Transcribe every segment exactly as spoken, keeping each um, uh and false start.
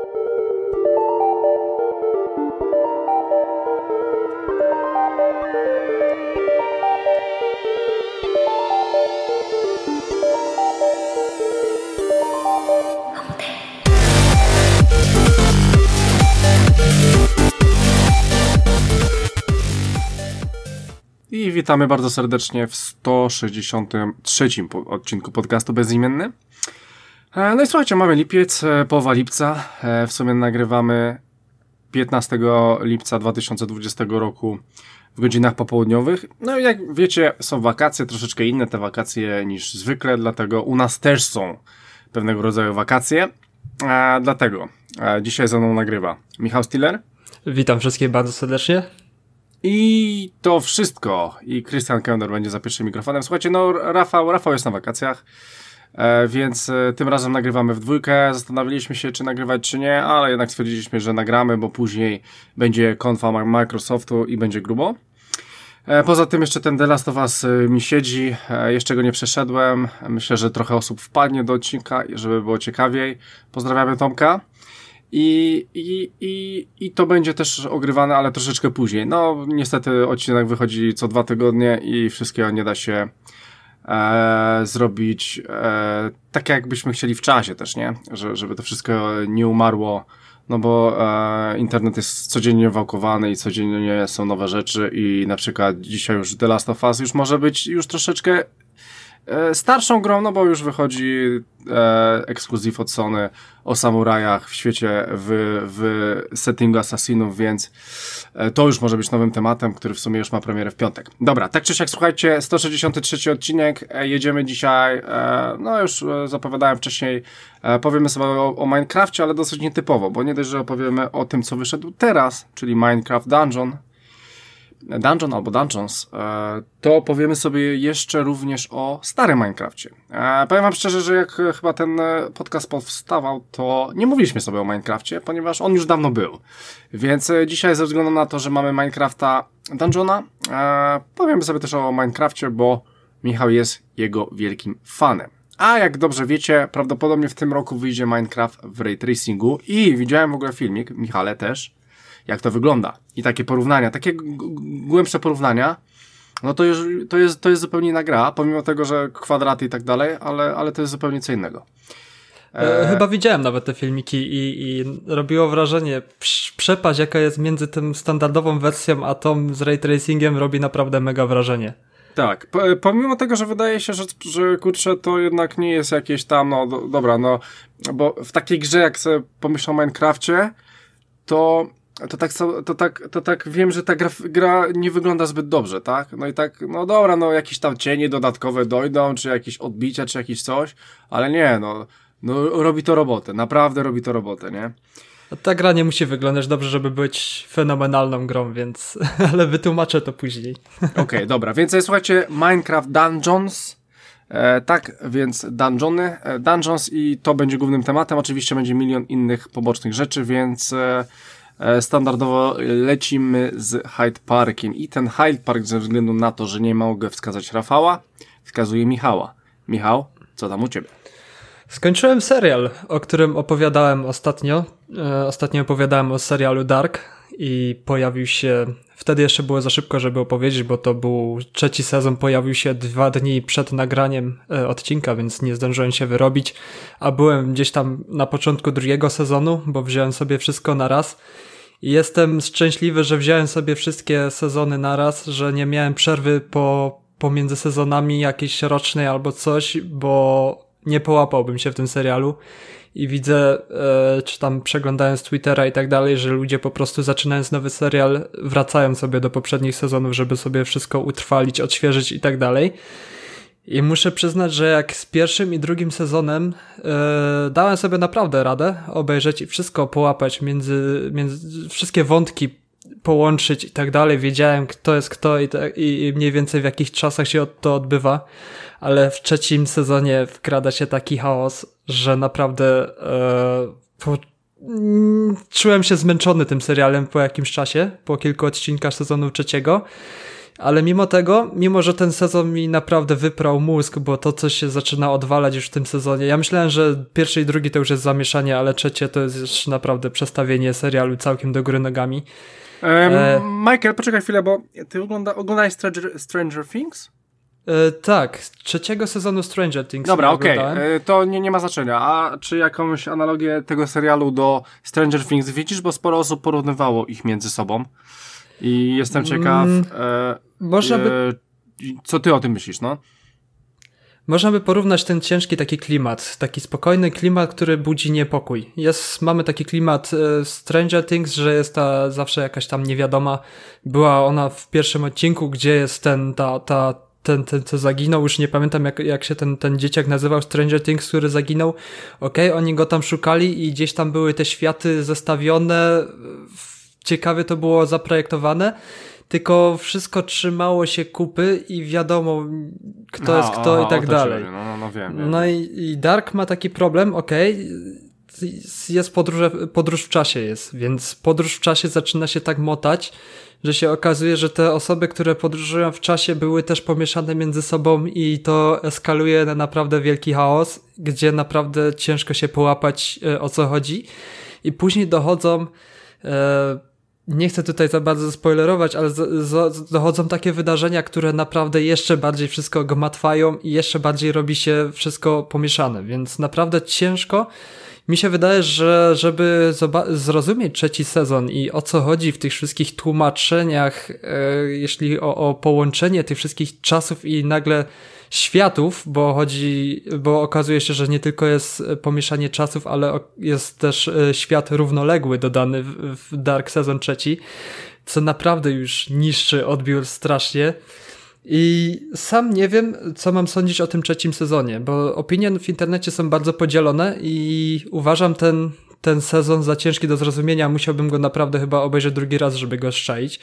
I witamy bardzo serdecznie w sto sześćdziesiątym trzecim odcinku podcastu Bezimienny. No i słuchajcie, mamy lipiec, połowa lipca. W sumie nagrywamy piętnastego lipca dwa tysiące dwudziestego roku w godzinach popołudniowych. No i jak wiecie, są wakacje, troszeczkę inne te wakacje niż zwykle, dlatego u nas też są pewnego rodzaju wakacje. A dlatego a dzisiaj ze mną nagrywa Michał Stiller. Witam wszystkich bardzo serdecznie. I to wszystko. I Christian Kender będzie za pierwszym mikrofonem. Słuchajcie, no Rafał, Rafał jest na wakacjach, e, więc e, tym razem nagrywamy w dwójkę. Zastanawialiśmy się, czy nagrywać, czy nie, ale jednak stwierdziliśmy, że nagramy, bo później będzie konfa Microsoftu i będzie grubo. E, poza tym jeszcze ten The Last of Us mi siedzi. E, jeszcze go nie przeszedłem. Myślę, że trochę osób wpadnie do odcinka, żeby było ciekawiej. Pozdrawiamy Tomka. I, i, i, I to będzie też ogrywane, ale troszeczkę później. No, niestety odcinek wychodzi co dwa tygodnie i wszystkiego nie da się e, zrobić e, tak, jakbyśmy chcieli w czasie też, nie? Że, żeby to wszystko nie umarło, no bo e, internet jest codziennie wałkowany i codziennie są nowe rzeczy i na przykład dzisiaj już The Last of Us już może być już troszeczkę starszą grą, no bo już wychodzi e, ekskluzyw od Sony o samurajach w świecie, w, w settingu asasinów, więc e, to już może być nowym tematem, który w sumie już ma premierę w piątek. Dobra, tak czy siak, słuchajcie, sto sześćdziesiąty trzeci odcinek, e, jedziemy dzisiaj, e, no już e, zapowiadałem wcześniej, e, powiemy sobie o, o Minecrafcie, ale dosyć nietypowo, bo nie dość, że opowiemy o tym, co wyszedł teraz, czyli Minecraft Dungeon, Dungeon albo Dungeons, to powiemy sobie jeszcze również o starym Minecrafcie. Powiem wam szczerze, że jak chyba ten podcast powstawał, to nie mówiliśmy sobie o Minecrafcie, ponieważ on już dawno był. Więc dzisiaj ze względu na to, że mamy Minecrafta Dungeona, powiemy sobie też o Minecrafcie, bo Michał jest jego wielkim fanem. A jak dobrze wiecie, prawdopodobnie w tym roku wyjdzie Minecraft w Ray Tracingu i widziałem w ogóle filmik, Michale też, jak to wygląda. I takie porównania, takie g- g- głębsze porównania, no to już, to jest, to jest zupełnie inna gra, pomimo tego, że kwadraty i tak dalej, ale, ale to jest zupełnie co innego. E... Chyba widziałem nawet te filmiki i, i robiło wrażenie, przepaść jaka jest między tym standardową wersją, a tą z ray tracingiem robi naprawdę mega wrażenie. Tak, po, pomimo tego, że wydaje się, że, że kurczę, to jednak nie jest jakieś tam, no do, dobra, no, bo w takiej grze, jak sobie pomyślę o Minecrafcie, to To tak, to tak, to tak wiem, że ta gra, gra nie wygląda zbyt dobrze, tak? No i tak, no dobra, no jakieś tam cienie dodatkowe dojdą, czy jakieś odbicia, czy jakieś coś, ale nie, no, no robi to robotę, naprawdę robi to robotę, nie? Ta gra nie musi wyglądać dobrze, żeby być fenomenalną grą, więc, ale wytłumaczę to później. Okej, okay, dobra, więc słuchajcie, Minecraft Dungeons, e, tak, więc dungeony, e, Dungeons i to będzie głównym tematem, oczywiście będzie milion innych pobocznych rzeczy, więc e, standardowo lecimy z Hyde Parkiem i ten Hyde Park ze względu na to, że nie mogę wskazać Rafała, wskazuje Michała. Michał, co tam u ciebie? Skończyłem serial, o którym opowiadałem ostatnio. E, ostatnio opowiadałem o serialu Dark i pojawił się, wtedy jeszcze było za szybko, żeby opowiedzieć, bo to był trzeci sezon, pojawił się dwa dni przed nagraniem e, odcinka, więc nie zdążyłem się wyrobić, a byłem gdzieś tam na początku drugiego sezonu, bo wziąłem sobie wszystko na raz. I jestem szczęśliwy, że wziąłem sobie wszystkie sezony naraz, że nie miałem przerwy po, pomiędzy sezonami jakiejś rocznej albo coś, bo nie połapałbym się w tym serialu. I widzę, e, czy tam przeglądając Twittera i tak dalej, że ludzie po prostu zaczynając nowy serial wracają sobie do poprzednich sezonów, żeby sobie wszystko utrwalić, odświeżyć i tak dalej. I muszę przyznać, że jak z pierwszym i drugim sezonem e, dałem sobie naprawdę radę obejrzeć i wszystko połapać, między, między wszystkie wątki połączyć i tak dalej. Wiedziałem, kto jest kto i, te, i mniej więcej w jakich czasach się to odbywa, ale w trzecim sezonie wkrada się taki chaos, że naprawdę e, po, czułem się zmęczony tym serialem po jakimś czasie, po kilku odcinkach sezonu trzeciego. Ale mimo tego, mimo że ten sezon mi naprawdę wyprał mózg, bo to coś się zaczyna odwalać już w tym sezonie. Ja myślałem, że pierwszy i drugi to już jest zamieszanie, ale trzecie to jest już naprawdę przestawienie serialu całkiem do góry nogami. Um, e... Michael, poczekaj chwilę, bo ty ogląda, oglądałeś Stranger, Stranger Things? E, tak, trzeciego sezonu Stranger Things. Dobra, okej, okay. To nie, nie ma znaczenia. A czy jakąś analogię tego serialu do Stranger Things widzisz? Bo sporo osób porównywało ich między sobą. I jestem ciekaw, mm, e, można by... e, co ty o tym myślisz, no? Można by porównać ten ciężki taki klimat, taki spokojny klimat, który budzi niepokój. Jest, mamy taki klimat e, Stranger Things, że jest ta zawsze jakaś tam niewiadoma. Była ona w pierwszym odcinku, gdzie jest ten, ta, ta, ten, ten co zaginął, już nie pamiętam jak, jak się ten, ten dzieciak nazywał, Stranger Things, który zaginął. Okej, okay, oni go tam szukali i gdzieś tam były te światy zestawione, ciekawie to było zaprojektowane, tylko wszystko trzymało się kupy i wiadomo kto a, jest kto aha, i tak dalej. No, no, no, wiem, wiem. No i, i Dark ma taki problem, okej, okay, jest podróż, podróż w czasie jest, więc podróż w czasie zaczyna się tak motać, że się okazuje, że te osoby, które podróżują w czasie były też pomieszane między sobą i to eskaluje na naprawdę wielki chaos, gdzie naprawdę ciężko się połapać o co chodzi i później dochodzą e, nie chcę tutaj za bardzo spoilerować, ale z, z, dochodzą takie wydarzenia, które naprawdę jeszcze bardziej wszystko gmatwają i jeszcze bardziej robi się wszystko pomieszane, więc naprawdę ciężko. Mi się wydaje, że żeby zoba- zrozumieć trzeci sezon i o co chodzi w tych wszystkich tłumaczeniach, e, jeśli o, o połączenie tych wszystkich czasów i nagle światów, bo chodzi, bo okazuje się, że nie tylko jest pomieszanie czasów, ale jest też świat równoległy dodany w, w Dark Sezon trzeci, co naprawdę już niszczy odbiór strasznie. I sam nie wiem, co mam sądzić o tym trzecim sezonie, bo opinie w internecie są bardzo podzielone i uważam ten, ten sezon za ciężki do zrozumienia. Musiałbym go naprawdę chyba obejrzeć drugi raz, żeby go szczaić.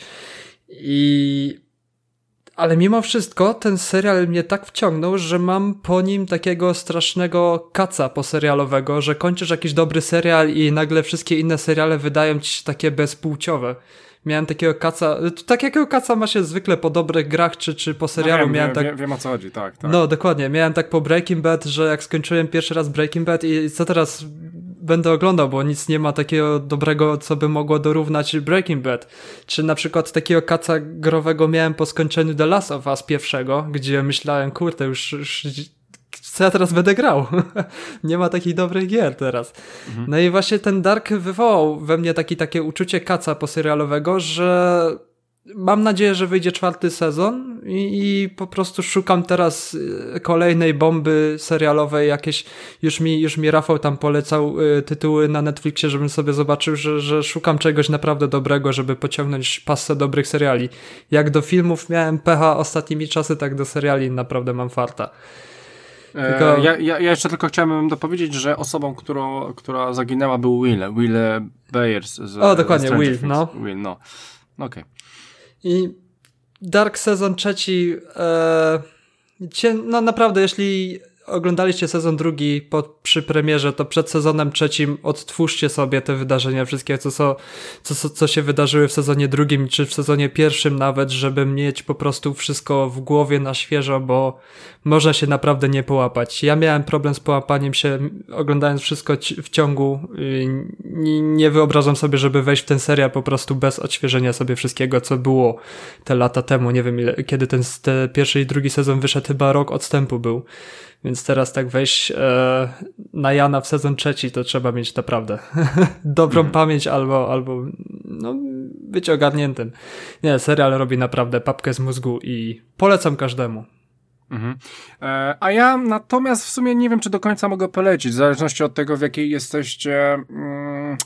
I ale mimo wszystko ten serial mnie tak wciągnął, że mam po nim takiego strasznego kaca poserialowego, że kończysz jakiś dobry serial i nagle wszystkie inne seriale wydają ci się takie bezpłciowe. Miałem takiego kaca, takiego kaca ma się zwykle po dobrych grach czy, czy po serialu. No wiem, miałem wiem, tak... wiem o co chodzi, tak, tak. No dokładnie, miałem tak po Breaking Bad, że jak skończyłem pierwszy raz Breaking Bad i co teraz będę oglądał, bo nic nie ma takiego dobrego, co by mogło dorównać Breaking Bad. Czy na przykład takiego kaca growego miałem po skończeniu The Last of Us pierwszego, gdzie myślałem, kurde, już, już co ja teraz będę grał? Nie ma takich dobrych gier teraz. Mhm. No i właśnie ten Dark wywołał we mnie taki, takie uczucie kaca poserialowego, że mam nadzieję, że wyjdzie czwarty sezon i, i po prostu szukam teraz kolejnej bomby serialowej jakieś. Już mi, już mi Rafał tam polecał y, tytuły na Netflixie, żebym sobie zobaczył, że, że szukam czegoś naprawdę dobrego, żeby pociągnąć passę dobrych seriali. Jak do filmów miałem pecha ostatnimi czasy, tak do seriali naprawdę mam farta. Tylko... Ja, ja, ja jeszcze tylko chciałem dopowiedzieć, że osobą, którą, która zaginęła był Will, Will Byers. Z, o, dokładnie, z Will, no. Will, no. Okej. Okay. I Dark Sezon trzeci, e, cię, no naprawdę, jeśli oglądaliście sezon drugi po, przy premierze, to przed sezonem trzecim odtwórzcie sobie te wydarzenia wszystkie, co, co, co, co się wydarzyły w sezonie drugim, czy w sezonie pierwszym nawet, żeby mieć po prostu wszystko w głowie na świeżo, bo można się naprawdę nie połapać. Ja miałem problem z połapaniem się, oglądając wszystko w ciągu. Nie, nie wyobrażam sobie, żeby wejść w ten serial po prostu bez odświeżenia sobie wszystkiego, co było te lata temu. Nie wiem, ile, kiedy ten, ten pierwszy i drugi sezon wyszedł, chyba rok odstępu był. Więc teraz tak wejść e, na Jana w sezon trzeci, to trzeba mieć naprawdę dobrą mm. pamięć albo, albo no, być ogarniętym. Nie, serial robi naprawdę papkę z mózgu i polecam każdemu. Mhm. E, a ja natomiast w sumie nie wiem, czy do końca mogę polecić, w zależności od tego, w jakiej jesteście... Mm,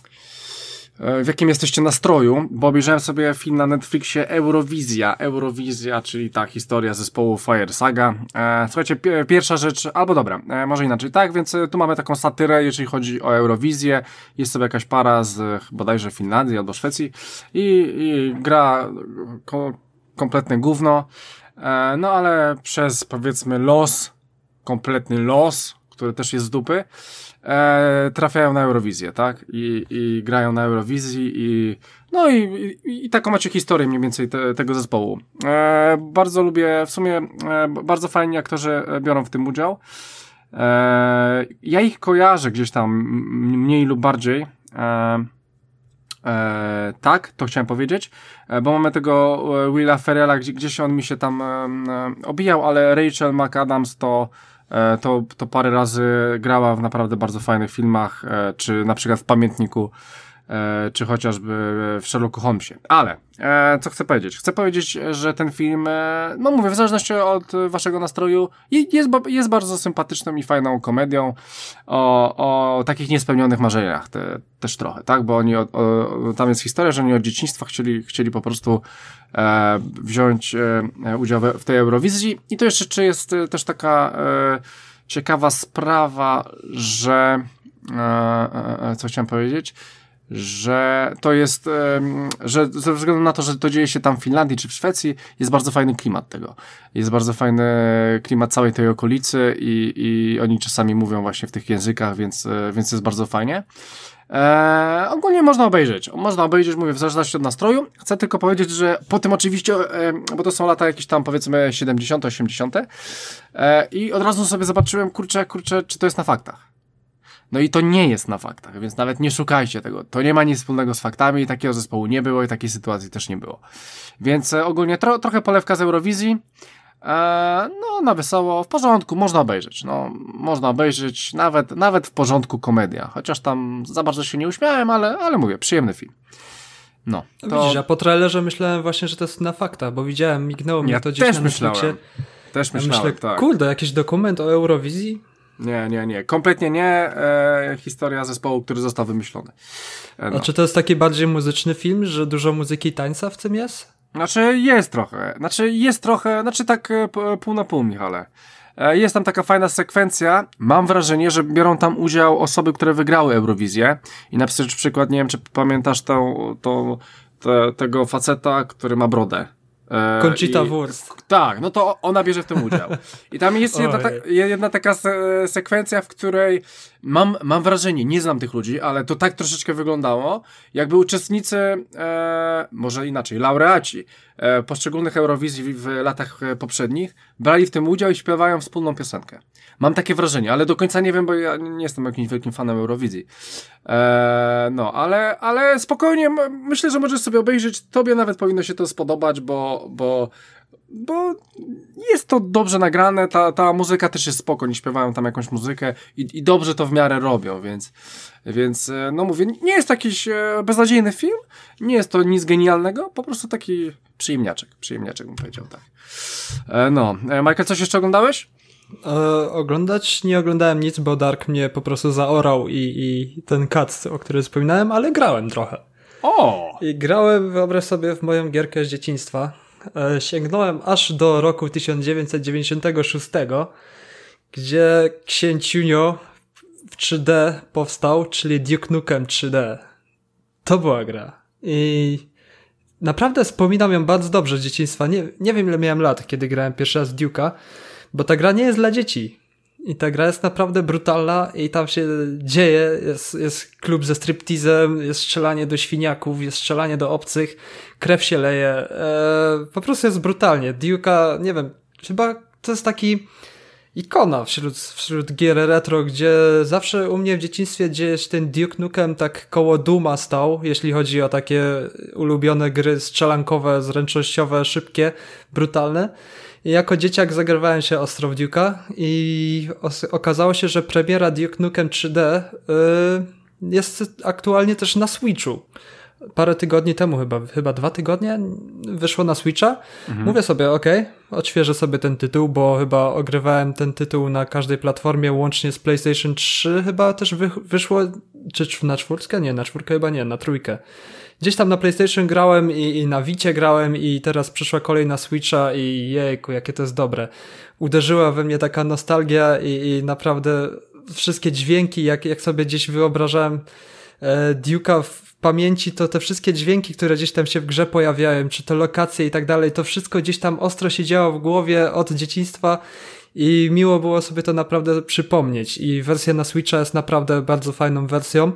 w jakim jesteście nastroju, bo obejrzałem sobie film na Netflixie Eurowizja. Eurowizja, czyli ta historia zespołu Fire Saga. E, słuchajcie, pi- pierwsza rzecz, albo dobra, e, może inaczej, tak, więc tu mamy taką satyrę, jeżeli chodzi o Eurowizję. Jest sobie jakaś para z bodajże Finlandii albo Szwecji i, i gra ko- kompletne gówno, e, no ale przez powiedzmy los, kompletny los, który też jest z dupy, e, trafiają na Eurowizję, tak? I, i grają na Eurowizji i no i, i, i taką macie historię mniej więcej te, tego zespołu. E, bardzo lubię, w sumie e, bardzo fajni aktorzy biorą w tym udział. E, ja ich kojarzę gdzieś tam mniej lub bardziej. E, E, tak, to chciałem powiedzieć, e, bo mamy tego Willa Ferrella, gdzie, gdzieś on mi się tam e, obijał, ale Rachel McAdams to, e, to, to parę razy grała w naprawdę bardzo fajnych filmach, e, czy na przykład w Pamiętniku, e, czy chociażby w Sherlocku Holmesie. Ale, e, co chcę powiedzieć? Chcę powiedzieć, że ten film, e, no mówię, w zależności od waszego nastroju, jest, jest bardzo sympatyczną i fajną komedią o, o takich niespełnionych marzeniach te, też trochę, tak? Bo oni, o, o, tam jest historia, że oni od dzieciństwa chcieli, chcieli po prostu e, wziąć e, udział w tej Eurowizji i to jeszcze czy jest e, też taka e, ciekawa sprawa, że e, e, co chciałem powiedzieć, że to jest, że ze względu na to, że to dzieje się tam w Finlandii czy w Szwecji, jest bardzo fajny klimat tego. Jest bardzo fajny klimat całej tej okolicy i, i oni czasami mówią właśnie w tych językach, więc, więc jest bardzo fajnie. Eee, ogólnie można obejrzeć. Można obejrzeć, mówię, w zależności od nastroju. Chcę tylko powiedzieć, że po tym oczywiście, e, bo to są lata jakieś tam powiedzmy siedemdziesiąte, osiemdziesiąte e, i od razu sobie zobaczyłem, kurczę, kurczę, czy to jest na faktach. No i to nie jest na faktach, więc nawet nie szukajcie tego. To nie ma nic wspólnego z faktami, takiego zespołu nie było i takiej sytuacji też nie było. Więc e, ogólnie tro, trochę polewka z Eurowizji. E, no, na wesoło, w porządku, można obejrzeć. No, można obejrzeć, nawet, nawet w porządku komedia. Chociaż tam za bardzo się nie uśmiałem, ale, ale mówię, przyjemny film. No, to... to... Widzisz, a po trailerze myślałem właśnie, że to jest na faktach, bo widziałem, mignęło mnie ja to gdzieś też na myślałem. Netflixie. Też myślałem, ja myślę, tak. Kurde, jakiś dokument o Eurowizji? Nie, nie, nie. Kompletnie nie. E, historia zespołu, który został wymyślony. E, no. A czy to jest taki bardziej muzyczny film, że dużo muzyki i tańca w tym jest? Znaczy jest trochę. Znaczy jest trochę, znaczy tak e, pół na pół, Michale. E, jest tam taka fajna sekwencja. Mam wrażenie, że biorą tam udział osoby, które wygrały Eurowizję. I na przykład, nie wiem, czy pamiętasz tą, tą, te, tego faceta, który ma brodę. Conchita Wurst. Tak, no to ona bierze w tym udział. I tam jest jedna, ta, jedna taka se, sekwencja, w której mam, mam wrażenie, nie znam tych ludzi, ale to tak troszeczkę wyglądało, jakby uczestnicy, e, może inaczej, laureaci e, poszczególnych Eurowizji w latach poprzednich brali w tym udział i śpiewają wspólną piosenkę. Mam takie wrażenie, ale do końca nie wiem, bo ja nie jestem jakimś wielkim fanem Eurowizji. E, no, ale, ale spokojnie, myślę, że możesz sobie obejrzeć, tobie nawet powinno się to spodobać, bo, bo, bo jest to dobrze nagrane, ta, ta muzyka też jest spoko, nie śpiewają tam jakąś muzykę i, i dobrze to w miarę robią, więc, więc no mówię, nie jest to jakiś beznadziejny film, nie jest to nic genialnego, po prostu taki przyjemniaczek, przyjemniaczek bym powiedział, tak. E, no, Michael, coś jeszcze oglądałeś? E, oglądać nie oglądałem nic, bo Dark mnie po prostu zaorał i, i ten cut, o którym wspominałem, ale grałem trochę. O! I grałem, wyobraź sobie, w moją gierkę z dzieciństwa. E, sięgnąłem aż do roku tysiąc dziewięćset dziewięćdziesiątego szóstego, gdzie Księciunio w trzy D powstał, czyli Duke Nukem trzy D. To była gra. I naprawdę wspominam ją bardzo dobrze z dzieciństwa. Nie, nie wiem, ile miałem lat, kiedy grałem pierwszy raz Duke'a, bo ta gra nie jest dla dzieci. I ta gra jest naprawdę brutalna i tam się dzieje, jest, jest klub ze striptizem, jest strzelanie do świniaków, jest strzelanie do obcych, krew się leje, eee, po prostu jest brutalnie. Duke'a, nie wiem, chyba to jest taki ikona wśród, wśród gier retro, gdzie zawsze u mnie w dzieciństwie gdzieś ten Duke Nukem tak koło Duma stał, jeśli chodzi o takie ulubione gry strzelankowe, zręcznościowe, szybkie, brutalne. I jako dzieciak zagrywałem się ostro w Duke'a i os- okazało się, że premiera Duke Nukem trzy D yy, jest aktualnie też na Switchu. Parę tygodni temu chyba, chyba dwa tygodnie wyszło na Switcha. Mhm. Mówię sobie, okej, okay, odświeżę sobie ten tytuł, bo chyba ogrywałem ten tytuł na każdej platformie, łącznie z PlayStation trzy chyba też wy- wyszło, czy na czwórkę? Nie, na czwórkę chyba nie, na trójkę. Gdzieś tam na PlayStation grałem i, i na Vicie grałem i teraz przyszła kolej na Switcha i jejku, jakie to jest dobre. Uderzyła we mnie taka nostalgia i, i naprawdę wszystkie dźwięki, jak, jak sobie gdzieś wyobrażałem e, Duke'a w pamięci, to te wszystkie dźwięki, które gdzieś tam się w grze pojawiają, czy to lokacje i tak dalej, to wszystko gdzieś tam ostro się działo w głowie od dzieciństwa i miło było sobie to naprawdę przypomnieć i wersja na Switcha jest naprawdę bardzo fajną wersją,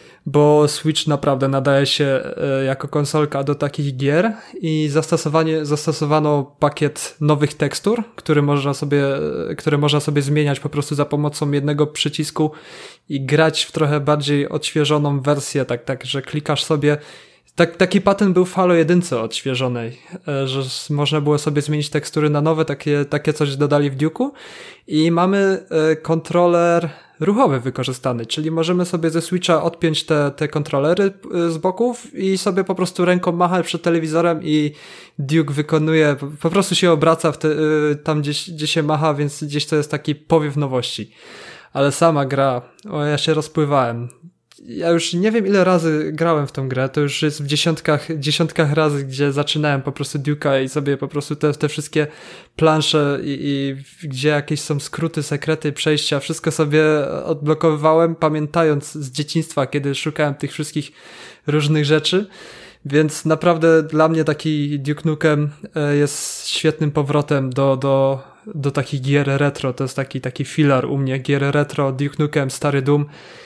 bo Switch naprawdę nadaje się e, jako konsolka do takich gier i zastosowanie, zastosowano pakiet nowych tekstur, który można sobie, które można sobie zmieniać po prostu za pomocą jednego przycisku i grać w trochę bardziej odświeżoną wersję, tak, tak, że klikasz sobie. Tak, taki patent był w Halo jeden odświeżonej, że można było sobie zmienić tekstury na nowe, takie, takie coś dodali w Duke'u i mamy kontroler ruchowy wykorzystany, czyli możemy sobie ze Switcha odpiąć te, te kontrolery z boków i sobie po prostu ręką machać przed telewizorem i Duke wykonuje, po prostu się obraca w te, tam gdzieś, gdzie się macha, więc gdzieś to jest taki powiew nowości. Ale sama gra, o ja się rozpływałem. Ja już nie wiem ile razy grałem w tą grę, to już jest w dziesiątkach, dziesiątkach razy, gdzie zaczynałem po prostu Duke'a i sobie po prostu te, te wszystkie plansze i, i gdzie jakieś są skróty, sekrety, przejścia, wszystko sobie odblokowywałem, pamiętając z dzieciństwa, kiedy szukałem tych wszystkich różnych rzeczy, więc naprawdę dla mnie taki Duke Nukem jest świetnym powrotem do, do, do takich gier retro, to jest taki, taki filar u mnie, gier retro, Duke Nukem, stary Doom.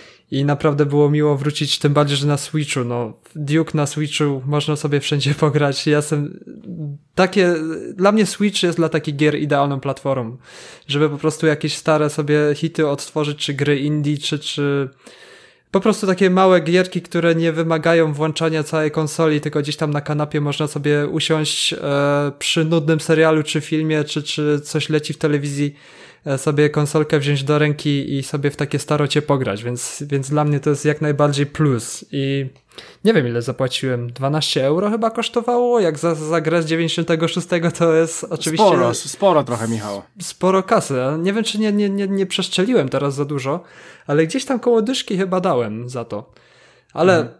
I naprawdę było miło wrócić, tym bardziej, że na Switchu, no, Duke na Switchu, można sobie wszędzie pograć. Ja jestem, takie, dla mnie Switch jest dla takich gier idealną platformą, żeby po prostu jakieś stare sobie hity odtworzyć, czy gry indie, czy, czy po prostu takie małe gierki, które nie wymagają włączania całej konsoli, tylko gdzieś tam na kanapie można sobie usiąść e, przy nudnym serialu, czy filmie, czy, czy coś leci w telewizji, sobie konsolkę wziąć do ręki i sobie w takie starocie pograć, więc, więc dla mnie to jest jak najbardziej plus i nie wiem ile zapłaciłem, dwanaście euro chyba kosztowało, jak za, za grę z dziewięćdziesiątego szóstego to jest oczywiście... Sporo, sporo trochę, Michał. Sporo kasy, nie wiem czy nie, nie, nie, nie przeszczeliłem teraz za dużo, ale gdzieś tam koło dyszki chyba dałem za to, ale mhm.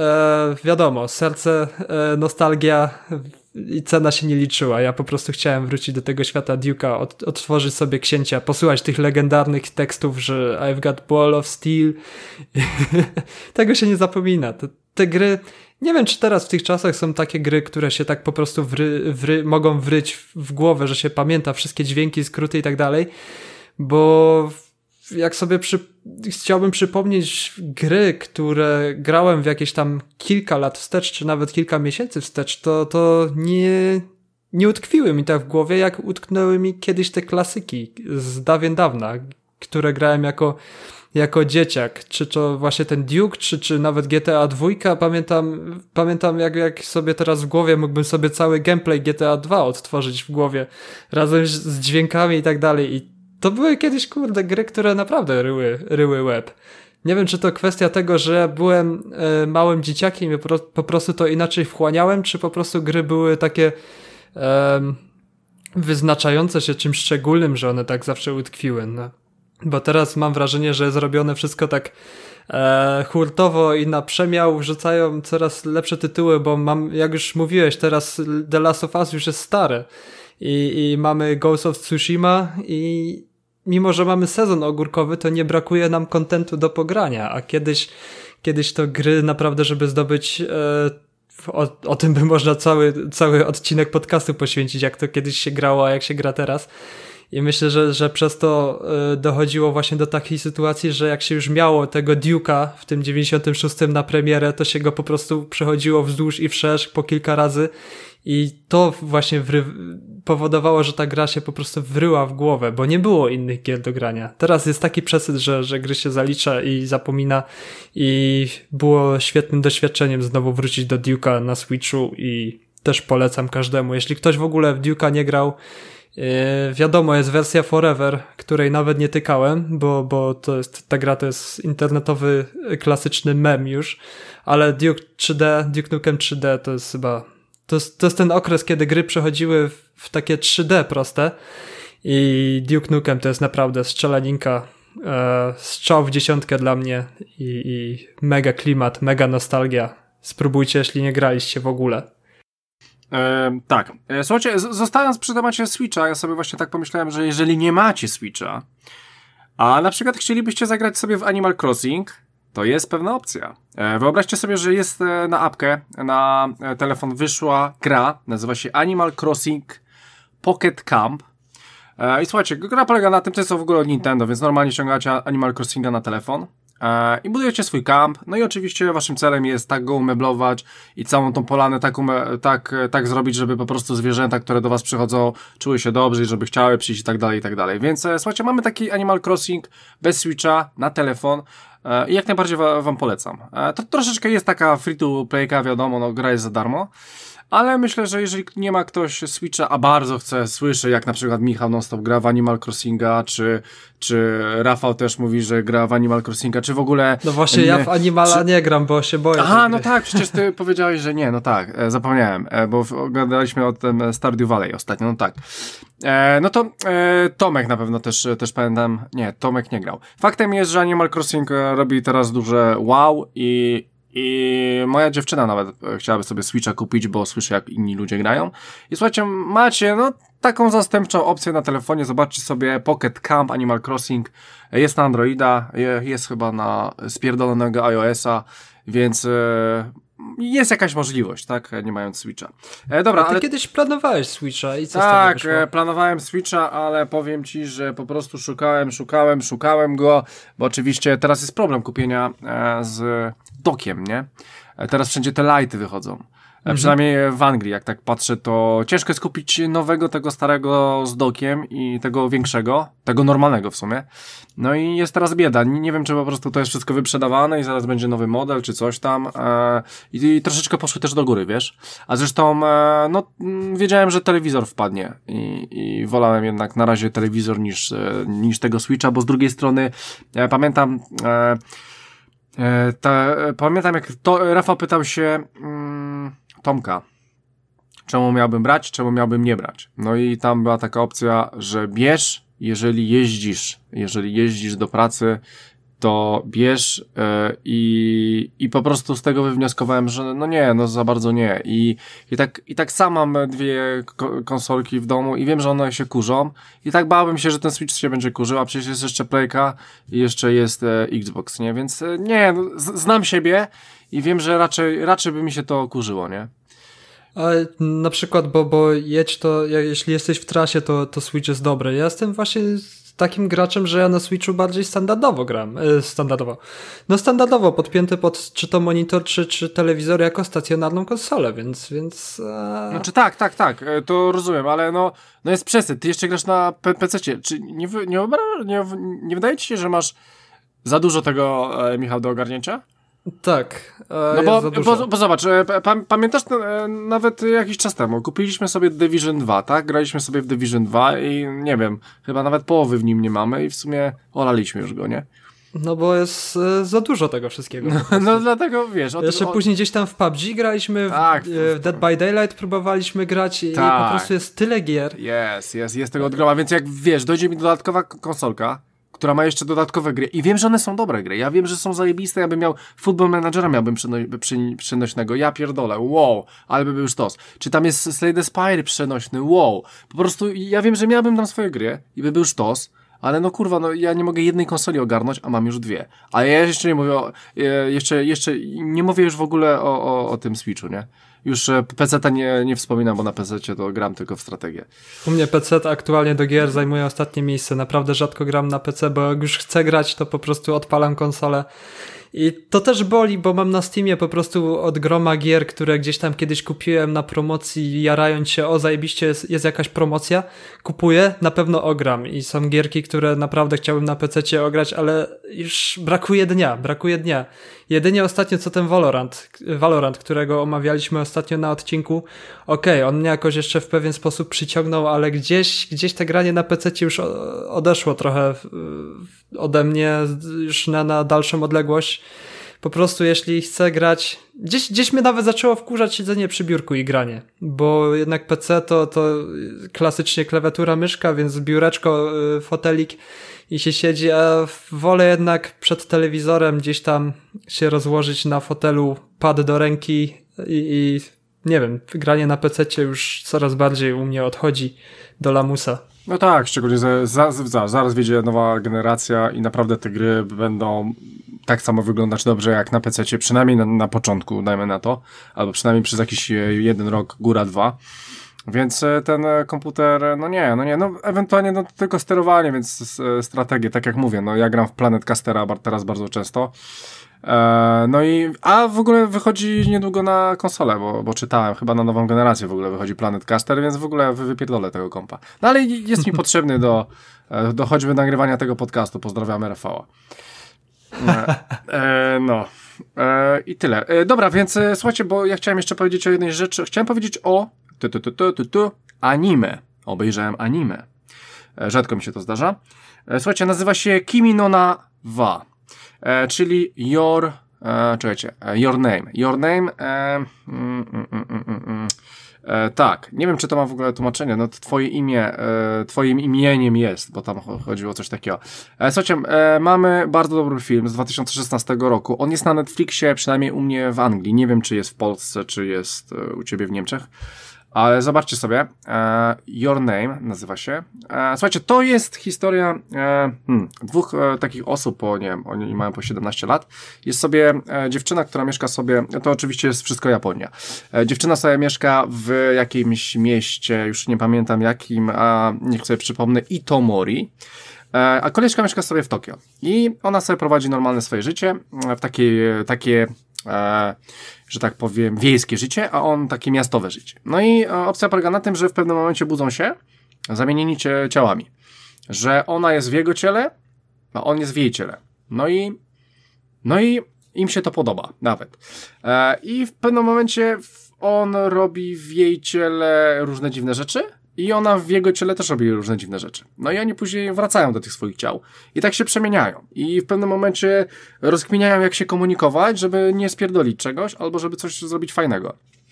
e, wiadomo, serce, e, nostalgia i cena się nie liczyła. Ja po prostu chciałem wrócić do tego świata Duke'a, od, odtworzyć sobie księcia, posłuchać tych legendarnych tekstów, że I've got ball of steel. Tego się nie zapomina. Te, te gry, nie wiem czy teraz w tych czasach są takie gry, które się tak po prostu wry, wry, mogą wryć w, w głowę, że się pamięta wszystkie dźwięki, skróty i tak dalej, bo jak sobie przy, chciałbym przypomnieć gry, które grałem w jakieś tam kilka lat wstecz, czy nawet kilka miesięcy wstecz, to, to nie, nie utkwiły mi tak w głowie, jak utknęły mi kiedyś te klasyki z dawien dawna, które grałem jako, jako dzieciak. Czy to właśnie ten Duke, czy, czy nawet G T A dwa. Pamiętam, pamiętam jak, jak sobie teraz w głowie mógłbym sobie cały gameplay G T A dwa odtworzyć w głowie, razem z, z dźwiękami i tak dalej. I to były kiedyś, kurde, gry, które naprawdę ryły, ryły łeb. Nie wiem, czy to kwestia tego, że byłem e, małym dzieciakiem i po, po prostu to inaczej wchłaniałem, czy po prostu gry były takie e, wyznaczające się czymś szczególnym, że one tak zawsze utkwiły. No. Bo teraz mam wrażenie, że zrobione wszystko tak e, hurtowo i na przemiał wrzucają coraz lepsze tytuły, bo mam, jak już mówiłeś, teraz The Last of Us już jest stare. I, i mamy Ghost of Tsushima i mimo, że mamy sezon ogórkowy, to nie brakuje nam kontentu do pogrania, a kiedyś, kiedyś to gry naprawdę, żeby zdobyć, e, o, o tym by można cały, cały odcinek podcastu poświęcić, jak to kiedyś się grało, a jak się gra teraz. I myślę, że, że przez to e, dochodziło właśnie do takiej sytuacji, że jak się już miało tego Duke'a w tym dziewięćdziesiątym szóstym na premierę, to się go po prostu przechodziło wzdłuż i wszerz po kilka razy. I to właśnie wry- powodowało, że ta gra się po prostu wryła w głowę, bo nie było innych gier do grania. Teraz jest taki przesyt, że, że gry się zalicza i zapomina i było świetnym doświadczeniem znowu wrócić do Duke'a na Switchu i też polecam każdemu. Jeśli ktoś w ogóle w Duke'a nie grał, yy, wiadomo, jest wersja Forever, której nawet nie tykałem, bo, bo to jest, ta gra to jest internetowy, klasyczny mem już, ale Duke trzy D, Duke Nukem trzy D to jest chyba To jest, to jest ten okres, kiedy gry przechodziły w, w takie trzy D proste i Duke Nukem to jest naprawdę strzelaninka, e, strzał w dziesiątkę dla mnie i, i mega klimat, mega nostalgia. Spróbujcie, jeśli nie graliście w ogóle. E, tak. E, słuchajcie, z- zostając przy temacie Switcha, ja sobie właśnie tak pomyślałem, że jeżeli nie macie Switcha, a na przykład chcielibyście zagrać sobie w Animal Crossing, to jest pewna opcja. Wyobraźcie sobie, że jest na apkę, na telefon wyszła gra, nazywa się Animal Crossing Pocket Camp. E, I słuchajcie, gra polega na tym, to jest w ogóle od Nintendo, więc normalnie ściągacie Animal Crossinga na telefon e, i budujecie swój kamp, no i oczywiście waszym celem jest tak go umeblować i całą tą polanę tak, ume, tak, tak zrobić, żeby po prostu zwierzęta, które do was przychodzą, czuły się dobrze i żeby chciały przyjść i tak dalej, i tak dalej. Więc e, słuchajcie, mamy taki Animal Crossing bez Switcha na telefon e, i jak najbardziej wa, wam polecam. E, to troszeczkę jest taka free to playka, wiadomo, no gra jest za darmo. Ale myślę, że jeżeli nie ma ktoś Switcha, a bardzo chce, słyszę, jak na przykład Michał non-stop gra w Animal Crossinga, czy, czy Rafał też mówi, że gra w Animal Crossinga, czy w ogóle... No właśnie, nie, ja w Animala czy... nie gram, bo się boję. Aha, no tak, przecież ty powiedziałeś, że nie, no tak, e, zapomniałem, e, bo oglądaliśmy o tym Stardew Valley ostatnio, no tak. E, no to e, Tomek na pewno też, też pamiętam, nie, Tomek nie grał. Faktem jest, że Animal Crossing robi teraz duże wow i I moja dziewczyna nawet chciałaby sobie Switcha kupić, bo słyszę, jak inni ludzie grają. I słuchajcie, macie no taką zastępczą opcję na telefonie. Zobaczcie sobie Pocket Camp Animal Crossing. Jest na Androida, jest chyba na spierdolonego iOS-a, więc e, jest jakaś możliwość, tak? Nie mając Switcha. E, dobra, A ty ale... kiedyś planowałeś Switcha i co tak, z tego wyszło? planowałem Switcha, ale powiem ci, że po prostu szukałem, szukałem, szukałem go, bo oczywiście teraz jest problem kupienia e, z dokiem, nie? E, teraz wszędzie te lighty wychodzą. E, mhm. Przynajmniej w Anglii, jak tak patrzę, to ciężko jest kupić nowego, tego starego z dokiem i tego większego, tego normalnego w sumie. No i jest teraz bieda. Nie, nie wiem, czy po prostu to jest wszystko wyprzedawane i zaraz będzie nowy model, czy coś tam. E, i, I troszeczkę poszły też do góry, wiesz? A zresztą, e, no, wiedziałem, że telewizor wpadnie i, i wolałem jednak na razie telewizor niż, e, niż tego Switcha, bo z drugiej strony e, pamiętam... E, E, ta, e, pamiętam jak to, Rafał pytał się mm, Tomka, czemu miałbym brać, czemu miałbym nie brać. No i tam była taka opcja, że bierz, jeżeli jeździsz, jeżeli jeździsz do pracy, to bierz e, i, i po prostu z tego wywnioskowałem, że no nie, no za bardzo nie. I, i, tak, i tak sam mam dwie ko- konsolki w domu i wiem, że one się kurzą i tak bałem się, że ten Switch się będzie kurzył, a przecież jest jeszcze Playka i jeszcze jest e, Xbox, nie? Więc e, nie, no, z, znam siebie i wiem, że raczej, raczej by mi się to kurzyło, nie? A na przykład, bo, bo jedź to, jeśli jesteś w trasie, to, to Switch jest dobry. Ja jestem właśnie takim graczem, że ja na Switchu bardziej standardowo gram. E, standardowo. No standardowo, podpięty pod czy to monitor, czy, czy telewizor jako stacjonarną konsolę, więc... więc e... Znaczy tak, tak, tak, to rozumiem, ale no, no jest przesyt. Ty jeszcze grasz na pe- pececie. Czy nie, wy, nie, nie, nie wydaje ci się, że masz za dużo tego, e, Michał, do ogarnięcia? Tak. E, no bo, bo, bo, bo zobacz, pa, pamiętasz e, nawet jakiś czas temu, kupiliśmy sobie Division dwa, tak? Graliśmy sobie w Division dwa i nie wiem, chyba nawet połowy w nim nie mamy i w sumie olaliśmy już go, nie? No bo jest e, za dużo tego wszystkiego. No, no dlatego, wiesz... O Jeszcze tym, o... później gdzieś tam w P U B G graliśmy, w, tak, w Dead by Daylight próbowaliśmy grać i, tak. i po prostu jest tyle gier. Jest, jest, jest tego od groma, więc jak wiesz, dojdzie mi dodatkowa konsolka, która ma jeszcze dodatkowe gry i wiem, że one są dobre gry, ja wiem, że są zajebiste, ja bym miał Football Managera, miałbym przeno- przy- przenośnego, ja pierdolę, wow, ale by był sztos. Czy tam jest Slay the Spire przenośny, wow, po prostu ja wiem, że miałbym tam swoje gry i by był sztos, ale no kurwa, no ja nie mogę jednej konsoli ogarnąć, a mam już dwie. A ja jeszcze nie mówię o, jeszcze, jeszcze nie mówię już w ogóle o, o, o tym Switchu, nie? Już peceta nie, nie wspominam, bo na pececie to gram tylko w strategię. U mnie P C aktualnie do gier zajmuje ostatnie miejsce. Naprawdę rzadko gram na P C, bo jak już chcę grać, to po prostu odpalam konsolę. I to też boli, bo mam na Steamie po prostu od groma gier, które gdzieś tam kiedyś kupiłem na promocji, jarając się, o zajebiście jest, jest jakaś promocja, kupuję, na pewno ogram. I są gierki, które naprawdę chciałbym na pececie ograć, ale już brakuje dnia, brakuje dnia. Jedynie ostatnio co ten Valorant, Valorant, którego omawialiśmy ostatnio na odcinku, okej, okay, on mnie jakoś jeszcze w pewien sposób przyciągnął, ale gdzieś, gdzieś te granie na pececie już odeszło trochę ode mnie już na, na dalszą odległość. Po prostu jeśli chcę grać, gdzieś, gdzieś mnie nawet zaczęło wkurzać siedzenie przy biurku i granie, bo jednak P C to, to klasycznie klawiatura, myszka, więc biureczko, fotelik i się siedzi, a wolę jednak przed telewizorem gdzieś tam się rozłożyć na fotelu, pad do ręki i, i nie wiem, granie na pececie już coraz bardziej u mnie odchodzi do lamusa. No tak, szczególnie za, za, za, zaraz wyjdzie nowa generacja i naprawdę te gry będą tak samo wyglądać dobrze jak na pececie, przynajmniej na, na początku, dajmy na to, albo przynajmniej przez jakiś jeden rok, góra dwa. Więc ten komputer, no nie, no nie, no ewentualnie no, tylko sterowanie, więc strategie, tak jak mówię, no ja gram w Planet Castera teraz bardzo często. E, no i, a w ogóle wychodzi niedługo na konsolę, bo, bo czytałem, chyba na nową generację w ogóle wychodzi Planet Caster, więc w ogóle wy, wypierdolę tego kompa. No ale jest mi potrzebny do, do choćby nagrywania tego podcastu. Pozdrawiamy Rafała. E, e, no. E, I tyle. E, dobra, więc e, słuchajcie, bo ja chciałem jeszcze powiedzieć o jednej rzeczy. Chciałem powiedzieć o tu, tu, tu, tu, tu, tu, anime. Obejrzałem anime. E, rzadko mi się to zdarza. E, słuchajcie, nazywa się Kimi no na wa, e, czyli Your... E, czekajcie. E, your Name. Your Name... E, mm, mm, mm, mm, mm. E, tak, nie wiem, czy to ma w ogóle tłumaczenie, no to twoje imię, e, twoim imieniem jest, bo tam chodziło o coś takiego. E, słuchajcie, e, mamy bardzo dobry film z dwa tysiące szesnastego roku, on jest na Netflixie, przynajmniej u mnie w Anglii, nie wiem, czy jest w Polsce, czy jest e, u ciebie w Niemczech, ale zobaczcie sobie, e, Your Name nazywa się. E, słuchajcie, to jest historia e, hmm, dwóch e, takich osób, po, nie wiem, oni mają po siedemnaście lat. Jest sobie e, dziewczyna, która mieszka sobie, to oczywiście jest wszystko Japonia. E, dziewczyna sobie mieszka w jakimś mieście, już nie pamiętam jakim, a niech sobie przypomnę, Itomori. E, a koleżka mieszka sobie w Tokio. I ona sobie prowadzi normalne swoje życie, e, w takie, takie e, że tak powiem, wiejskie życie, a on takie miastowe życie. No i e, opcja polega na tym, że w pewnym momencie budzą się zamienieni cie, ciałami. Że ona jest w jego ciele, a on jest w jej ciele. No i no i im się to podoba nawet. E, I w pewnym momencie on robi w jej ciele różne dziwne rzeczy i ona w jego ciele też robi różne dziwne rzeczy. No i oni później wracają do tych swoich ciał i tak się przemieniają. I w pewnym momencie rozkminiają, jak się komunikować, żeby nie spierdolić czegoś, albo żeby coś zrobić fajnego.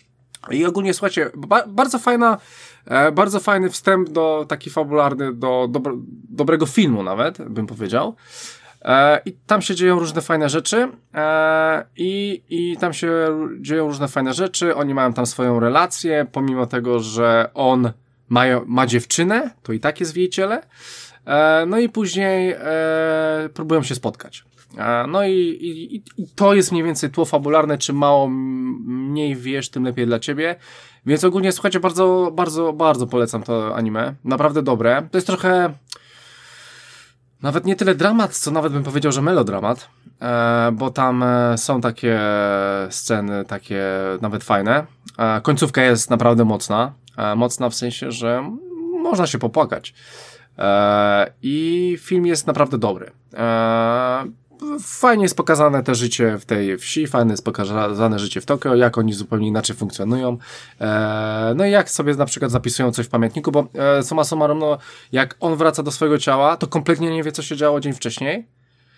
I ogólnie, słuchajcie, ba- bardzo fajna, e, bardzo fajny wstęp do, taki fabularny, do, do dobrego filmu nawet, bym powiedział. E, I tam się dzieją różne fajne rzeczy e, i, i tam się dzieją różne fajne rzeczy. Oni mają tam swoją relację, pomimo tego, że on ma, ma dziewczynę, to i tak jest w jej ciele. E, no i później e, próbują się spotkać. E, no i, i, i to jest mniej więcej tło fabularne. Czym mało mniej wiesz, tym lepiej dla ciebie. Więc ogólnie, słuchajcie, bardzo, bardzo, bardzo polecam to anime. Naprawdę dobre. To jest trochę... Nawet nie tyle dramat, co nawet bym powiedział, że melodramat, e, bo tam e, są takie sceny, takie nawet fajne. E, końcówka jest naprawdę mocna. E, mocna w sensie, że można się popłakać. E, I film jest naprawdę dobry. E, fajnie jest pokazane te życie w tej wsi, fajnie jest pokazane życie w Tokio, jak oni zupełnie inaczej funkcjonują. E, no i jak sobie na przykład zapisują coś w pamiętniku, bo e, summa summarum, no, jak on wraca do swojego ciała, to kompletnie nie wie, co się działo dzień wcześniej.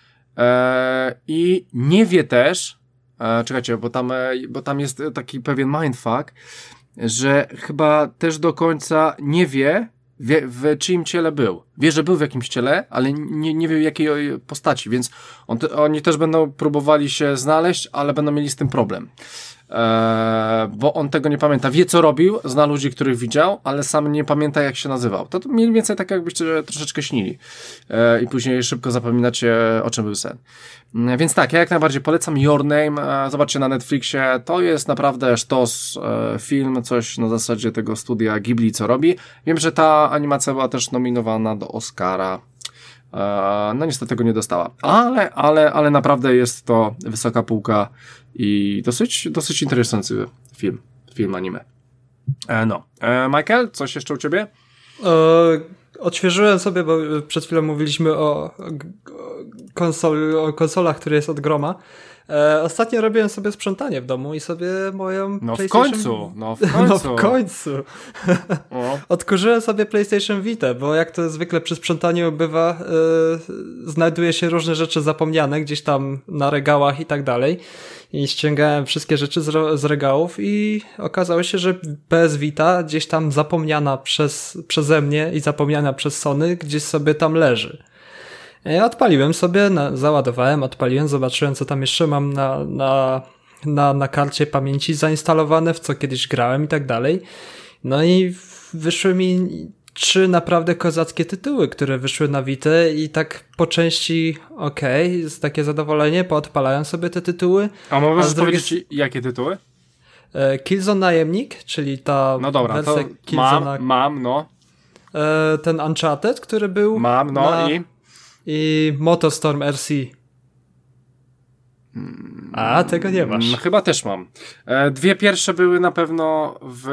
E, I nie wie też, e, czekajcie, bo tam, e, bo tam jest taki pewien mindfuck, że chyba też do końca nie wie, Wie, w czyim ciele był. Wie, że był w jakimś ciele, ale nie, nie wie jakiej postaci, więc on te, oni też będą próbowali się znaleźć, ale będą mieli z tym problem. Eee, bo on tego nie pamięta. Wie, co robił, zna ludzi, których widział, ale sam nie pamięta, jak się nazywał. To, to mniej więcej tak, jakbyście troszeczkę śnili. Eee, I później szybko zapominacie, o czym był sen. Eee, więc tak, ja jak najbardziej polecam Your Name. Eee, zobaczcie na Netflixie. To jest naprawdę sztos e, film, coś na zasadzie tego studia Ghibli, co robi. Wiem, że ta animacja była też nominowana do Oscara. Eee, no niestety tego nie dostała. Ale, ale, ale naprawdę jest to wysoka półka i dosyć, dosyć interesujący film, film anime. E, no. E, Michael, coś jeszcze u ciebie? E, odświeżyłem sobie, bo przed chwilą mówiliśmy o, o, konsol, o konsolach, które jest od groma. E, ostatnio robiłem sobie sprzątanie w domu i sobie moją no PlayStation... W końcu, no w końcu! No w końcu! Odkurzyłem sobie PlayStation Vita, bo jak to zwykle przy sprzątaniu bywa, e, znajduje się różne rzeczy zapomniane gdzieś tam na regałach i tak dalej. I ściągałem wszystkie rzeczy z, ro- z regałów i okazało się, że P S Vita gdzieś tam zapomniana przez, przeze mnie i zapomniana przez Sony gdzieś sobie tam leży. Ja odpaliłem sobie, na, załadowałem, odpaliłem, zobaczyłem, co tam jeszcze mam na, na, na, na karcie pamięci zainstalowane, w co kiedyś grałem i tak dalej. No i wyszły mi trzy naprawdę kozackie tytuły, które wyszły na Vitę i tak po części okej, okay, jest takie zadowolenie, poodpalałem sobie te tytuły. A możesz a z drugiej... powiedzieć, jakie tytuły? Killzone Najemnik, czyli ta no dobra, wersja to Killzone'a. Mam, mam, no. Ten Uncharted, który był... Mam, no na... i... I Motorstorm R C. A, tego nie masz. Hmm, chyba też mam. E, dwie pierwsze były na pewno w...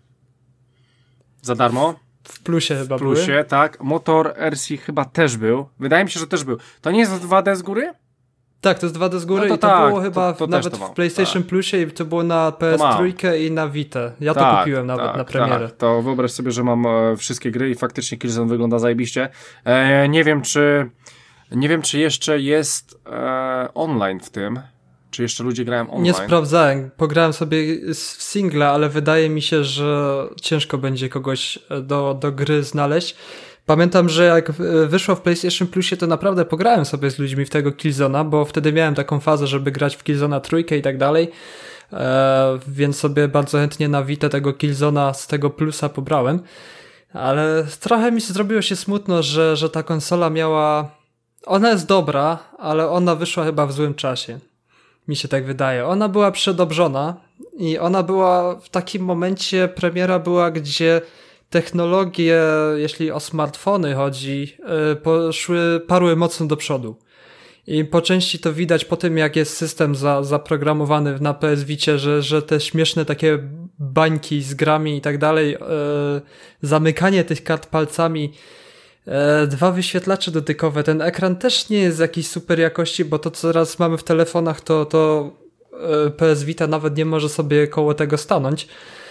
za darmo. W plusie chyba W plusie, były. tak. Motor R C chyba też był. Wydaje mi się, że też był. To nie jest dwa D z góry? Tak, to jest dwa D z góry no to i to tak, było chyba to, to nawet w PlayStation tak. Plusie i to było na P S trzy i na Vita. Ja tak, to kupiłem nawet tak, na premierę. Tak. To wyobraź sobie, że mam e, wszystkie gry i faktycznie Killzone wygląda zajebiście. E, nie wiem, czy nie wiem, czy jeszcze jest e, online w tym. Czy jeszcze ludzie grają online? Nie sprawdzałem. Pograłem sobie w single, ale wydaje mi się, że ciężko będzie kogoś do, do gry znaleźć. Pamiętam, że jak wyszło w PlayStation Plusie, to naprawdę pograłem sobie z ludźmi w tego Killzona, bo wtedy miałem taką fazę, żeby grać w Killzona trójkę i tak dalej, e, więc sobie bardzo chętnie na Vita tego Killzona z tego plusa pobrałem, ale trochę mi zrobiło się smutno, że, że ta konsola miała... Ona jest dobra, ale ona wyszła chyba w złym czasie. Mi się tak wydaje. Ona była przedobrzona i ona była w takim momencie, premiera była, gdzie technologie, jeśli o smartfony chodzi, poszły, parły mocno do przodu. I po części to widać po tym, jak jest system za, zaprogramowany na P S Vicie, że, że te śmieszne takie bańki z grami i tak dalej, e, zamykanie tych kart palcami, e, dwa wyświetlacze dotykowe, ten ekran też nie jest z jakiejś super jakości, bo to co teraz mamy w telefonach, to, to e, P S Vita nawet nie może sobie koło tego stanąć.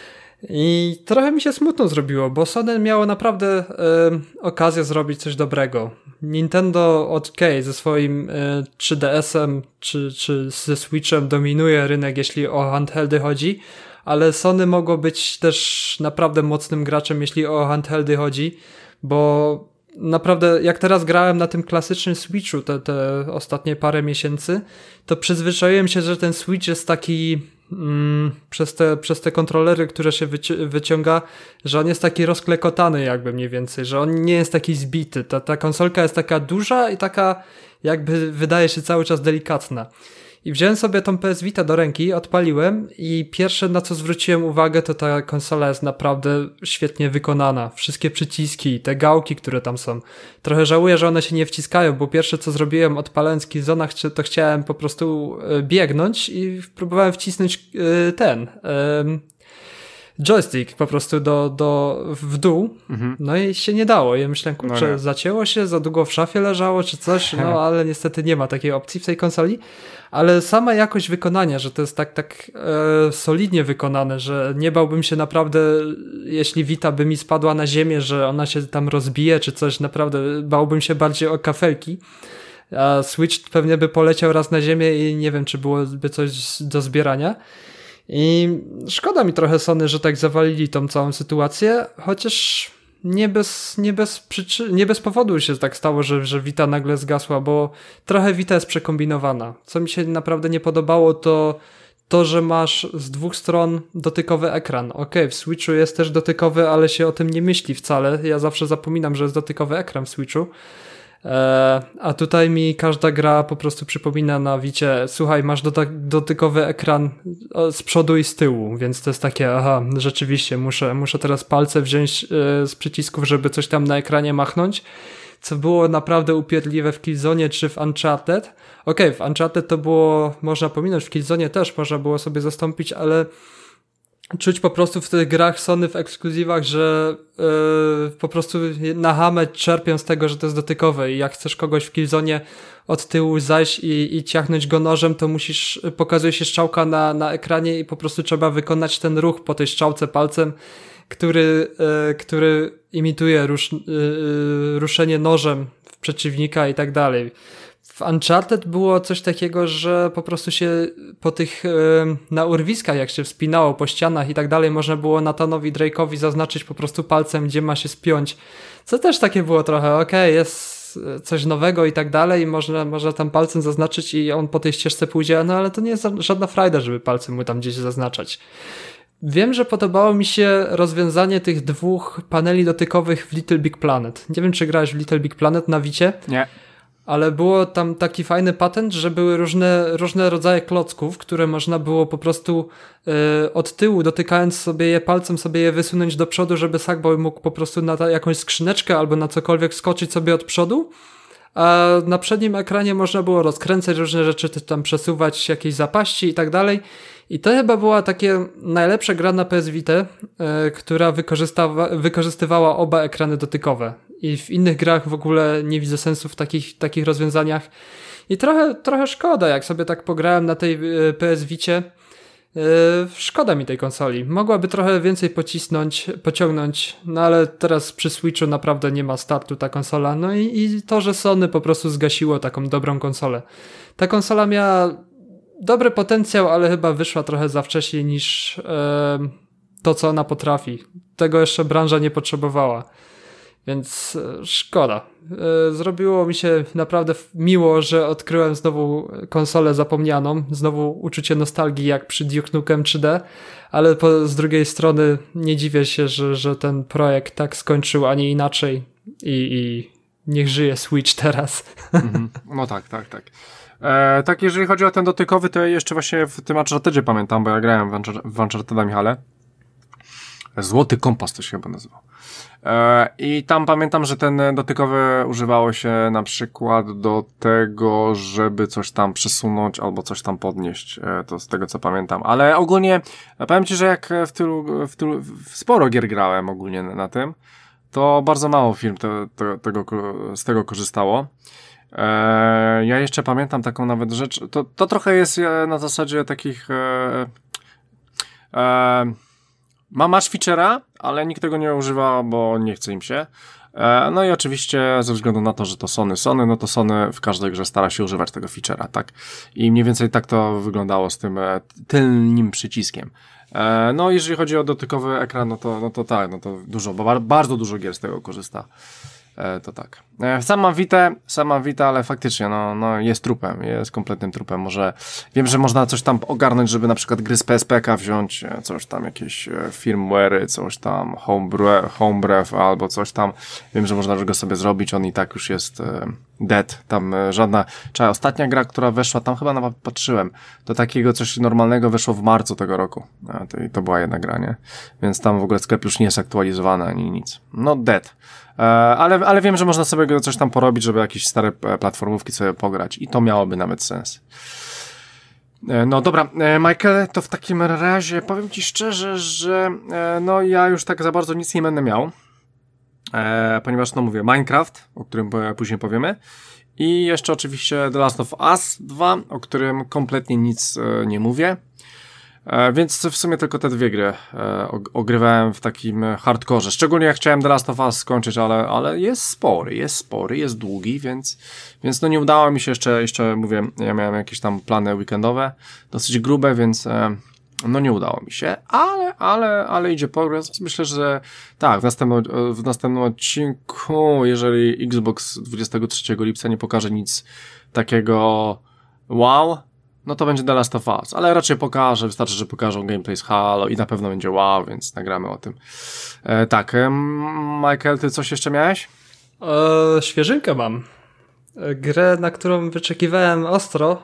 I trochę mi się smutno zrobiło, bo Sony miało naprawdę y, okazję zrobić coś dobrego. Nintendo od K ze swoim y, trzy D S-em czy, czy ze Switchem dominuje rynek, jeśli o handheldy chodzi, ale Sony mogło być też naprawdę mocnym graczem, jeśli o handheldy chodzi, bo naprawdę jak teraz grałem na tym klasycznym Switchu te, te ostatnie parę miesięcy, to przyzwyczaiłem się, że ten Switch jest taki... Mm, przez, te, przez te kontrolery, które się wyci- wyciąga, że on jest taki rozklekotany jakby mniej więcej, że on nie jest taki zbity. Ta, ta konsolka jest taka duża i taka jakby wydaje się cały czas delikatna. I wziąłem sobie tą P S Vita do ręki, odpaliłem i pierwsze na co zwróciłem uwagę, to ta konsola jest naprawdę świetnie wykonana. Wszystkie przyciski, te gałki, które tam są. Trochę żałuję, że one się nie wciskają, bo pierwsze co zrobiłem odpalając Killzona, to chciałem po prostu biegnąć i próbowałem wcisnąć ten joystick po prostu do, do, w dół, mhm. No i się nie dało. Ja myślałem, kurczę, no zacięło się, za długo w szafie leżało czy coś, no ale niestety nie ma takiej opcji w tej konsoli. Ale sama jakość wykonania, że to jest tak, tak e, solidnie wykonane, że nie bałbym się naprawdę, jeśli Vita by mi spadła na ziemię, że ona się tam rozbije czy coś, naprawdę bałbym się bardziej o kafelki. A Switch pewnie by poleciał raz na ziemię i nie wiem, czy byłoby coś do zbierania. I szkoda mi trochę Sony, że tak zawalili tą całą sytuację, chociaż nie bez, nie bez, przyczy- nie bez powodu się tak stało, że, że Vita nagle zgasła, bo trochę Vita jest przekombinowana. Co mi się naprawdę nie podobało, to to, że masz z dwóch stron dotykowy ekran. Okej, okay, w Switchu jest też dotykowy, ale się o tym nie myśli wcale. Ja zawsze zapominam, że jest dotykowy ekran w Switchu. A tutaj mi każda gra po prostu przypomina na Vicie, słuchaj, masz dotykowy ekran z przodu i z tyłu, więc to jest takie, aha, rzeczywiście, muszę, muszę teraz palce wziąć z przycisków, żeby coś tam na ekranie machnąć, co było naprawdę upierdliwe w Killzone czy w Uncharted. Okej, okay, w Uncharted to było, można pominąć, w Killzone też można było sobie zastąpić, ale czuć po prostu w tych grach Sony w ekskluzywach, że yy, po prostu na hamę czerpią z tego, że to jest dotykowe i jak chcesz kogoś w Killzone od tyłu zajść i, i ciachnąć go nożem, to musisz, pokazuje się strzałka na, na ekranie i po prostu trzeba wykonać ten ruch po tej strzałce palcem, który, yy, który imituje rusz, yy, ruszenie nożem w przeciwnika i tak dalej. W Uncharted było coś takiego, że po prostu się po tych yy, na urwiskach, jak się wspinało po ścianach i tak dalej, można było Nathanowi Drake'owi zaznaczyć po prostu palcem, gdzie ma się spiąć. Co też takie było trochę, okej, okay, jest coś nowego i tak dalej, i można, można tam palcem zaznaczyć i on po tej ścieżce pójdzie, no ale to nie jest żadna frajda, żeby palcem mu tam gdzieś zaznaczać. Wiem, że podobało mi się rozwiązanie tych dwóch paneli dotykowych w Little Big Planet. Nie wiem, czy grałeś w Little Big Planet na Vicie? Nie. ale było tam taki fajny patent, że były różne, różne rodzaje klocków, które można było po prostu y, od tyłu, dotykając sobie je palcem, sobie je wysunąć do przodu, żeby Sackboy mógł po prostu na ta, jakąś skrzyneczkę albo na cokolwiek skoczyć sobie od przodu, a na przednim ekranie można było rozkręcać różne rzeczy, tam przesuwać jakieś zapaści i tak dalej. I to chyba była takie najlepsza gra na P S Vita, y, która wykorzystawa- wykorzystywała oba ekrany dotykowe. I w innych grach w ogóle nie widzę sensu w takich, takich rozwiązaniach. I trochę, trochę szkoda, jak sobie tak pograłem na tej y, P S Vicie. Yy, szkoda mi tej konsoli. Mogłaby trochę więcej pocisnąć, pociągnąć, no ale teraz przy Switchu naprawdę nie ma startu ta konsola. No i, i to, że Sony po prostu zgasiło taką dobrą konsolę. Ta konsola miała dobry potencjał, ale chyba wyszła trochę za wcześnie niż yy, to, co ona potrafi. Tego jeszcze branża nie potrzebowała. Więc szkoda. Zrobiło mi się naprawdę miło, że odkryłem znowu konsolę zapomnianą, znowu uczucie nostalgii jak przy Duke Nukem trzy D, ale po, z drugiej strony nie dziwię się, że, że ten projekt tak skończył, a nie inaczej i, i niech żyje Switch teraz. Mhm. No tak, tak, tak. E, tak, jeżeli chodzi o ten dotykowy, to jeszcze właśnie w tym Unchartedzie pamiętam, bo ja grałem w, Unchar- w Uncharteda, Michale. Złoty kompas to się chyba nazywał. E, I tam pamiętam, że ten dotykowy używało się na przykład do tego, żeby coś tam przesunąć albo coś tam podnieść. E, to z tego co pamiętam. Ale ogólnie powiem Ci, że jak w tylu, w tylu w sporo gier grałem ogólnie na, na tym, to bardzo mało firm te, te, tego, z tego korzystało. E, ja jeszcze pamiętam taką nawet rzecz, to, to trochę jest na zasadzie takich e, e, Ma, masz feature'a, ale nikt tego nie używa, bo nie chce im się. E, no i oczywiście ze względu na to, że to Sony, Sony, no to Sony w każdej grze stara się używać tego feature'a, tak? I mniej więcej tak to wyglądało z tym e, tylnym przyciskiem. E, no jeżeli chodzi o dotykowy ekran, no to, no to tak, no to dużo, bo bardzo dużo gier z tego korzysta. E, to tak. E, sam mam Vitę, sam mam Vitę, ale faktycznie, no, no jest trupem, jest kompletnym trupem. Może, wiem, że można coś tam ogarnąć, żeby na przykład gry z P S P K wziąć, coś tam, jakieś firmware'y, coś tam, homebrew, homebrew albo coś tam. Wiem, że można go sobie zrobić, on i tak już jest e, dead, tam e, żadna, czekaj, ostatnia gra, która weszła, tam chyba nawet patrzyłem, to takiego coś normalnego weszło w marcu tego roku. A, to, i to była jedna gra, nie? Więc tam w ogóle sklep już nie jest aktualizowany ani nic. No dead. Ale, ale wiem, że można sobie coś tam porobić, żeby jakieś stare platformówki sobie pograć i to miałoby nawet sens. No dobra, Michael, to w takim razie powiem Ci szczerze, że no ja już tak za bardzo nic nie będę miał, ponieważ no mówię, Minecraft, o którym później powiemy, i jeszcze oczywiście The Last of Us dwa, o którym kompletnie nic nie mówię. E, więc w sumie tylko te dwie gry e, ogrywałem w takim hardkorze. Szczególnie jak chciałem The Last of Us skończyć, ale, ale jest spory, jest spory, jest długi, więc, więc no nie udało mi się jeszcze, jeszcze mówię, ja miałem jakieś tam plany weekendowe, dosyć grube, więc e, no nie udało mi się, ale, ale, ale idzie progres. Myślę, że tak, w następnym, w następnym odcinku, jeżeli Xbox dwudziestego trzeciego lipca nie pokaże nic takiego wow, no to będzie The Last of Us, ale raczej pokażę, wystarczy, że pokażą gameplay z Halo i na pewno będzie wow, więc nagramy o tym. E, tak, e, Michael, ty coś jeszcze miałeś? E, świeżynkę mam. Grę, na którą wyczekiwałem ostro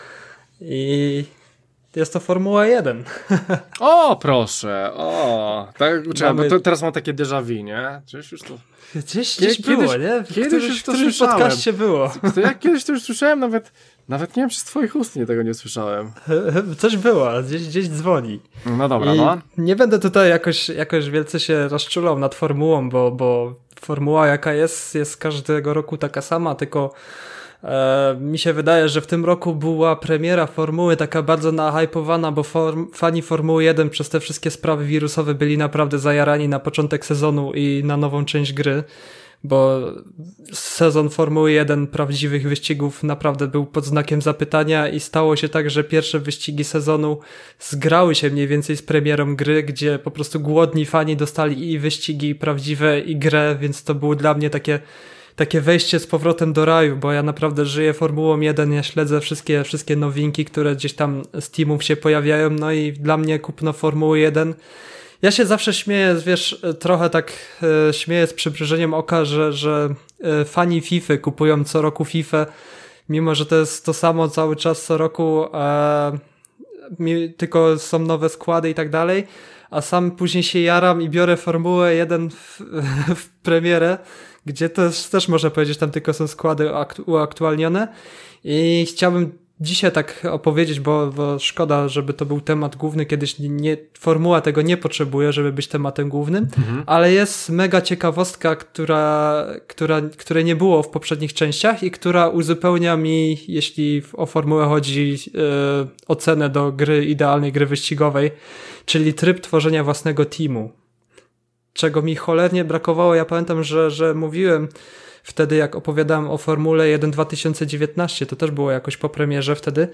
i jest to Formuła jeden. O, proszę, o, tak, Mamy... bo to, teraz mam takie déjà vu, nie? Gdzieś już to... Gdzieś, gdzieś było, kiedyś, nie? W kiedyś którymś, już to w którymś słyszałem. podcaście było. To ja kiedyś to już słyszałem, nawet, nawet nie wiem, czy z twoich ust nie tego nie słyszałem. Coś było, gdzieś, gdzieś dzwoni. No dobra, I no. nie będę tutaj jakoś, jakoś wielce się rozczulał nad formułą, bo, bo formuła jaka jest, jest każdego roku taka sama, tylko e, mi się wydaje, że w tym roku była premiera formuły taka bardzo nahypowana, bo form, fani Formuły jeden przez te wszystkie sprawy wirusowe byli naprawdę zajarani na początek sezonu i na nową część gry, bo sezon Formuły jeden prawdziwych wyścigów naprawdę był pod znakiem zapytania i stało się tak, że pierwsze wyścigi sezonu zgrały się mniej więcej z premierą gry, gdzie po prostu głodni fani dostali i wyścigi prawdziwe i grę, więc to było dla mnie takie takie wejście z powrotem do raju, bo ja naprawdę żyję Formułą jeden, ja śledzę wszystkie, wszystkie nowinki, które gdzieś tam z teamów się pojawiają, no i dla mnie kupno Formuły jeden Ja się zawsze śmieję, wiesz, trochę tak e, śmieję z przymrużeniem oka, że, że e, fani FIFA kupują co roku FIFA, mimo że to jest to samo cały czas co roku, e, mi, tylko są nowe składy i tak dalej, a sam później się jaram i biorę Formułę jeden w, w premierę, gdzie też, też można powiedzieć, tam tylko są składy uaktualnione i chciałbym dzisiaj tak opowiedzieć, bo, bo szkoda, żeby to był temat główny, kiedyś nie, formuła tego nie potrzebuje, żeby być tematem głównym, mhm. ale jest mega ciekawostka, która, która, której nie było w poprzednich częściach i która uzupełnia mi, jeśli o formułę chodzi, yy, ocenę do gry, idealnej gry wyścigowej, czyli tryb tworzenia własnego teamu. Czego mi cholernie brakowało, ja pamiętam, że, że mówiłem wtedy, jak opowiadałem o Formule jeden dwa tysiące dziewiętnaście, to też było jakoś po premierze wtedy,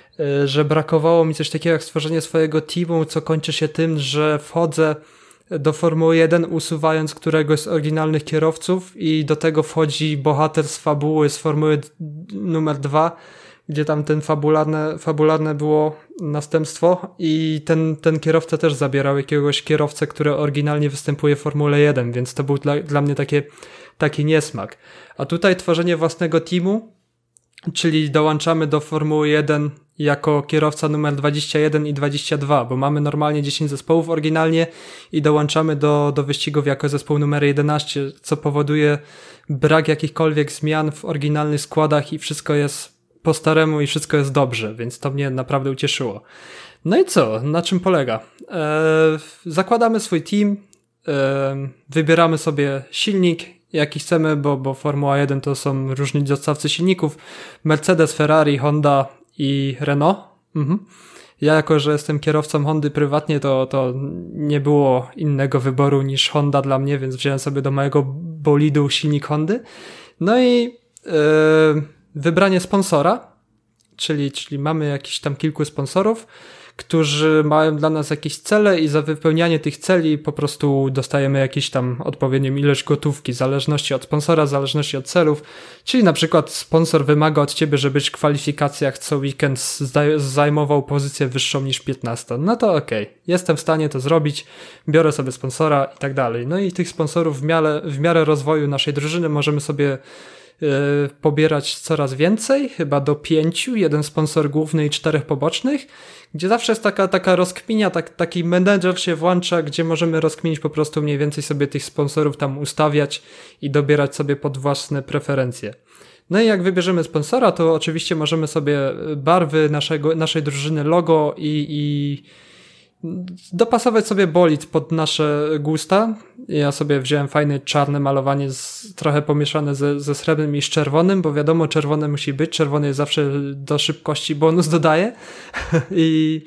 że brakowało mi coś takiego jak stworzenie swojego teamu, co kończy się tym, że wchodzę do Formuły jeden usuwając któregoś z oryginalnych kierowców i do tego wchodzi bohater z fabuły z Formuły numer dwa, gdzie tam ten fabularne, fabularne było następstwo i ten, ten kierowca też zabierał jakiegoś kierowcę, który oryginalnie występuje w Formule jeden, więc to był dla, dla mnie takie, taki niesmak. A tutaj tworzenie własnego teamu, czyli dołączamy do Formuły jeden jako kierowca numer dwadzieścia jeden i dwadzieścia dwa, bo mamy normalnie dziesięć zespołów oryginalnie i dołączamy do, do wyścigów jako zespół numer jedenaście, co powoduje brak jakichkolwiek zmian w oryginalnych składach i wszystko jest po staremu i wszystko jest dobrze, więc to mnie naprawdę ucieszyło. No i co? Na czym polega? Eee, zakładamy swój team, eee, wybieramy sobie silnik, jaki chcemy, bo, bo Formuła jeden to są różni dostawcy silników. Mercedes, Ferrari, Honda i Renault. Mhm. Ja jako, że jestem kierowcą Hondy prywatnie, to, to nie było innego wyboru niż Honda dla mnie, więc wziąłem sobie do mojego bolidu silnik Hondy. No i yy, wybranie sponsora, czyli, czyli mamy jakiś tam kilku sponsorów, którzy mają dla nas jakieś cele i za wypełnianie tych celi po prostu dostajemy jakieś tam odpowiednią ilość gotówki, w zależności od sponsora, w zależności od celów, czyli na przykład sponsor wymaga od ciebie, żebyś w kwalifikacjach co weekend zaj- zajmował pozycję wyższą niż piętnaście. No to okej, okay. Jestem w stanie to zrobić, biorę sobie sponsora i tak dalej. No i tych sponsorów w miarę, w miarę rozwoju naszej drużyny możemy sobie Yy, pobierać coraz więcej, chyba do pięciu, jeden sponsor główny i czterech pobocznych, gdzie zawsze jest taka, taka rozkminia, tak, taki menedżer się włącza, gdzie możemy rozkminić po prostu mniej więcej sobie tych sponsorów tam ustawiać i dobierać sobie pod własne preferencje. No i jak wybierzemy sponsora, to oczywiście możemy sobie barwy naszego, naszej drużyny, logo i, i dopasować sobie bolid pod nasze gusta. Ja sobie wziąłem fajne czarne malowanie z, trochę pomieszane ze, ze srebrnym i z czerwonym, bo wiadomo, czerwone musi być, czerwony jest zawsze do szybkości bonus dodaje i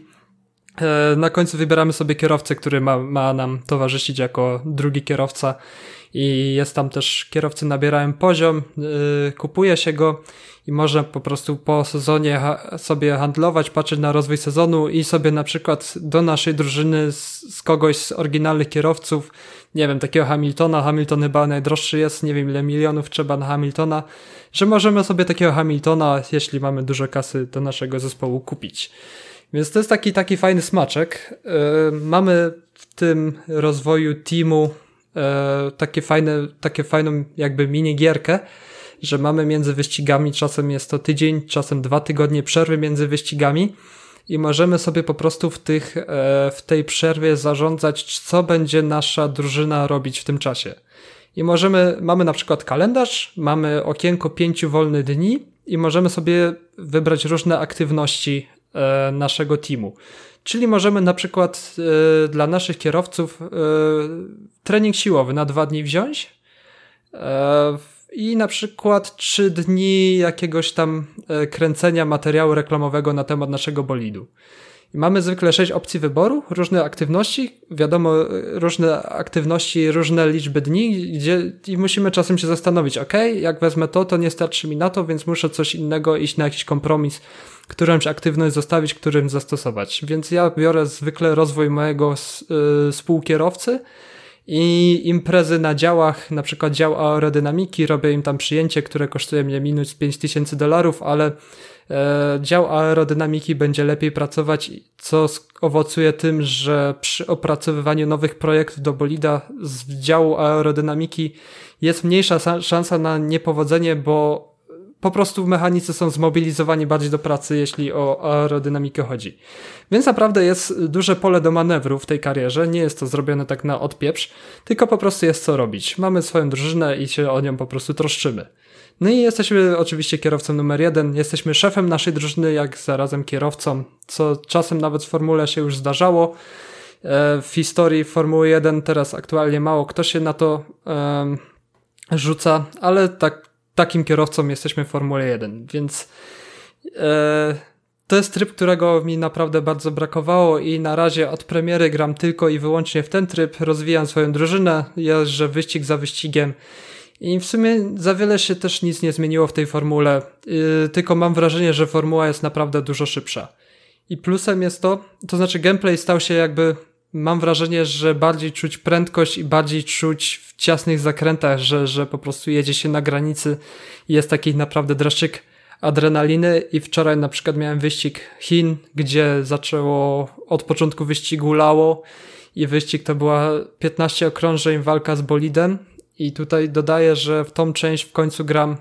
e, na końcu wybieramy sobie kierowcę, który ma, ma nam towarzyszyć jako drugi kierowca i jest tam też, kierowcy nabierają poziom, yy, kupuje się go i można po prostu po sezonie ha- sobie handlować, patrzeć na rozwój sezonu i sobie na przykład do naszej drużyny z, z kogoś z oryginalnych kierowców, nie wiem, takiego Hamiltona, Hamilton chyba najdroższy jest, nie wiem ile milionów trzeba na Hamiltona, że możemy sobie takiego Hamiltona, jeśli mamy dużo kasy, do naszego zespołu kupić. Więc to jest taki, taki fajny smaczek. Yy, mamy w tym rozwoju teamu E, takie fajne, takie fajną jakby minigierkę, że mamy między wyścigami, czasem jest to tydzień, czasem dwa tygodnie przerwy między wyścigami i możemy sobie po prostu w tych, e, w tej przerwie zarządzać, co będzie nasza drużyna robić w tym czasie. I możemy, mamy na przykład kalendarz, mamy okienko pięciu wolnych dni i możemy sobie wybrać różne aktywności e, naszego teamu. Czyli możemy na przykład y, dla naszych kierowców y, trening siłowy na dwa dni wziąć y, i na przykład trzy dni jakiegoś tam y, kręcenia materiału reklamowego na temat naszego bolidu. I mamy zwykle sześć opcji wyboru, różne aktywności, wiadomo, różne aktywności, różne liczby dni, gdzie i musimy czasem się zastanowić, ok, jak wezmę to, to nie starczy mi na to, więc muszę coś innego, iść na jakiś kompromis, którąś aktywność zostawić, którym zastosować. Więc ja biorę zwykle rozwój mojego yy, współkierowcy i imprezy na działach, na przykład dział aerodynamiki, robię im tam przyjęcie, które kosztuje mnie minus pięć tysięcy dolarów, ale e, dział aerodynamiki będzie lepiej pracować, co owocuje tym, że przy opracowywaniu nowych projektów do bolida z działu aerodynamiki jest mniejsza szansa na niepowodzenie, bo po prostu mechanicy są zmobilizowani bardziej do pracy, jeśli o aerodynamikę chodzi. Więc naprawdę jest duże pole do manewru w tej karierze. Nie jest to zrobione tak na odpieprz, tylko po prostu jest co robić. Mamy swoją drużynę i się o nią po prostu troszczymy. No i jesteśmy oczywiście kierowcą numer jeden. Jesteśmy szefem naszej drużyny, jak zarazem kierowcą, co czasem nawet w formule się już zdarzało. W historii Formuły jeden teraz aktualnie mało kto się na to um, rzuca, ale tak takim kierowcą jesteśmy w Formule jeden, więc e, to jest tryb, którego mi naprawdę bardzo brakowało i na razie od premiery gram tylko i wyłącznie w ten tryb, rozwijam swoją drużynę, jeżdżę wyścig za wyścigiem i w sumie za wiele się też nic nie zmieniło w tej formule, yy, tylko mam wrażenie, że formuła jest naprawdę dużo szybsza. I plusem jest to, to znaczy gameplay stał się jakby, mam wrażenie, że bardziej czuć prędkość i bardziej czuć w ciasnych zakrętach, że, że po prostu jedzie się na granicy i jest taki naprawdę dreszczyk adrenaliny i wczoraj na przykład miałem wyścig Chin, gdzie zaczęło od początku wyścigu lało i wyścig to była piętnaście okrążeń, walka z bolidem i tutaj dodaję, że w tą część w końcu gram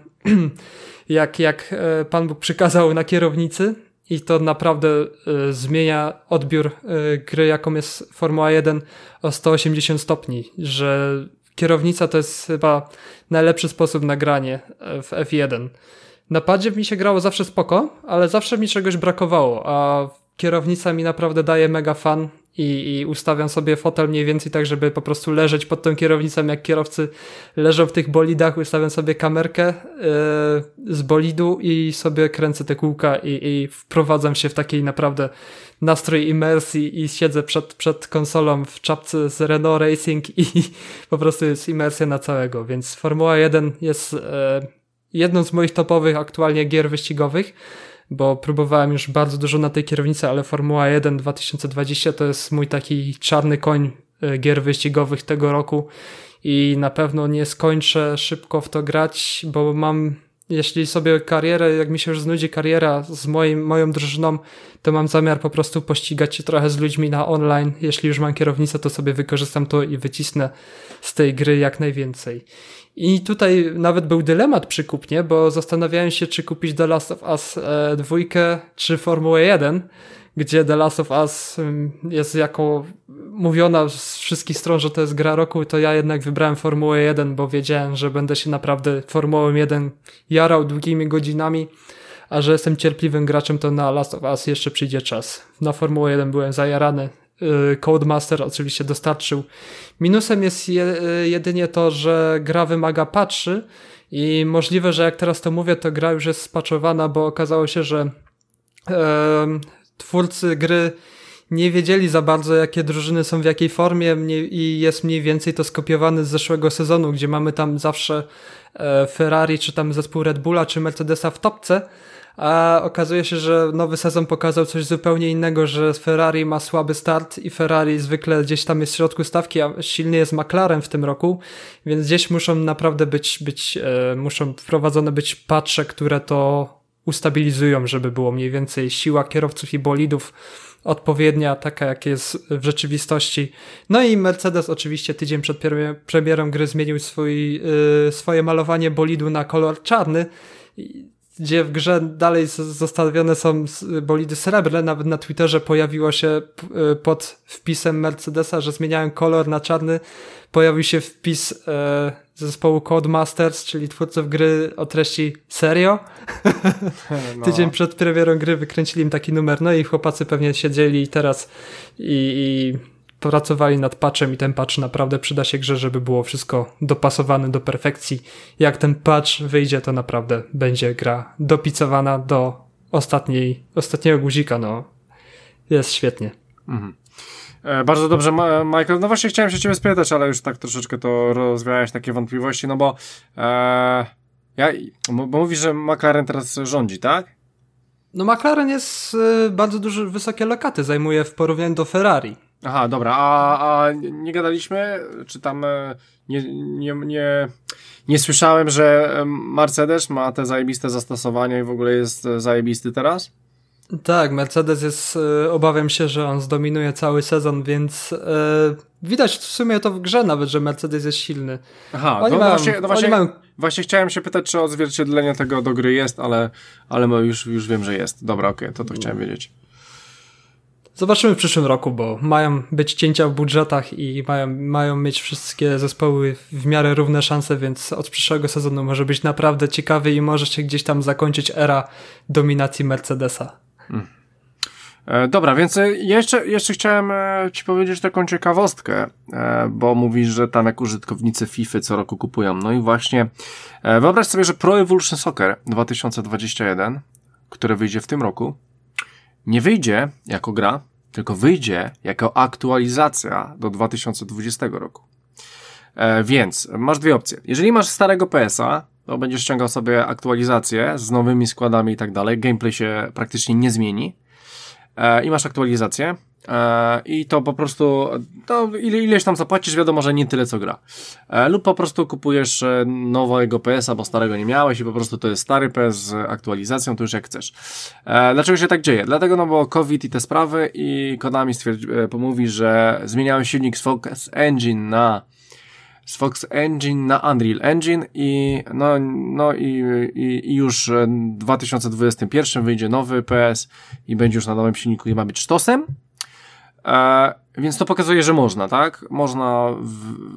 jak, jak Pan Bóg przykazał na kierownicy. I to naprawdę y, zmienia odbiór y, gry, jaką jest Formuła jeden o sto osiemdziesiąt stopni, że kierownica to jest chyba najlepszy sposób na granie w F jeden. Na padzie mi się grało zawsze spoko, ale zawsze mi czegoś brakowało, a kierownica mi naprawdę daje mega fan i, i ustawiam sobie fotel mniej więcej tak, żeby po prostu leżeć pod tą kierownicą, jak kierowcy leżą w tych bolidach, ustawiam sobie kamerkę yy, z bolidu i sobie kręcę te kółka i, i wprowadzam się w taki naprawdę nastrój imersji i siedzę przed, przed konsolą w czapce z Renault Racing i po prostu jest imersja na całego, więc Formuła jeden jest yy, jedną z moich topowych aktualnie gier wyścigowych, bo próbowałem już bardzo dużo na tej kierownicy, ale Formuła jeden dwa tysiące dwadzieścia to jest mój taki czarny koń gier wyścigowych tego roku i na pewno nie skończę szybko w to grać, bo mam, jeśli sobie karierę, jak mi się już znudzi kariera z moim, moją drużyną, to mam zamiar po prostu pościgać się trochę z ludźmi na online. Jeśli już mam kierownicę, to sobie wykorzystam to i wycisnę z tej gry jak najwięcej. I tutaj nawet był dylemat przy kupnie, bo zastanawiałem się, czy kupić The Last of Us dva czy Formułę jeden, gdzie The Last of Us jest jako mówiona z wszystkich stron, że to jest gra roku, to ja jednak wybrałem Formułę jeden, bo wiedziałem, że będę się naprawdę Formułą jeden jarał długimi godzinami, a że jestem cierpliwym graczem, to na Last of Us jeszcze przyjdzie czas. Na Formułę jeden byłem zajarany. Codemaster oczywiście dostarczył. Minusem jest je, jedynie to, że gra wymaga patchy i możliwe, że jak teraz to mówię, to gra już jest spatchowana, bo okazało się, że e, twórcy gry nie wiedzieli za bardzo, jakie drużyny są w jakiej formie i jest mniej więcej to skopiowane z zeszłego sezonu, gdzie mamy tam zawsze e, Ferrari, czy tam zespół Red Bulla, czy Mercedesa w topce, a okazuje się, że nowy sezon pokazał coś zupełnie innego, że Ferrari ma słaby start i Ferrari zwykle gdzieś tam jest w środku stawki, a silny jest McLaren w tym roku, więc gdzieś muszą naprawdę być, być e, muszą wprowadzone być patche, które to ustabilizują, żeby było mniej więcej siła kierowców i bolidów odpowiednia, taka jak jest w rzeczywistości. No i Mercedes oczywiście tydzień przed premierą gry zmienił swój, yy, swoje malowanie bolidu na kolor czarny, gdzie w grze dalej zostawione są bolidy srebrne. Nawet na Twitterze pojawiło się pod wpisem Mercedesa, że zmieniają kolor na czarny. Pojawił się wpis e, zespołu Codemasters, czyli twórców gry o treści serio. No. Tydzień przed premierą gry wykręcili im taki numer, no i chłopacy pewnie siedzieli teraz i, i pracowali nad patchem i ten patch naprawdę przyda się grze, żeby było wszystko dopasowane do perfekcji. Jak ten patch wyjdzie, to naprawdę będzie gra dopicowana do ostatniej, ostatniego guzika, no. Jest świetnie. Mhm. E, bardzo dobrze, Ma- Michael. No właśnie chciałem się ciebie spytać, ale już tak troszeczkę to rozwiałeś takie wątpliwości, no bo e, ja, bo mówisz, że McLaren teraz rządzi, tak? No McLaren jest y, bardzo duże, wysokie lokaty zajmuje w porównaniu do Ferrari. Aha, dobra, a, a nie gadaliśmy, czy tam nie, nie, nie, nie słyszałem, że Mercedes ma te zajebiste zastosowania i w ogóle jest zajebisty teraz? Tak, Mercedes jest, obawiam się, że on zdominuje cały sezon, więc e, widać w sumie to w grze nawet, że Mercedes jest silny. Aha, oni no, mają, właśnie, no właśnie, mają... właśnie chciałem się pytać, czy odzwierciedlenie tego do gry jest, ale, ale już, już wiem, że jest. Dobra, okej, okay, to to chciałem wiedzieć. Zobaczymy w przyszłym roku, bo mają być cięcia w budżetach i mają, mają mieć wszystkie zespoły w miarę równe szanse, więc od przyszłego sezonu może być naprawdę ciekawy i może się gdzieś tam zakończyć era dominacji Mercedesa. Hmm. E, dobra, więc ja jeszcze, jeszcze chciałem e, ci powiedzieć taką ciekawostkę, e, bo mówisz, że tam jak użytkownicy FIFA co roku kupują. No i właśnie e, wyobraź sobie, że Pro Evolution Soccer dwa tysiące dwudziesty pierwszy, które wyjdzie w tym roku, nie wyjdzie jako gra, tylko wyjdzie jako aktualizacja do dwa tysiące dwudziestego roku. E, więc masz dwie opcje. Jeżeli masz starego P S a, to będziesz ściągał sobie aktualizację z nowymi składami i tak dalej. Gameplay się praktycznie nie zmieni. E, I masz aktualizację. E, I to po prostu to ile, ileś tam zapłacisz, wiadomo, że nie tyle co gra. E, lub po prostu kupujesz nowego P S a, bo starego nie miałeś i po prostu to jest stary P S z aktualizacją, to już jak chcesz. E, dlaczego się tak dzieje? Dlatego, no bo COVID i te sprawy i Konami stwierdzi, e, pomówi, że zmieniają silnik z Fox Engine na z Fox Engine na Unreal Engine i no, no i, i, i już w dwa tysiące dwudziestym pierwszym wyjdzie nowy P S i będzie już na nowym silniku i ma być sztosem. E, więc to pokazuje, że można, tak? Można w,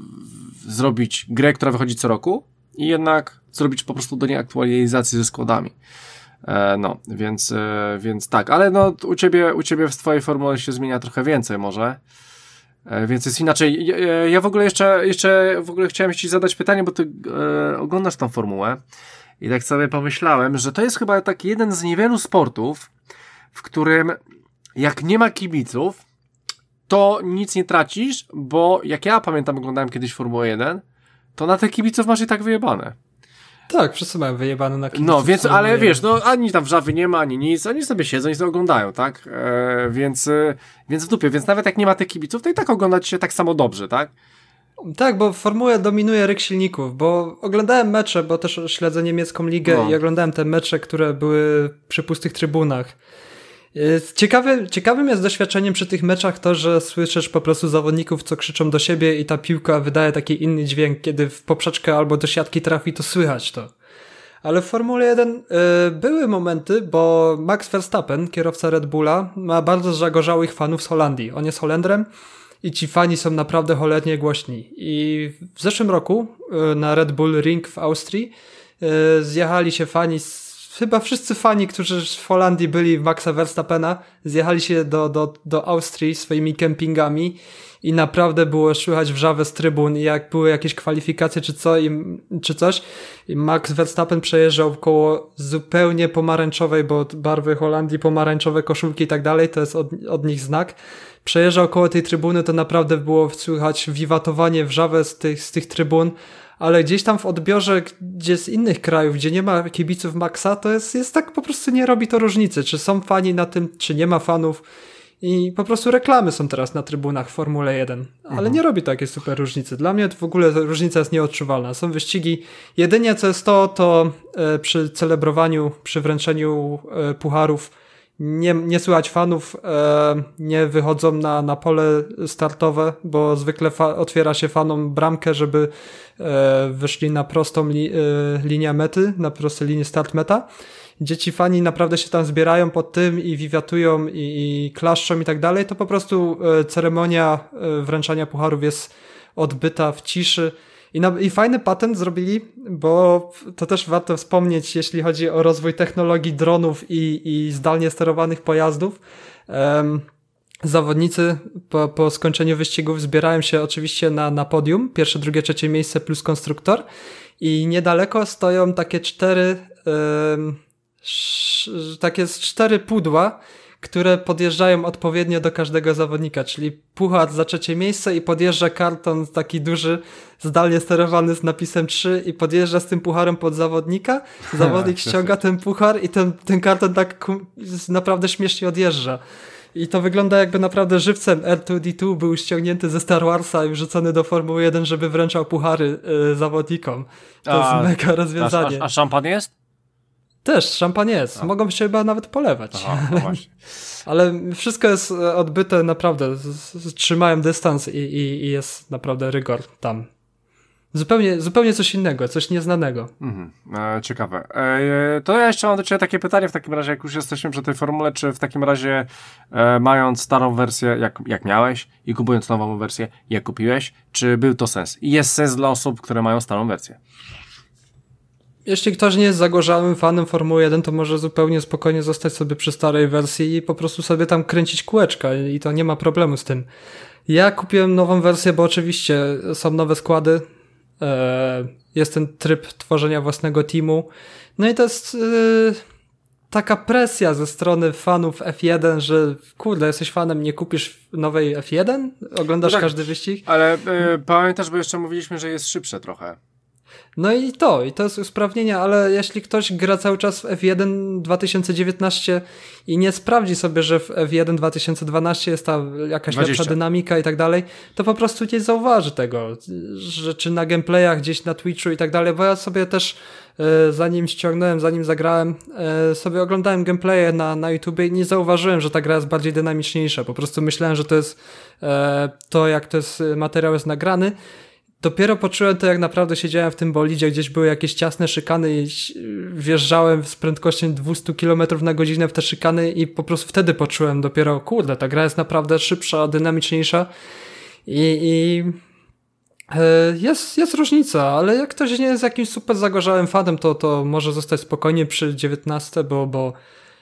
w, zrobić grę, która wychodzi co roku i jednak zrobić po prostu do niej aktualizację ze składami. E, no, więc, e, więc tak, ale no u ciebie, u ciebie w twojej formule się zmienia trochę więcej może. E, więc jest inaczej. Ja, ja w ogóle jeszcze, jeszcze w ogóle chciałem ci zadać pytanie, bo ty e, oglądasz tą formułę i tak sobie pomyślałem, że to jest chyba tak jeden z niewielu sportów, w którym jak nie ma kibiców, to nic nie tracisz, bo jak ja pamiętam, oglądałem kiedyś Formułę jeden, to na tych kibiców masz i tak wyjebane. Tak, wszyscy mają wyjebane na kibiców. No, więc, ale wiesz, no ani tam wrzawy nie ma, ani nic, oni sobie siedzą i sobie oglądają, tak? E, więc, e, więc w dupie, więc nawet jak nie ma tych kibiców, to i tak oglądać się tak samo dobrze, tak? Tak, bo w formule dominuje ryk silników, bo oglądałem mecze, bo też śledzę niemiecką ligę no. i oglądałem te mecze, które były przy pustych trybunach. Ciekawy, ciekawym jest doświadczeniem przy tych meczach to, że słyszysz po prostu zawodników, co krzyczą do siebie i ta piłka wydaje taki inny dźwięk, kiedy w poprzeczkę albo do siatki trafi, to słychać to. Ale w Formule jeden y, były momenty, bo Max Verstappen, kierowca Red Bulla, ma bardzo zagorzałych fanów z Holandii. On jest Holendrem i ci fani są naprawdę cholernie głośni. I w zeszłym roku y, na Red Bull Ring w Austrii y, zjechali się fani z Chyba wszyscy fani, którzy w Holandii byli Maxa Verstappena, zjechali się do, do, do Austrii swoimi kempingami i naprawdę było słychać wrzawę z trybun i jak były jakieś kwalifikacje czy, co, i, czy coś i Max Verstappen przejeżdżał koło zupełnie pomarańczowej, bo barwy Holandii, pomarańczowe koszulki i tak dalej, to jest od, od nich znak. Przejeżdżał koło tej trybuny, to naprawdę było słychać wiwatowanie, wrzawę z tych, z tych trybun, ale gdzieś tam w odbiorze, gdzie z innych krajów, gdzie nie ma kibiców Maxa, to jest, jest tak po prostu nie robi to różnicy, czy są fani na tym, czy nie ma fanów i po prostu reklamy są teraz na trybunach w Formule jeden, ale mhm. nie robi to jakieś super różnicy. Dla mnie to w ogóle różnica jest nieodczuwalna. Są wyścigi, jedynie co jest to, to e, przy celebrowaniu, przy wręczeniu e, pucharów Nie, nie słychać fanów, e, nie wychodzą na, na pole startowe, bo zwykle fa- otwiera się fanom bramkę, żeby e, wyszli na prostą li- e, linię mety, na prostą linię start-meta. Dzieci fani naprawdę się tam zbierają pod tym i wiwiatują i, i klaszczą i tak dalej. To po prostu e, ceremonia e, wręczania pucharów jest odbyta w ciszy. I, na, I fajny patent zrobili, bo to też warto wspomnieć, jeśli chodzi o rozwój technologii dronów i, i zdalnie sterowanych pojazdów. Um, zawodnicy po, po skończeniu wyścigów zbierają się oczywiście na, na podium, pierwsze, drugie, trzecie miejsce plus konstruktor i niedaleko stoją takie cztery um, sz, takie cztery pudła, które podjeżdżają odpowiednio do każdego zawodnika, czyli puchar za trzecie miejsce i podjeżdża karton taki duży, zdalnie sterowany z napisem trzy i podjeżdża z tym pucharem pod zawodnika, zawodnik ściąga ten puchar i ten, ten karton tak naprawdę śmiesznie odjeżdża. I to wygląda jakby naprawdę żywcem R dwa D dwa był ściągnięty ze Star Warsa i wrzucony do Formuły jeden, żeby wręczał puchary y, zawodnikom. To a, jest mega rozwiązanie. A, a szampan jest? Też, szampan jest. A. Mogą się chyba nawet polewać. Aha, no właśnie. Ale wszystko jest odbyte naprawdę. Z, z, trzymają dystans i, i, i jest naprawdę rygor tam. Zupełnie, zupełnie coś innego, coś nieznanego. Mhm, e, ciekawe. E, to ja jeszcze mam do Ciebie takie pytanie w takim razie, jak już jesteśmy przy tej formule, czy w takim razie e, mając starą wersję, jak, jak miałeś i kupując nową wersję, jak kupiłeś, czy był to sens? I jest sens dla osób, które mają starą wersję? Jeśli ktoś nie jest zagorzałym fanem Formuły jeden, to może zupełnie spokojnie zostać sobie przy starej wersji i po prostu sobie tam kręcić kółeczka i to nie ma problemu z tym. Ja kupiłem nową wersję, bo oczywiście są nowe składy, jest ten tryb tworzenia własnego teamu. No i to jest yy, taka presja ze strony fanów F jeden, że kurde, jesteś fanem, nie kupisz nowej F jeden? Oglądasz no tak, każdy wyścig? Ale yy, pamiętasz, bo jeszcze mówiliśmy, że jest szybsze trochę. No i to, i to jest usprawnienie, ale jeśli ktoś gra cały czas w F jeden dwa tysiące dziewiętnaście i nie sprawdzi sobie, że w F jeden dwa tysiące dwanaście jest ta jakaś dwadzieścia lepsza dynamika i tak dalej, to po prostu nie zauważy tego, że czy na gameplayach gdzieś na Twitchu i tak dalej, bo ja sobie też e, zanim ściągnąłem, zanim zagrałem, e, sobie oglądałem gameplaye na, na YouTubie i nie zauważyłem, że ta gra jest bardziej dynamiczniejsza, po prostu myślałem, że to jest e, to, jak to jest, materiał jest nagrany. Dopiero poczułem to, jak naprawdę siedziałem w tym bolidzie, gdzieś były jakieś ciasne szykany i wjeżdżałem z prędkością dwieście kilometrów na godzinę w te szykany i po prostu wtedy poczułem dopiero, kurde, ta gra jest naprawdę szybsza, dynamiczniejsza i, i jest, jest różnica, ale jak ktoś nie jest jakimś super zagorzałym fanem, to, to może zostać spokojnie przy dziewiętnastce, bo, bo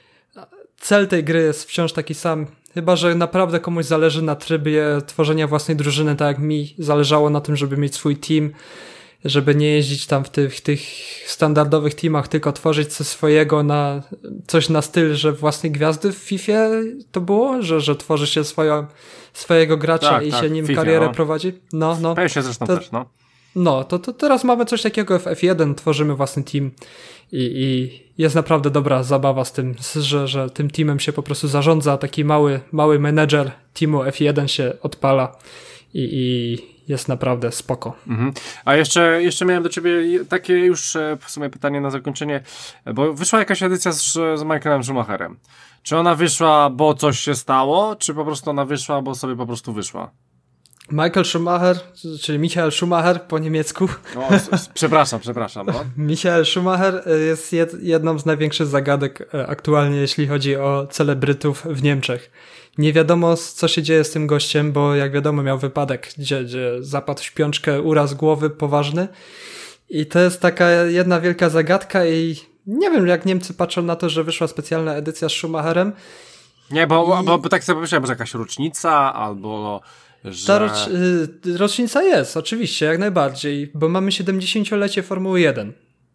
cel tej gry jest wciąż taki sam. Chyba że naprawdę komuś zależy na trybie tworzenia własnej drużyny, tak jak mi zależało na tym, żeby mieć swój team, żeby nie jeździć tam w tych, tych standardowych teamach, tylko tworzyć coś swojego na coś na styl, że własnej gwiazdy w Fifie to było, że, że tworzy się swoją, swojego gracza tak, i tak, się nim FIFA, karierę no. prowadzi. No, no. Pewnie się zresztą to, też, no. No, to, to teraz mamy coś takiego w F jeden, tworzymy własny team i, i jest naprawdę dobra zabawa z tym, że, że tym teamem się po prostu zarządza, taki mały, mały menedżer teamu F jeden się odpala i, i jest naprawdę spoko. Mhm. A jeszcze, jeszcze miałem do Ciebie takie już w sumie pytanie na zakończenie, bo wyszła jakaś edycja z, z Michaelem Schumacherem. Czy ona wyszła, bo coś się stało, czy po prostu ona wyszła, bo sobie po prostu wyszła? Michael Schumacher, czyli Michael Schumacher po niemiecku. O, przepraszam, przepraszam. No. Michael Schumacher jest jed, jedną z największych zagadek aktualnie, jeśli chodzi o celebrytów w Niemczech. Nie wiadomo, co się dzieje z tym gościem, bo jak wiadomo miał wypadek, gdzie, gdzie zapadł w śpiączkę, uraz głowy poważny i to jest taka jedna wielka zagadka i nie wiem, jak Niemcy patrzą na to, że wyszła specjalna edycja z Schumacherem. Nie, bo, I... bo, bo tak sobie pomyślałem, że jakaś rocznica albo... Że... Ta rocz, y, rocznica jest, oczywiście, jak najbardziej, bo mamy siedemdziesięciolecie Formuły jeden.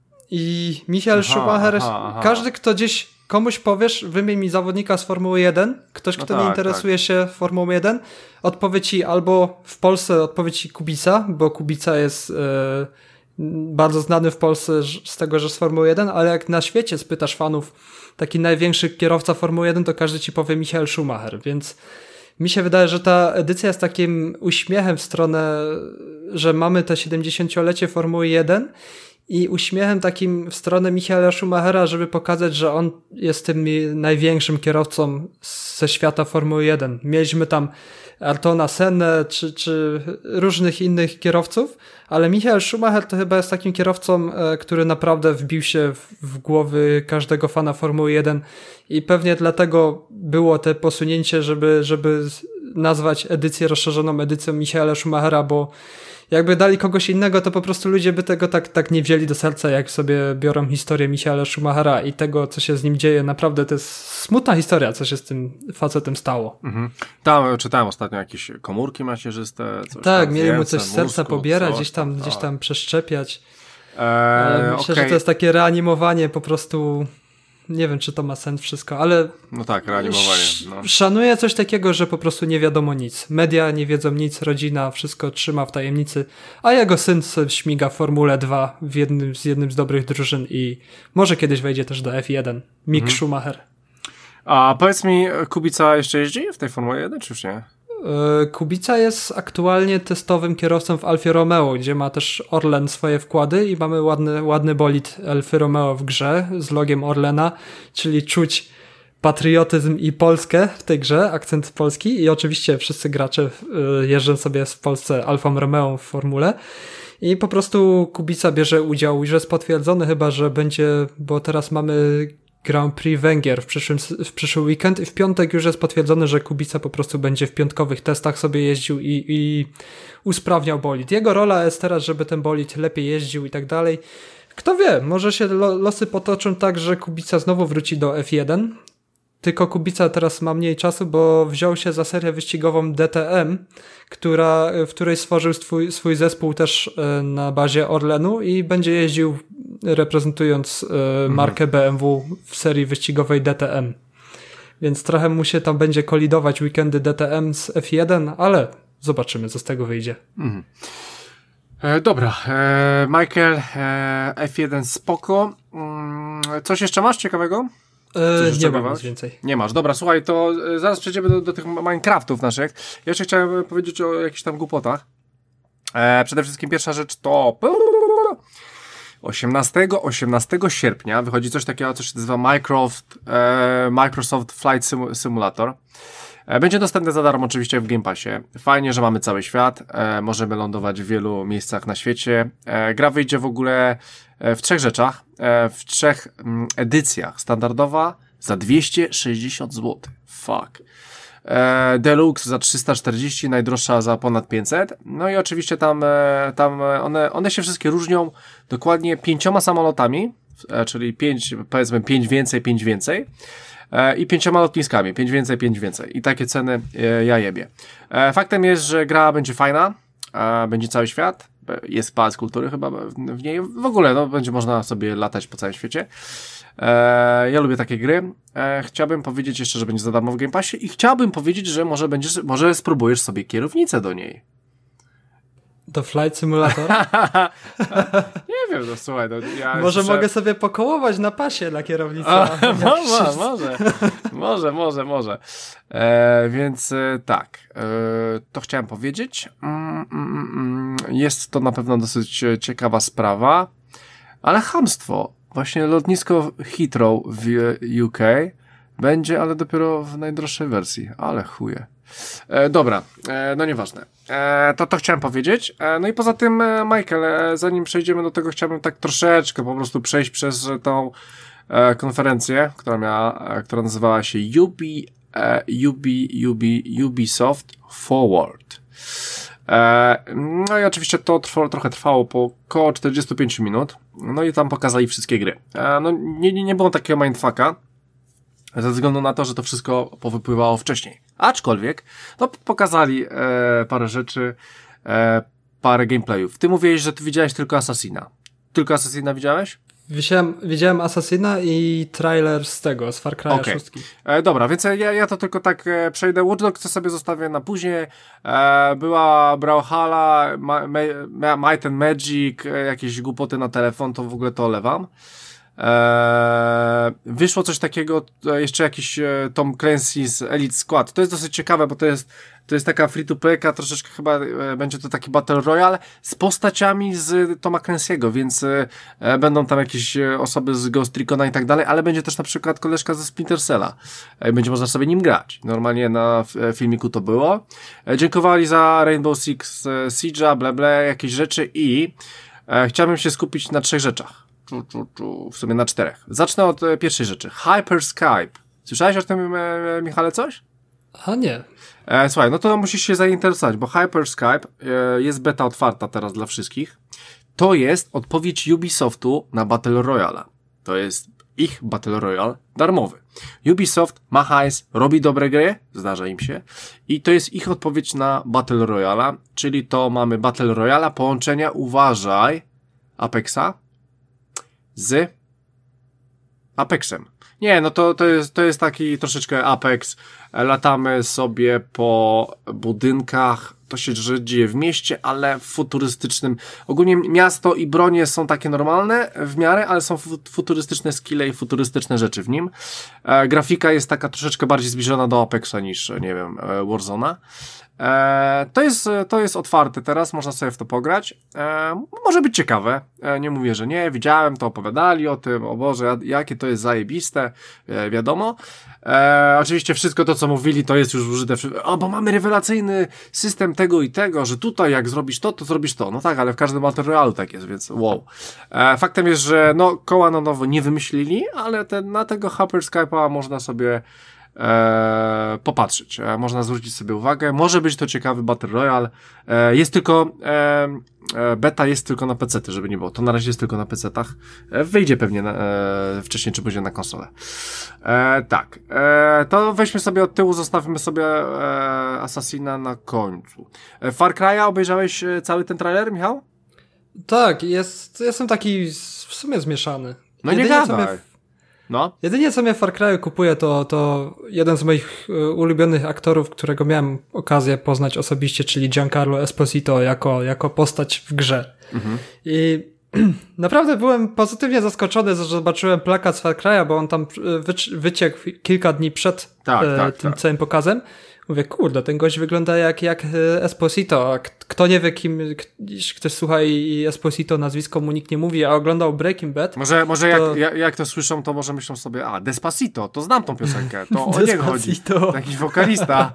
I Michael aha, Schumacher, aha, aha. każdy, kto gdzieś komuś powiesz, wymień mi zawodnika z Formuły jeden, ktoś, kto no tak, nie interesuje tak. się Formułą jeden, odpowie ci albo w Polsce odpowie ci Kubica, bo Kubica jest y, bardzo znany w Polsce z tego, że z Formuły jeden, ale jak na świecie spytasz fanów, taki największy kierowca Formuły jeden, to każdy ci powie Michael Schumacher, więc mi się wydaje, że ta edycja jest takim uśmiechem w stronę, że mamy te siedemdziesięciolecie Formuły jeden i uśmiechem takim w stronę Michaela Schumachera, żeby pokazać, że on jest tym największym kierowcą ze świata Formuły jeden. Mieliśmy tam Ayrtona Sennę czy, czy różnych innych kierowców, ale Michael Schumacher to chyba jest takim kierowcą, który naprawdę wbił się w, w głowy każdego fana Formuły jeden i pewnie dlatego było te posunięcie, żeby, żeby nazwać edycję rozszerzoną edycją Michaela Schumachera, bo jakby dali kogoś innego, to po prostu ludzie by tego tak, tak nie wzięli do serca, jak sobie biorą historię Michaela Schumachera i tego, co się z nim dzieje. Naprawdę to jest smutna historia, co się z tym facetem stało. Mhm. Tam czytałem ostatnio jakieś komórki macierzyste. Coś tak, tam, mieli mu więce, coś z serca mózgu, pobierać, coś, gdzieś tam, tak. gdzieś tam przeszczepiać. Eee, myślę, okay. że to jest takie reanimowanie po prostu... Nie wiem, czy to ma sens wszystko, ale... No tak, reanimowanie. No. Szanuję coś takiego, że po prostu nie wiadomo nic. Media nie wiedzą nic, rodzina wszystko trzyma w tajemnicy, a jego syn śmiga w Formule dwa w jednym, z jednym z dobrych drużyn i może kiedyś wejdzie też do F jeden. Mick mhm. Schumacher. A powiedz mi, Kubica jeszcze jeździ w tej Formule jeden, czy już nie? Kubica jest aktualnie testowym kierowcą w Alfie Romeo, gdzie ma też Orlen swoje wkłady i mamy ładny, ładny bolid Alfy Romeo w grze z logiem Orlena, czyli czuć patriotyzm i Polskę w tej grze, akcent polski i oczywiście wszyscy gracze jeżdżą sobie w Polsce Alfą Romeo w formule i po prostu Kubica bierze udział, już jest potwierdzony chyba, że będzie, bo teraz mamy Grand Prix Węgier w przyszłym, w przyszły weekend i w piątek już jest potwierdzone, że Kubica po prostu będzie w piątkowych testach sobie jeździł i, i usprawniał bolid. Jego rola jest teraz, żeby ten bolid lepiej jeździł i tak dalej. Kto wie, może się lo, losy potoczą tak, że Kubica znowu wróci do F jeden, tylko Kubica teraz ma mniej czasu, bo wziął się za serię wyścigową D T M, która, w której stworzył swój, swój zespół też na bazie Orlenu i będzie jeździł reprezentując markę B M W w serii wyścigowej D T M. Więc trochę mu się tam będzie kolidować weekendy D T M z F jeden, ale zobaczymy, co z tego wyjdzie. Mhm. E, dobra, e, Michael, e, F jeden spoko. Mm, coś jeszcze masz ciekawego? Yy, nie mam nic więcej. Nie masz. Dobra, słuchaj, to zaraz przejdziemy do, do tych Minecraftów naszych. Ja jeszcze chciałem powiedzieć o jakichś tam głupotach. E, przede wszystkim pierwsza rzecz to osiemnastego sierpnia wychodzi coś takiego, co się nazywa Microsoft, e, Microsoft Flight Simulator. E, będzie dostępne za darmo oczywiście w Game Passie. Fajnie, że mamy cały świat. E, możemy lądować w wielu miejscach na świecie. E, gra wyjdzie w ogóle w trzech rzeczach, w trzech edycjach. Standardowa za dwieście sześćdziesiąt złotych. Fuck. Deluxe za trzysta czterdzieści, najdroższa za ponad pięćset. No i oczywiście tam, tam one, one się wszystkie różnią dokładnie pięcioma samolotami, czyli pięć, powiedzmy pięć więcej, pięć więcej. I pięcioma lotniskami, pięć więcej, pięć więcej. I takie ceny ja jebie. Faktem jest, że gra będzie fajna, będzie cały świat. Jest pałac kultury chyba w niej. W ogóle no, będzie można sobie latać po całym świecie. E, ja lubię takie gry. E, chciałbym powiedzieć jeszcze, że będzie za darmo w Game Passie i chciałbym powiedzieć, że może będziesz, może spróbujesz sobie kierownicę do niej. Do Flight Simulator? Nie wiem, no słuchaj. No, ja może słyszę... mogę sobie pokołować na pasie na kierownicę. A, może, może, może, może, może. E, więc e, tak, e, to chciałem powiedzieć. Mm, mm, mm, jest to na pewno dosyć ciekawa sprawa, ale chamstwo. Właśnie lotnisko Heathrow w U K będzie, ale dopiero w najdroższej wersji. Ale chuje. E, dobra, e, no nieważne. E, to to chciałem powiedzieć. E, no i poza tym, e, Michael, e, zanim przejdziemy do tego, chciałbym tak troszeczkę po prostu przejść przez tą e, konferencję, która miała, e, która nazywała się Ubi, e, Ubi, Ubi, Ubisoft Forward. E, no i oczywiście to trwało, trochę trwało po około czterdzieści pięć minut. No i tam pokazali wszystkie gry. E, no nie, nie, nie było takiego mindfucka. Ze względu na to, że to wszystko powypływało wcześniej. Aczkolwiek, no pokazali e, parę rzeczy, e, parę gameplayów. Ty mówiłeś, że ty widziałeś tylko Assassina. Tylko Assassina widziałeś? Widziałem, widziałem Assassina i trailer z tego, z Far Cry'a okay. sześć. E, dobra, więc ja, ja to tylko tak e, przejdę. Watch Dogs to sobie zostawię na później. E, była Brawlhalla, Ma, Ma, Might and Magic, e, jakieś głupoty na telefon, to w ogóle to olewam. Eee, wyszło coś takiego, jeszcze jakiś e, Tom Clancy's Elite Squad. To jest dosyć ciekawe, bo to jest, to jest taka free-to-playka, troszeczkę chyba e, będzie to taki Battle Royale z postaciami z Toma Clancy'ego, więc e, będą tam jakieś osoby z Ghost Recona i tak dalej, ale będzie też na przykład koleżka ze Splinter Cella. E, będzie można sobie nim grać. Normalnie na e, filmiku to było. E, dziękowali za Rainbow Six e, Siege'a, ble ble, jakieś rzeczy i e, chciałbym się skupić na trzech rzeczach. Czu, czu, czu, w sumie na czterech. Zacznę od e, pierwszej rzeczy. Hyperskype. Słyszałeś o tym, e, Michale, coś? A nie. E, słuchaj, no to musisz się zainteresować, bo Hyperskype e, jest beta otwarta teraz dla wszystkich. To jest odpowiedź Ubisoftu na Battle Royale. To jest ich Battle Royale darmowy. Ubisoft ma hajs, robi dobre gry, zdarza im się, i to jest ich odpowiedź na Battle Royale, czyli to mamy Battle Royale, połączenia, uważaj, Apexa z Apexem. Nie, no to, to jest, to jest taki troszeczkę Apex. Latamy sobie po budynkach, to się dzieje w mieście, ale w futurystycznym. Ogólnie miasto i bronie są takie normalne w miarę, ale są futurystyczne skille i futurystyczne rzeczy w nim. E, grafika jest taka troszeczkę bardziej zbliżona do Apexa niż, nie wiem, Warzona. E, to jest, to jest otwarte teraz, można sobie w to pograć. E, może być ciekawe, e, nie mówię, że nie, widziałem to, opowiadali o tym, o Boże, jakie to jest zajebiste, e, wiadomo. E, oczywiście wszystko to, co mówili, to jest już użyte, w, o, bo mamy rewelacyjny system tego i tego, że tutaj jak zrobisz to, to zrobisz to. No tak, ale w każdym materialu tak jest, więc wow. E, faktem jest, że no, koła na nowo nie wymyślili, ale te, na tego Hyperscape'a można sobie E, popatrzeć, e, można zwrócić sobie uwagę, może być to ciekawy Battle Royale, e, jest tylko e, e, beta jest tylko na pecety, żeby nie było, to na razie jest tylko na pecetach, e, wyjdzie pewnie na, e, wcześniej czy później na konsolę. E, tak, e, to weźmy sobie od tyłu, zostawimy sobie e, Assassina na końcu. E, Far Cry'a obejrzałeś cały ten trailer, Michał? Tak, jest, jestem taki w sumie zmieszany. No nie gadaj. No. Jedynie co mnie w Far Cry'u kupuje, to, to jeden z moich ulubionych aktorów, którego miałem okazję poznać osobiście, czyli Giancarlo Esposito jako, jako postać w grze. Mhm. I naprawdę byłem pozytywnie zaskoczony, że zobaczyłem plakat z Far Cry'a, bo on tam wyci- wyciekł kilka dni przed tak, e, tak, tym tak. całym pokazem. Mówię, kurde, ten gość wygląda jak, jak Esposito. A kto nie wie, kim ktoś słucha i Esposito nazwisko mu nikt nie mówi, a oglądał Breaking Bad. Może, może to... jak, jak to słyszą, to może myślą sobie, a Despacito, to znam tą piosenkę, to o niego chodzi. Jakiś wokalista.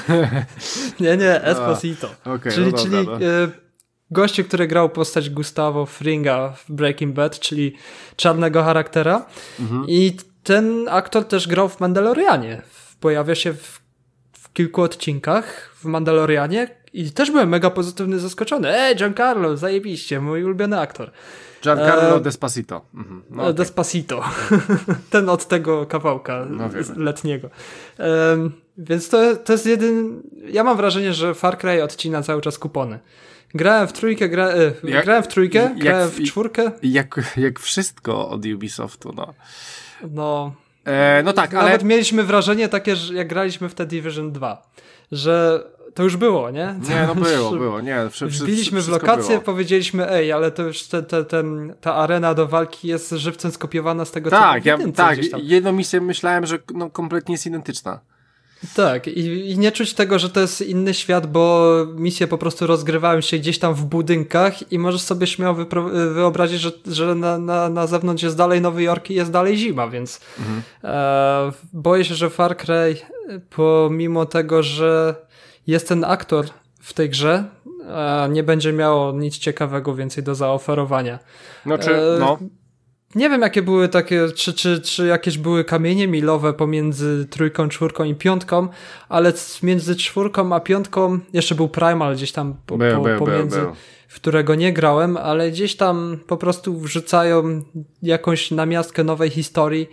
nie, nie, Esposito. No. Okay, czyli no dobra, czyli no. y, gościu, który grał postać Gustavo Fringa w Breaking Bad, czyli czarnego charaktera. Mhm. I ten aktor też grał w Mandalorianie. Pojawia się w kilku odcinkach w Mandalorianie i też byłem mega pozytywnie zaskoczony. Ej, Giancarlo, zajebiście, mój ulubiony aktor. Giancarlo e... Despacito. Mhm. No, okay. Despacito. Ten od tego kawałka no, letniego. E, więc to, to jest jeden... Ja mam wrażenie, że Far Cry odcina cały czas kupony. Grałem w trójkę, gra... jak, grałem w trójkę, jak, grałem w czwórkę. Jak, jak wszystko od Ubisoftu, no. No... E, no tak, Nawet ale... mieliśmy wrażenie takie, że jak graliśmy w The Division dwa, że to już było, nie? Nie, no było, było, nie. Wbiliśmy w lokację, było. Powiedzieliśmy, ej, ale to już te, te, ten, ta arena do walki jest żywcem skopiowana z tego, tak, co ja, tak, jedną misję myślałem, że no, kompletnie jest identyczna. Tak, i, i nie czuć tego, że to jest inny świat, bo misje po prostu rozgrywają się gdzieś tam w budynkach i możesz sobie śmiało wypro- wyobrazić, że, że na, na, na zewnątrz jest dalej Nowy Jork i jest dalej zima, więc mhm. e, boję się, że Far Cry, pomimo tego, że jest ten aktor w tej grze, e, nie będzie miało nic ciekawego więcej do zaoferowania. Znaczy, e, no. Nie wiem, jakie były takie, czy, czy, czy jakieś były kamienie milowe pomiędzy trójką, czwórką i piątką, ale między czwórką a piątką jeszcze był Primal gdzieś tam po, był, po, był, pomiędzy, był, był. w którego nie grałem, ale gdzieś tam po prostu wrzucają jakąś namiastkę nowej historii.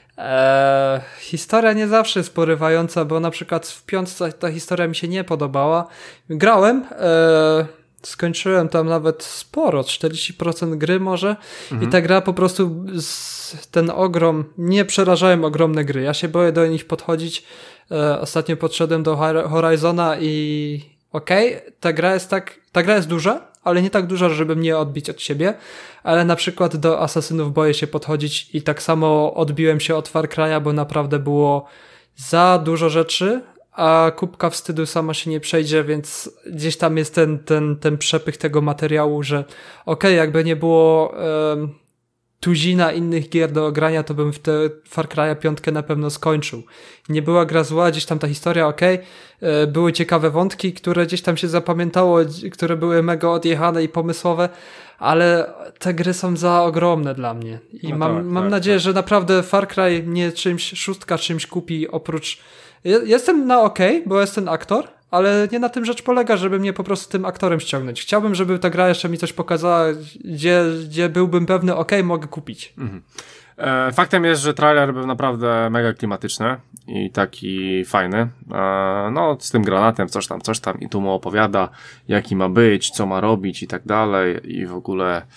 Eee, historia nie zawsze jest porywająca, bo na przykład w piątce ta historia mi się nie podobała. Grałem, eee, skończyłem tam nawet sporo, czterdzieści procent gry może mhm. i ta gra po prostu z, ten ogrom, nie przerażałem ogromne gry, ja się boję do nich podchodzić. E, ostatnio podszedłem do Horizona i okej, okay, ta gra jest tak, ta gra jest duża, ale nie tak duża, żeby mnie odbić od siebie, ale na przykład do Asasynów boję się podchodzić i tak samo odbiłem się od Far Cry'a, bo naprawdę było za dużo rzeczy, a kubka wstydu sama się nie przejdzie, więc gdzieś tam jest ten, ten, ten przepych tego materiału, że okej, okay, jakby nie było um, tuzina innych gier do grania, to bym w tę Far Cry'a piątkę na pewno skończył. Nie była gra zła, gdzieś tam ta historia okej, okay, były ciekawe wątki, które gdzieś tam się zapamiętało, które były mega odjechane i pomysłowe, ale te gry są za ogromne dla mnie i no mam, tak, mam tak, nadzieję, tak. że naprawdę Far Cry mnie czymś, szóstka czymś kupi oprócz. Jestem na okej, okay, bo jest ten aktor, ale nie na tym rzecz polega, żeby mnie po prostu tym aktorem ściągnąć. Chciałbym, żeby ta gra jeszcze mi coś pokazała, gdzie, gdzie byłbym pewny, okej, okay, mogę kupić. Mhm. E, faktem jest, że trailer był naprawdę mega klimatyczny i taki fajny. E, no, z tym granatem, coś tam, coś tam i tu mu opowiada, jaki ma być, co ma robić i tak dalej i w ogóle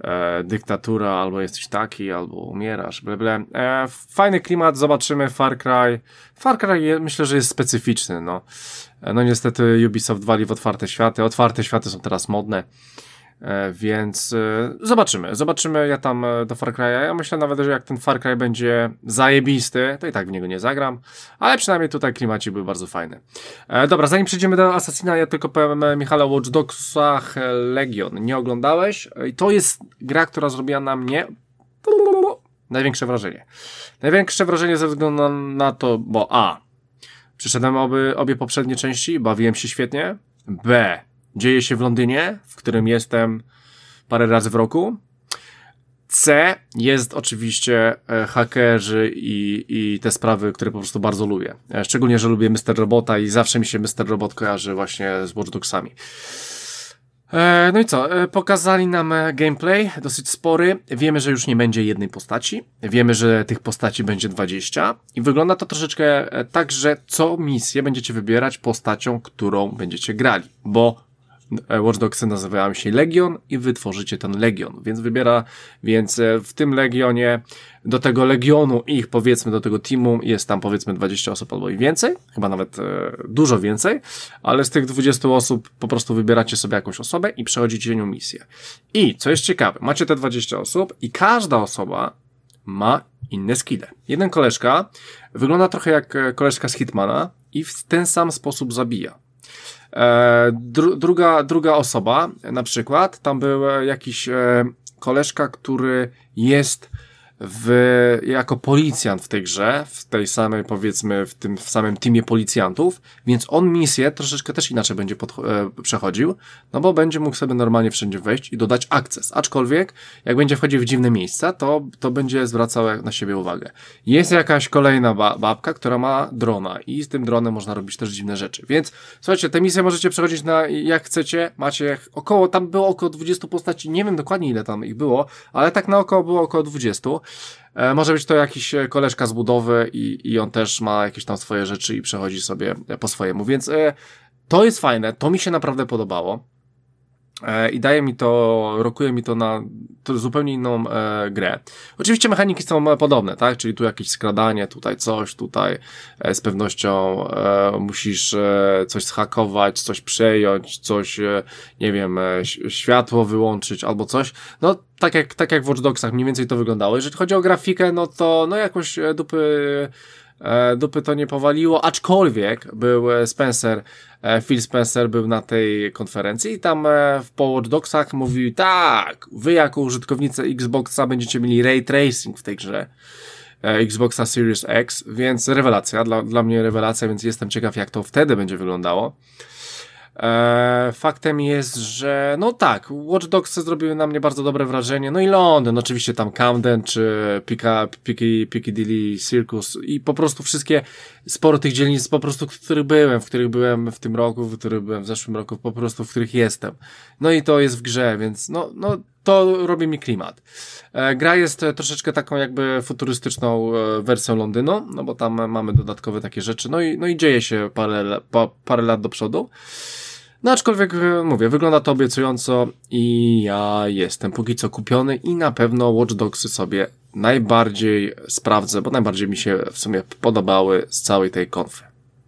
e, dyktatura, albo jesteś taki, albo umierasz, bla, bla. E, fajny klimat, zobaczymy Far Cry. Far Cry je, myślę, że jest specyficzny, no. E, no niestety Ubisoft wali w otwarte światy, otwarte światy są teraz modne. E, więc e, zobaczymy, zobaczymy, ja tam e, do Far Cry'a, ja myślę nawet, że jak ten Far Cry będzie zajebisty, to i tak w niego nie zagram, ale przynajmniej tutaj klimacik był bardzo fajny. E, dobra, zanim przejdziemy do Assassina, ja tylko powiem e, Michale o Watch Dogsach Legion. Nie oglądałeś? I to jest gra, która zrobiła na mnie największe wrażenie. Największe wrażenie ze względu na to, bo a, przeszedłem obie, obie poprzednie części, bawiłem się świetnie, b, dzieje się w Londynie, w którym jestem parę razy w roku. C, jest oczywiście e, hakerzy i, i te sprawy, które po prostu bardzo lubię. E, szczególnie, że lubię mister Robota i zawsze mi się mister Robot kojarzy właśnie z Watch Dogsami. E, no i co? E, pokazali nam e, gameplay dosyć spory. Wiemy, że już nie będzie jednej postaci. Wiemy, że tych postaci będzie dwadzieścia. I wygląda to troszeczkę e, tak, że co misję będziecie wybierać postacią, którą będziecie grali. Bo Watch Dogsy nazywają się Legion i wy tworzycie ten Legion, więc wybiera, więc w tym Legionie, do tego Legionu ich, powiedzmy, do tego teamu jest tam powiedzmy dwadzieścia osób albo i więcej, chyba nawet e, dużo więcej, ale z tych dwudziestu osób po prostu wybieracie sobie jakąś osobę i przechodzicie nią misję. I, co jest ciekawe, macie te dwadzieścia osób i każda osoba ma inne skille. Jeden koleżka wygląda trochę jak koleżka z Hitmana i w ten sam sposób zabija. E, dru, druga, druga osoba, na przykład, tam był jakiś e, koleżka, który jest w, jako policjant w tej grze, w tej samej, powiedzmy, w tym w samym teamie policjantów, więc on misję troszeczkę też inaczej będzie pod, e, przechodził, no bo będzie mógł sobie normalnie wszędzie wejść i dodać akces, aczkolwiek jak będzie wchodził w dziwne miejsca, to, to będzie zwracał na siebie uwagę. Jest jakaś kolejna ba- babka, która ma drona i z tym dronem można robić też dziwne rzeczy, więc słuchajcie, te misje możecie przechodzić na jak chcecie, macie około, tam było około dwudziestu postaci, nie wiem dokładnie ile tam ich było, ale tak na około było około dwudziestu. E, może być to jakiś koleżka z budowy i, i on też ma jakieś tam swoje rzeczy i przechodzi sobie po swojemu, więc e, to jest fajne, to mi się naprawdę podobało e, i daje mi to, rokuje mi to na to zupełnie inną e, grę. Oczywiście mechaniki są podobne, tak, czyli tu jakieś skradanie, tutaj coś, tutaj e, z pewnością e, musisz e, coś zhakować, coś przejąć, coś, e, nie wiem, e, światło wyłączyć albo coś, no tak jak, tak jak w Watch Dogsach mniej więcej to wyglądało. Jeżeli chodzi o grafikę, no to no jakoś dupy, e, dupy to nie powaliło, aczkolwiek był Spencer, e, Phil Spencer był na tej konferencji i tam e, po Watch Dogsach mówił, tak, wy jako użytkownicy Xboxa będziecie mieli Ray Tracing w tej grze, e, Xboxa Series X, więc rewelacja, dla, dla mnie rewelacja, więc jestem ciekaw jak to wtedy będzie wyglądało. Eee, faktem jest, że no tak, Watch Dogs zrobiły na mnie bardzo dobre wrażenie, no i Londyn, oczywiście tam Camden czy Piccadilly Circus i po prostu wszystkie sporo tych dzielnic po prostu, w których byłem, w których byłem w tym roku, w których byłem w zeszłym roku, po prostu w których jestem. No i to jest w grze, więc no, no to robi mi klimat. E, gra jest troszeczkę taką jakby futurystyczną e, wersją Londynu, no bo tam mamy dodatkowe takie rzeczy, no i, no i dzieje się parę, pa, parę lat do przodu. No aczkolwiek, mówię, wygląda to obiecująco i ja jestem póki co kupiony i na pewno Watch Dogsy sobie najbardziej sprawdzę, bo najbardziej mi się w sumie podobały z całej tej konfy.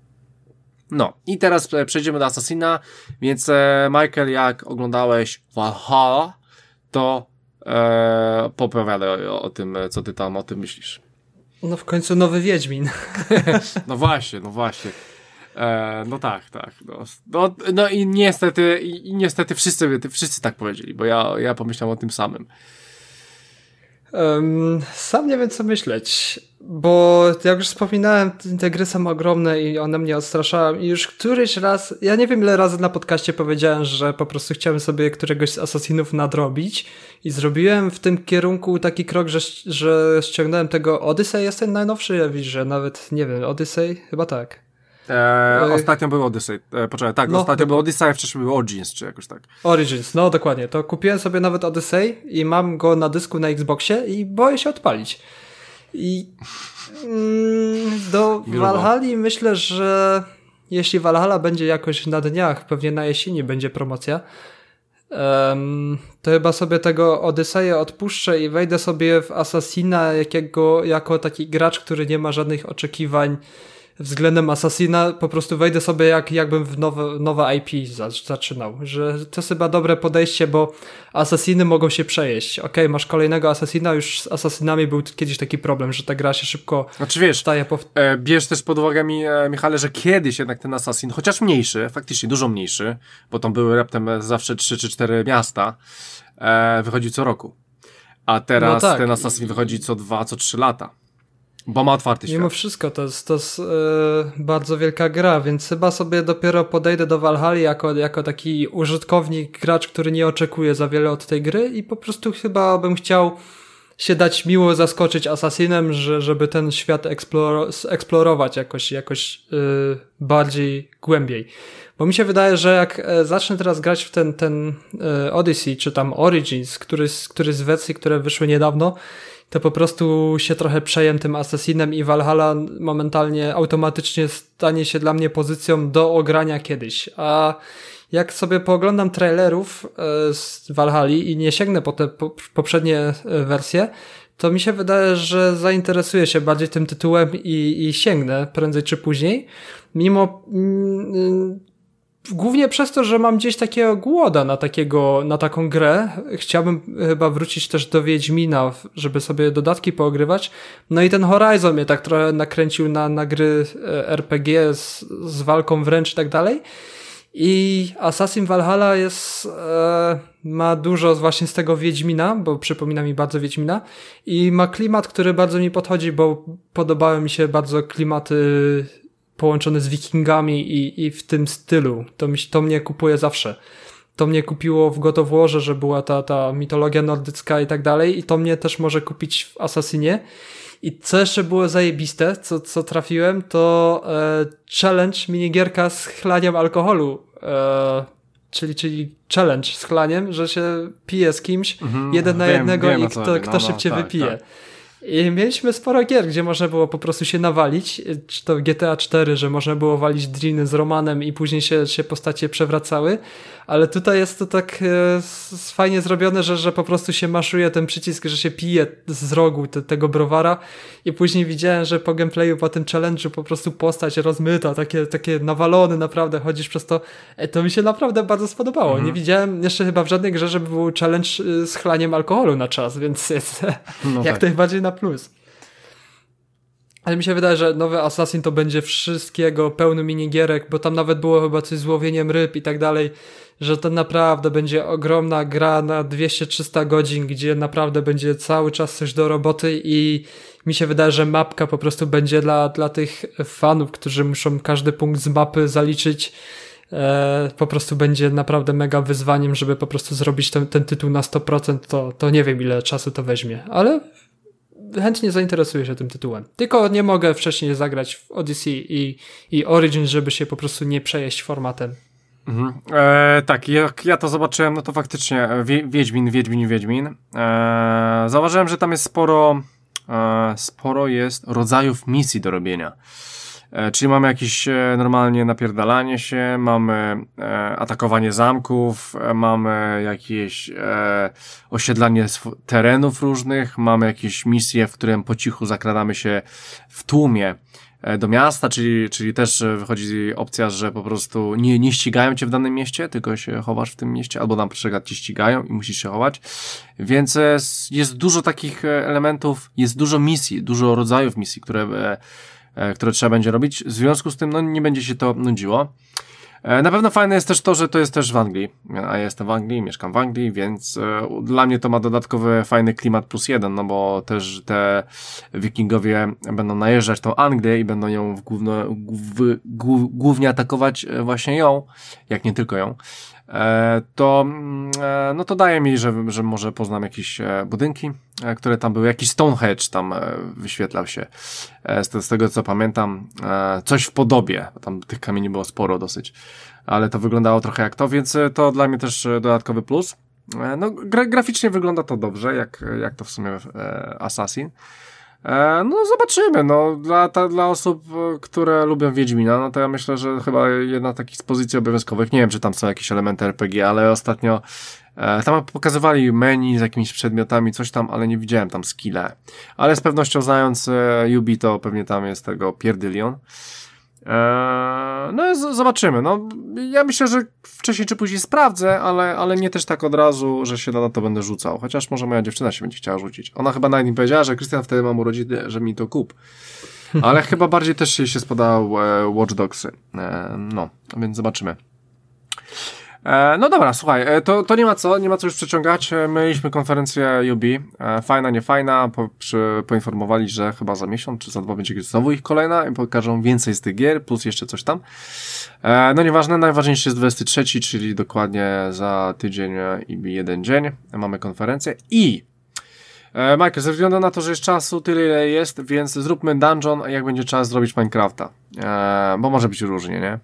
No i teraz przejdziemy do Assassina, więc Michael, jak oglądałeś Valhalla, to e, popowiadaj o, o tym, co ty tam o tym myślisz. No w końcu nowy Wiedźmin. No właśnie, no właśnie. E, no tak, tak. No, no, no i niestety, i, i niestety wszyscy, wszyscy tak powiedzieli, bo ja, ja pomyślałem o tym samym. Um, sam nie wiem co myśleć, bo jak już wspominałem, te gry są ogromne i one mnie odstraszają i już któryś raz, ja nie wiem ile razy na podcaście powiedziałem, że po prostu chciałem sobie któregoś z Assassinów nadrobić i zrobiłem w tym kierunku taki krok, że, że ściągnąłem tego Odyssey, jest ten najnowszy, ja widzę, że nawet, nie wiem, Odyssey? Chyba tak. Eee, ostatnio był Odyssey, eee, poczekaj, tak, no, ostatnio do... był Odyssey, a wcześniej był Origins, czy jakoś tak. Origins, no dokładnie, to kupiłem sobie nawet Odyssey i mam go na dysku na Xboxie i boję się odpalić. I mm, do Valhalli myślę, że jeśli Valhalla będzie jakoś na dniach, pewnie na jesieni będzie promocja, um, to chyba sobie tego Odyseję odpuszczę i wejdę sobie w Assassina jakiego, jako taki gracz, który nie ma żadnych oczekiwań względem Assassina, po prostu wejdę sobie jak, jakbym w nowe, nowe I P za, zaczynał, że to jest chyba dobre podejście, bo Assassiny mogą się przejeść. Okej, okay, masz kolejnego Assassina, już z Assassinami był kiedyś taki problem, że ta gra się szybko znaczy, wiesz, staje po... e, bierz też pod uwagę mi, e, Michale, że kiedyś jednak ten Assassin, chociaż mniejszy, faktycznie dużo mniejszy, bo tam były raptem zawsze trzy czy cztery miasta, e, wychodzi co roku. A teraz no tak. ten Assassin wychodzi co dwa, co trzy lata. Bo ma otwarty świat. Mimo wszystko to jest, to jest yy, bardzo wielka gra, więc chyba sobie dopiero podejdę do Valhalla jako, jako taki użytkownik, gracz, który nie oczekuje za wiele od tej gry i po prostu chyba bym chciał się dać miło zaskoczyć Assassinem, że, żeby ten świat eksploro, eksplorować jakoś, jakoś yy, bardziej głębiej. Bo mi się wydaje, że jak zacznę teraz grać w ten, ten yy, Odyssey, czy tam Origins, który, który z wersji, które wyszły niedawno, to po prostu się trochę przejem tym Assassinem i Valhalla momentalnie automatycznie stanie się dla mnie pozycją do ogrania kiedyś. A jak sobie pooglądam trailerów z Valhalli i nie sięgnę po te poprzednie wersje, to mi się wydaje, że zainteresuję się bardziej tym tytułem i, i sięgnę prędzej czy później. Mimo... Mm, głównie przez to, że mam gdzieś takiego głoda na takiego, na taką grę. Chciałbym chyba wrócić też do Wiedźmina, żeby sobie dodatki poogrywać. No i ten Horizon mnie tak trochę nakręcił na, na gry R P G z, z walką wręcz i tak dalej. I Assassin Valhalla jest, e, ma dużo właśnie z tego Wiedźmina, bo przypomina mi bardzo Wiedźmina i ma klimat, który bardzo mi podchodzi, bo podobały mi się bardzo klimaty połączone z wikingami i, i w tym stylu. To, mi, to mnie kupuje zawsze. To mnie kupiło w God of Warze, że była ta, ta mitologia nordycka i tak dalej i to mnie też może kupić w Assassinie. I co jeszcze było zajebiste, co, co trafiłem, to e, challenge, minigierka z chlaniem alkoholu. E, czyli, czyli challenge z chlaniem, że się pije z kimś mhm, jeden na wiem, jednego wiem, i kto, no, kto szybciej no, tak, wypije. Tak. I mieliśmy sporo gier, gdzie można było po prostu się nawalić, czy to G T A cztery, że można było walić driny z Romanem i później się, się postacie przewracały, ale tutaj jest to tak e, fajnie zrobione, że, że po prostu się maszuje ten przycisk, że się pije z rogu te, tego browara i później widziałem, że po gameplayu, po tym challenge'u po prostu postać rozmyta, takie, takie nawalony naprawdę, chodzisz przez to, e, to mi się naprawdę bardzo spodobało. Mhm. Nie widziałem jeszcze chyba w żadnej grze, żeby był challenge z chlaniem alkoholu na czas, więc jest no jak tak. najbardziej na plus. Ale mi się wydaje, że nowy Assassin to będzie wszystkiego, pełny minigierek, bo tam nawet było chyba coś z łowieniem ryb i tak dalej, że to naprawdę będzie ogromna gra na dwieście trzysta godzin, gdzie naprawdę będzie cały czas coś do roboty i mi się wydaje, że mapka po prostu będzie dla, dla tych fanów, którzy muszą każdy punkt z mapy zaliczyć, e, po prostu będzie naprawdę mega wyzwaniem, żeby po prostu zrobić ten, ten tytuł na sto procent, to, to nie wiem ile czasu to weźmie, ale chętnie zainteresuję się tym tytułem. Tylko nie mogę wcześniej zagrać w Odyssey i, i Origin, żeby się po prostu nie przejeść formatem. Mhm. E, tak, jak ja to zobaczyłem, no to faktycznie wie, Wiedźmin, Wiedźmin, Wiedźmin. E, zauważyłem, że tam jest sporo, e, sporo jest rodzajów misji do robienia. E, czyli mamy jakieś e, normalnie napierdalanie się, mamy e, atakowanie zamków, e, mamy jakieś e, osiedlanie sw- terenów różnych, mamy jakieś misje, w którym po cichu zakradamy się w tłumie e, do miasta, czyli, czyli też wychodzi opcja, że po prostu nie, nie ścigają cię w danym mieście, tylko się chowasz w tym mieście, albo na przykład cię ścigają i musisz się chować. Więc e, jest dużo takich elementów, jest dużo misji, dużo rodzajów misji, które e, które trzeba będzie robić. W związku z tym, no, nie będzie się to nudziło. Na pewno fajne jest też to, że to jest też w Anglii. A ja jestem w Anglii, mieszkam w Anglii, więc e, dla mnie to ma dodatkowy fajny klimat plus jeden, no bo też te wikingowie będą najeżdżać tą Anglię i będą ją w główno, w, głów, głównie atakować właśnie ją, jak nie tylko ją. E, to e, no to daje mi, że, że może poznam jakieś e, budynki, e, które tam były, jakiś Stonehenge tam e, wyświetlał się e, z, z tego co pamiętam, e, coś w podobie, tam tych kamieni było sporo dosyć, ale to wyglądało trochę jak to, więc to dla mnie też dodatkowy plus. E, no gra, graficznie wygląda to dobrze, jak, jak to w sumie e, Assassin. E, no zobaczymy, no dla, ta, dla osób, które lubią Wiedźmina, no to ja myślę, że chyba jedna z takich z pozycji obowiązkowych, nie wiem, czy tam są jakieś elementy er pe gie, ale ostatnio e, tam pokazywali menu z jakimiś przedmiotami, coś tam, ale nie widziałem tam skille, ale z pewnością znając e, Ubi, to pewnie tam jest tego pierdylion. Eee, no z- zobaczymy, no ja myślę, że wcześniej czy później sprawdzę, ale, ale nie też tak od razu, że się na to będę rzucał, chociaż może moja dziewczyna się będzie chciała rzucić. Ona chyba nawet mi powiedziała, że Krystian, wtedy mam urodziny, że mi to kup, ale chyba bardziej też jej się spodobał e, Watch Dogsy, e, no, więc zobaczymy. E, no dobra, słuchaj, e, to, to nie ma co, nie ma co już przeciągać. E, mieliśmy konferencję Ubi, e, fajna, nie fajna, po, przy, poinformowali, że chyba za miesiąc czy za dwa będzie znowu ich kolejna i pokażą więcej z tych gier, plus jeszcze coś tam. E, no nieważne, najważniejszy jest dwudziesty trzeci, czyli dokładnie za tydzień i jeden dzień mamy konferencję i e, Michael, ze względu na to, że jest czasu tyle ile jest, więc zróbmy dungeon, jak będzie czas zrobić Minecrafta, e, bo może być różnie, nie?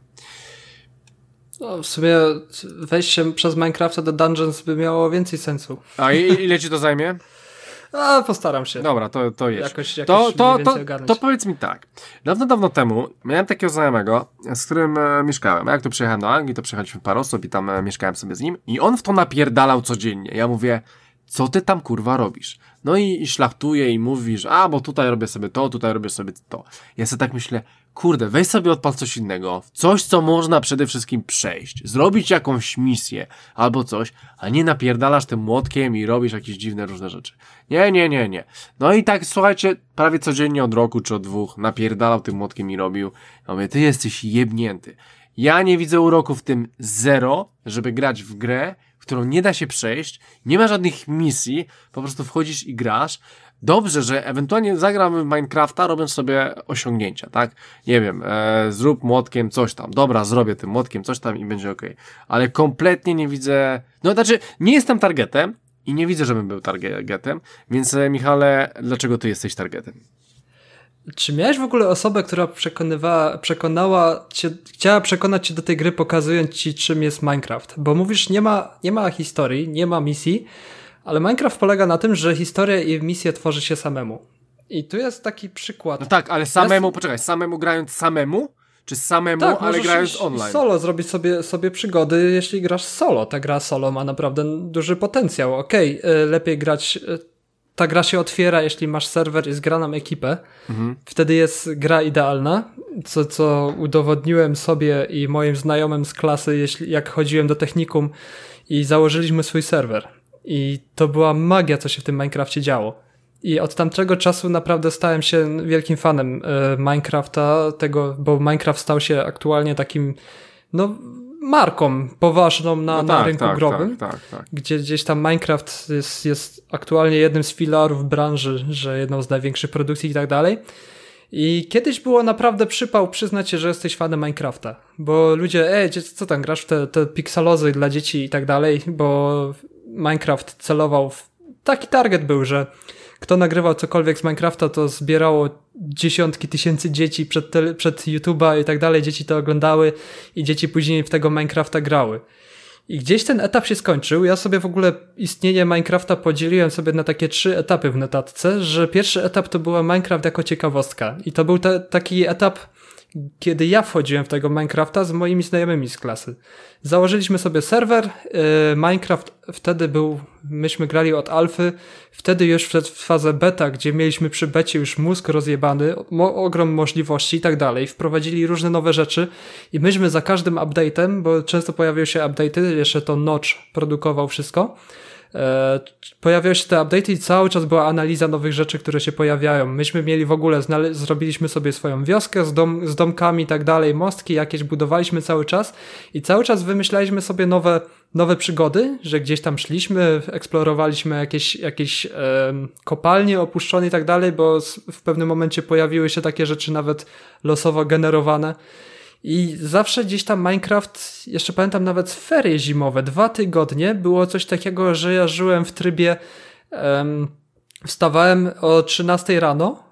No, w sumie wejście przez Minecrafta do Dungeons by miało więcej sensu. A i, ile ci to zajmie? A, postaram się. Dobra, to, to jest. Jakoś, jakoś to, to, to, ogarnąć. to powiedz mi tak. Dawno, dawno temu miałem takiego znajomego, z którym e, mieszkałem. Jak tu przyjechałem do Anglii, to przyjechaliśmy parę osób i tam e, mieszkałem sobie z nim i on w to napierdalał codziennie. Ja mówię, co ty tam kurwa robisz? No i, i szlachtuje i mówisz, a bo tutaj robię sobie to, tutaj robię sobie to. Ja sobie tak myślę, kurde, weź sobie odpal coś innego, coś co można przede wszystkim przejść, zrobić jakąś misję albo coś, a nie napierdalasz tym młotkiem i robisz jakieś dziwne różne rzeczy. Nie, nie, nie, nie. No i tak, słuchajcie, prawie codziennie od roku czy od dwóch napierdalał tym młotkiem i robił. Ja mówię, ty jesteś jebnięty. Ja nie widzę uroku w tym zero, żeby grać w grę, w którą nie da się przejść, nie ma żadnych misji, po prostu wchodzisz i grasz. Dobrze, że ewentualnie zagram w Minecrafta, robiąc sobie osiągnięcia, tak? Nie wiem, e, zrób młotkiem coś tam. Dobra, zrobię tym młotkiem coś tam i będzie okej. Ale kompletnie nie widzę... No, znaczy, nie jestem targetem i nie widzę, żebym był targetem, więc e, Michale, dlaczego ty jesteś targetem? Czy miałeś w ogóle osobę, która przekonywała, przekonała cię, chciała przekonać cię do tej gry, pokazując ci, czym jest Minecraft? Bo mówisz, nie ma, nie ma historii, nie ma misji, ale Minecraft polega na tym, że historię i misję tworzy się samemu. I tu jest taki przykład. No tak, ale samemu, ja... poczekaj, samemu grając samemu? Czy samemu, tak, ale grając iść, online? Solo, zrobić sobie, sobie przygody, jeśli grasz solo. Ta gra solo ma naprawdę duży potencjał. Okej, okay, lepiej grać... Ta gra się otwiera, jeśli masz serwer i zgraną ekipę. Mhm. Wtedy jest gra idealna, co, co udowodniłem sobie i moim znajomym z klasy, jeśli, jak chodziłem do technikum i założyliśmy swój serwer. I to była magia, co się w tym Minecrafcie działo. I od tamtego czasu naprawdę stałem się wielkim fanem e, Minecrafta, tego, bo Minecraft stał się aktualnie takim, no, marką poważną na, no tak, na rynku tak, growym, tak, tak, tak. gdzie gdzieś tam Minecraft jest, jest aktualnie jednym z filarów branży, że jedną z największych produkcji i tak dalej. I kiedyś było naprawdę przypał przyznać się, że jesteś fanem Minecrafta, bo ludzie, ej, co tam, grasz w te, te pikselozy dla dzieci i tak dalej, bo Minecraft celował w... Taki target był, że kto nagrywał cokolwiek z Minecrafta, to zbierało dziesiątki tysięcy dzieci przed, tele, przed YouTube'a i tak dalej. Dzieci to oglądały i dzieci później w tego Minecrafta grały. I gdzieś ten etap się skończył. Ja sobie w ogóle istnienie Minecrafta podzieliłem sobie na takie trzy etapy w notatce, że pierwszy etap to była Minecraft jako ciekawostka. I to był te, taki etap, kiedy ja wchodziłem w tego Minecrafta z moimi znajomymi z klasy. Założyliśmy sobie serwer, yy, Minecraft wtedy był, myśmy grali od alfy, wtedy już przed fazę beta, gdzie mieliśmy przy becie już mózg rozjebany, mo- ogrom możliwości i tak dalej, wprowadzili różne nowe rzeczy i myśmy za każdym update'em, bo często pojawiały się update'y, jeszcze to Notch produkował wszystko, E, pojawiały się te update'y i cały czas była analiza nowych rzeczy, które się pojawiają. Myśmy mieli w ogóle, znale- zrobiliśmy sobie swoją wioskę z, dom- z domkami i tak dalej, mostki jakieś budowaliśmy cały czas i cały czas wymyślaliśmy sobie nowe, nowe przygody, że gdzieś tam szliśmy, eksplorowaliśmy jakieś, jakieś e, kopalnie opuszczone i tak dalej, bo w pewnym momencie pojawiły się takie rzeczy nawet losowo generowane. I zawsze gdzieś tam Minecraft, jeszcze pamiętam nawet ferie zimowe, dwa tygodnie, było coś takiego, że ja żyłem w trybie, um, wstawałem o trzynastej rano,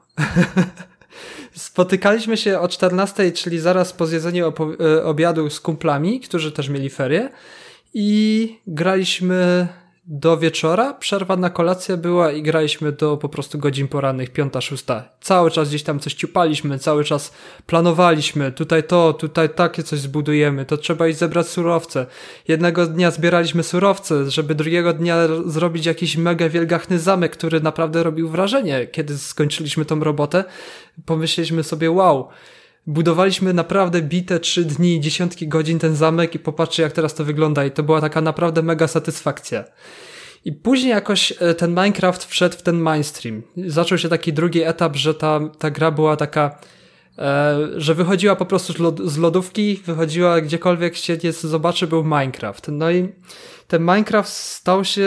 spotykaliśmy się o czternastej, czyli zaraz po zjedzeniu opo- obiadu z kumplami, którzy też mieli ferie i graliśmy do wieczora, przerwa na kolację była i graliśmy do po prostu godzin porannych, piąta, szósta. Cały czas gdzieś tam coś ciupaliśmy, cały czas planowaliśmy, tutaj to, tutaj takie coś zbudujemy, to trzeba iść zebrać surowce. Jednego dnia zbieraliśmy surowce, żeby drugiego dnia zrobić jakiś mega wielgachny zamek, który naprawdę robił wrażenie. Kiedy skończyliśmy tą robotę, pomyśleliśmy sobie, wow, budowaliśmy naprawdę bite trzy dni, dziesiątki godzin ten zamek i popatrzcie jak teraz to wygląda i to była taka naprawdę mega satysfakcja. I później jakoś ten Minecraft wszedł w ten mainstream. Zaczął się taki drugi etap, że ta, ta gra była taka, e, że wychodziła po prostu z, lod, z lodówki, wychodziła gdziekolwiek się nie zobaczy, był Minecraft. No i ten Minecraft stał się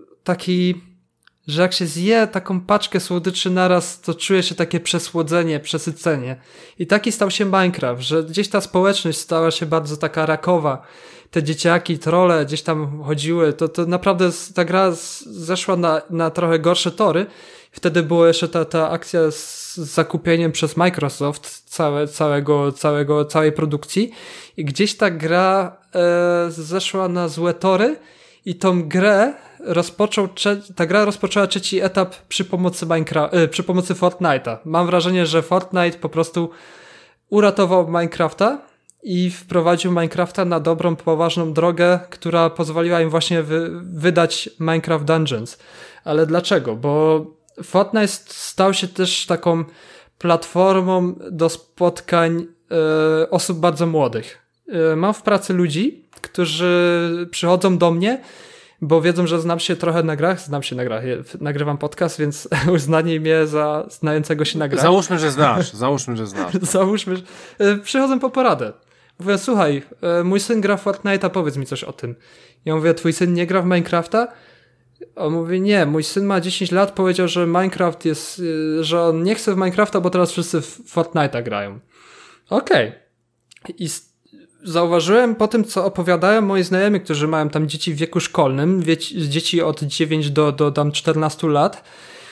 taki, że jak się zje taką paczkę słodyczy naraz, to czuje się takie przesłodzenie, przesycenie. I taki stał się Minecraft, że gdzieś ta społeczność stała się bardzo taka rakowa. Te dzieciaki, trolle gdzieś tam chodziły, to, to naprawdę ta gra zeszła na, na trochę gorsze tory. Wtedy była jeszcze ta, ta akcja z zakupieniem przez Microsoft całe, całego, całego, całej produkcji i gdzieś ta gra e, zeszła na złe tory i tą grę rozpoczął, ta gra rozpoczęła trzeci etap przy pomocy Minecraft, e, przy pomocy Fortnite'a. Mam wrażenie, że Fortnite po prostu uratował Minecrafta i wprowadził Minecrafta na dobrą, poważną drogę, która pozwoliła im właśnie wy, wydać Minecraft Dungeons. Ale dlaczego? Bo Fortnite stał się też taką platformą do spotkań e, osób bardzo młodych. E, mam w pracy ludzi, którzy przychodzą do mnie, bo wiedzą, że znam się trochę na grach, znam się na grach, nagrywam podcast, więc uznanie mnie za znającego się na grach. Załóżmy, że znasz, załóżmy, że znasz. Załóżmy, że e, przychodzą po poradę. Mówię, słuchaj, e, mój syn gra w Fortnite'a, powiedz mi coś o tym. Ja mówię, twój syn nie gra w Minecrafta? On mówi, nie, mój syn ma dziesięć lat, powiedział, że Minecraft jest, że on nie chce w Minecrafta, bo teraz wszyscy w Fortnite'a grają. Okej. Okay. I zauważyłem po tym, co opowiadają moi znajomi, którzy mają tam dzieci w wieku szkolnym, dzieci od dziewięciu do, do tam czternastu lat,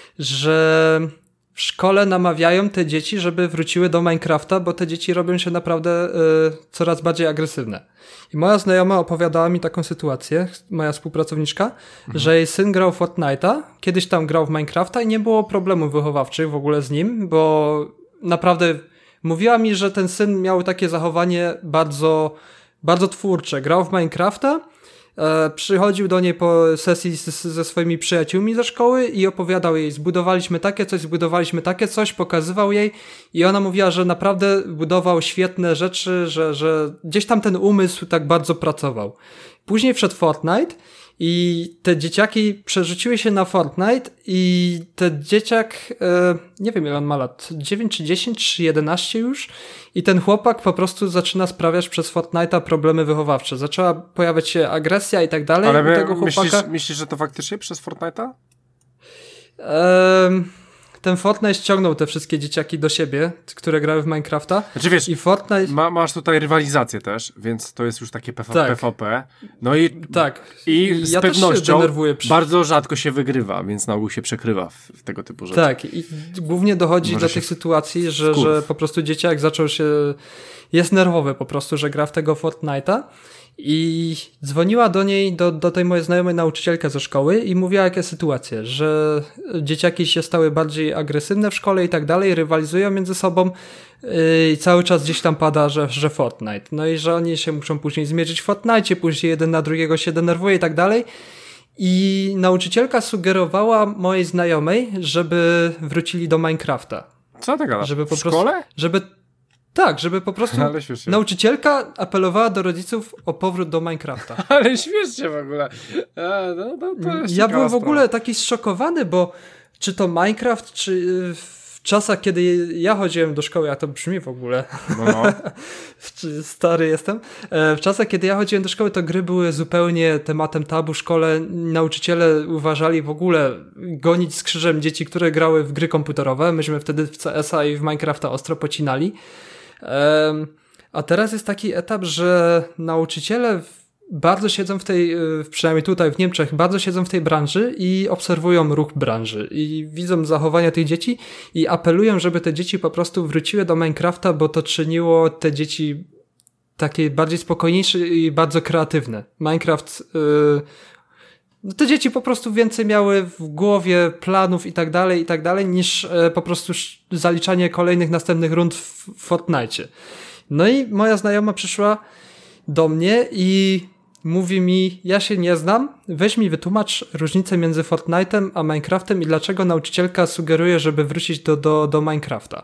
że w szkole namawiają te dzieci, żeby wróciły do Minecrafta, bo te dzieci robią się naprawdę y, coraz bardziej agresywne. I moja znajoma opowiadała mi taką sytuację, moja współpracowniczka, mhm. że jej syn grał w Fortnite'a, kiedyś tam grał w Minecrafta i nie było problemów wychowawczych w ogóle z nim, bo naprawdę mówiła mi, że ten syn miał takie zachowanie bardzo, bardzo twórcze. Grał w Minecrafta, e, przychodził do niej po sesji z, ze swoimi przyjaciółmi ze szkoły i opowiadał jej, zbudowaliśmy takie coś, zbudowaliśmy takie coś, pokazywał jej i ona mówiła, że naprawdę budował świetne rzeczy, że, że gdzieś tam ten umysł tak bardzo pracował. Później wszedł Fortnite i te dzieciaki przerzuciły się na Fortnite i ten dzieciak, e, nie wiem ile on ma lat, dziewięć czy dziesięć czy jedenaście już i ten chłopak po prostu zaczyna sprawiać przez Fortnite'a problemy wychowawcze. Zaczęła pojawiać się agresja i tak dalej. Ale u tego myślisz, chłopaka... myślisz, że to faktycznie przez Fortnite'a? E, ten Fortnite ściągnął te wszystkie dzieciaki do siebie, które grały w Minecrafta. Znaczy wiesz, i Fortnite... ma, masz tutaj rywalizację też, więc to jest już takie P V P. Tak. P V P. No i, tak. i z ja pewnością przy... bardzo rzadko się wygrywa, więc na ogół się przekrywa w, w tego typu rzeczy. Tak, i głównie dochodzi Może do tych sytuacji, że, że po prostu dzieciak zaczął się... Jest nerwowy po prostu, że gra w tego Fortnite'a. I dzwoniła do niej, do, do tej mojej znajomej nauczycielka ze szkoły i mówiła jakie sytuacje, że dzieciaki się stały bardziej agresywne w szkole i tak dalej, rywalizują między sobą i cały czas gdzieś tam pada, że, że Fortnite. No i że oni się muszą później zmierzyć w Fortnite, później jeden na drugiego się denerwuje i tak dalej. I nauczycielka sugerowała mojej znajomej, żeby wrócili do Minecrafta. Co ty gadasz? Żeby po w szkole? Prostu, żeby Tak, żeby po prostu nauczycielka apelowała do rodziców o powrót do Minecrafta. Ale śmiesznie w ogóle. A, no, no, to ja byłem w ogóle sprawa. taki zszokowany, bo czy to Minecraft, czy w czasach, kiedy ja chodziłem do szkoły, a to brzmi w ogóle, no, no. stary jestem, w czasach, kiedy ja chodziłem do szkoły, to gry były zupełnie tematem tabu w szkole. Nauczyciele uważali w ogóle gonić z krzyżem dzieci, które grały w gry komputerowe. Myśmy wtedy w C S a i w Minecrafta ostro pocinali. A teraz jest taki etap, że nauczyciele bardzo siedzą w tej, przynajmniej tutaj w Niemczech, bardzo siedzą w tej branży i obserwują ruch branży i widzą zachowania tych dzieci i apelują, żeby te dzieci po prostu wróciły do Minecrafta, bo to czyniło te dzieci takie bardziej spokojniejsze i bardzo kreatywne. Minecraft yy, no te dzieci po prostu więcej miały w głowie planów i tak dalej, i tak dalej, niż e, po prostu zaliczanie kolejnych następnych rund w Fortnite. No i moja znajoma przyszła do mnie i mówi mi, ja się nie znam, weź mi wytłumacz różnicę między Fortnite'em a Minecraftem i dlaczego nauczycielka sugeruje, żeby wrócić do, do, do Minecrafta.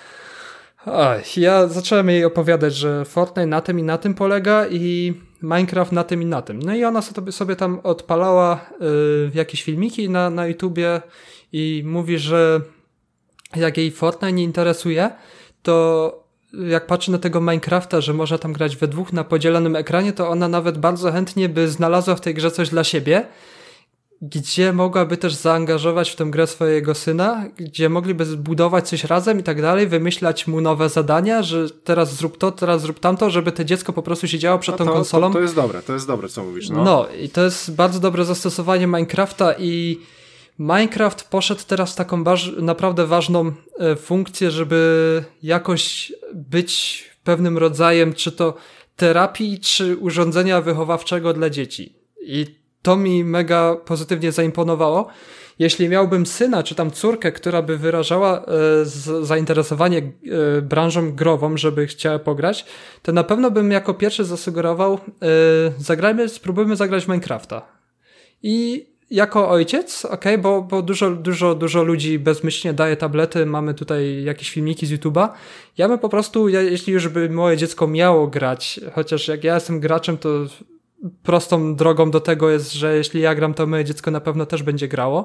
Oj, ja zacząłem jej opowiadać, że Fortnite na tym i na tym polega i Minecraft na tym i na tym. No i ona sobie, sobie tam odpalała y, jakieś filmiki na, na YouTubie i mówi, że jak jej Fortnite nie interesuje, to jak patrzy na tego Minecrafta, że można tam grać we dwóch na podzielonym ekranie, to ona nawet bardzo chętnie by znalazła w tej grze coś dla siebie, gdzie mogłaby też zaangażować w tę grę swojego syna, gdzie mogliby zbudować coś razem i tak dalej, wymyślać mu nowe zadania, że teraz zrób to, teraz zrób tamto, żeby to dziecko po prostu siedziało przed no tą to, konsolą. To, to jest dobre, to jest dobre, co mówisz. No. no i to jest bardzo dobre zastosowanie Minecrafta i Minecraft poszedł teraz w taką waż- naprawdę ważną e, funkcję, żeby jakoś być pewnym rodzajem, czy to terapii, czy urządzenia wychowawczego dla dzieci. I to mi mega pozytywnie zaimponowało. Jeśli miałbym syna, czy tam córkę, która by wyrażała e, z, zainteresowanie e, branżą grową, żeby chciała pograć, to na pewno bym jako pierwszy zasugerował, e, zagrajmy, spróbujmy zagrać w Minecrafta. I jako ojciec, okej, okay, bo, bo dużo, dużo, dużo ludzi bezmyślnie daje tablety, mamy tutaj jakieś filmiki z YouTube'a. Ja bym po prostu, ja, jeśli już by moje dziecko miało grać, chociaż jak ja jestem graczem, to prostą drogą do tego jest, że jeśli ja gram, to moje dziecko na pewno też będzie grało,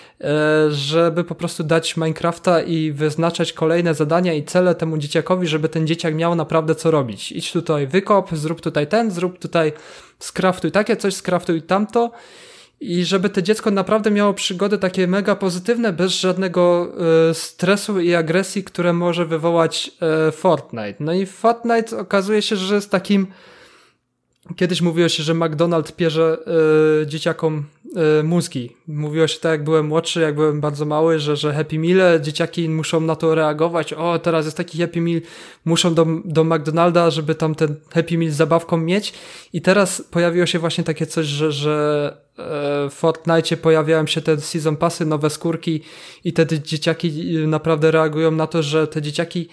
żeby po prostu dać Minecrafta i wyznaczać kolejne zadania i cele temu dzieciakowi, żeby ten dzieciak miał naprawdę co robić. Idź tutaj wykop, zrób tutaj ten, zrób tutaj, skraftuj takie coś, skraftuj tamto. I żeby to dziecko naprawdę miało przygody takie mega pozytywne, bez żadnego y, stresu i agresji, które może wywołać y, Fortnite. No i Fortnite okazuje się, że jest takim... Kiedyś mówiło się, że McDonald's pierze y, dzieciakom y, mózgi. Mówiło się tak, jak byłem młodszy, jak byłem bardzo mały, że, że Happy Meal, dzieciaki muszą na to reagować. O, teraz jest taki Happy Meal, muszą do, do McDonalda, żeby tam ten Happy Meal z zabawką mieć. I teraz pojawiło się właśnie takie coś, że, że w Fortnite pojawiają się te season passy, nowe skórki i te dzieciaki naprawdę reagują na to, że te dzieciaki,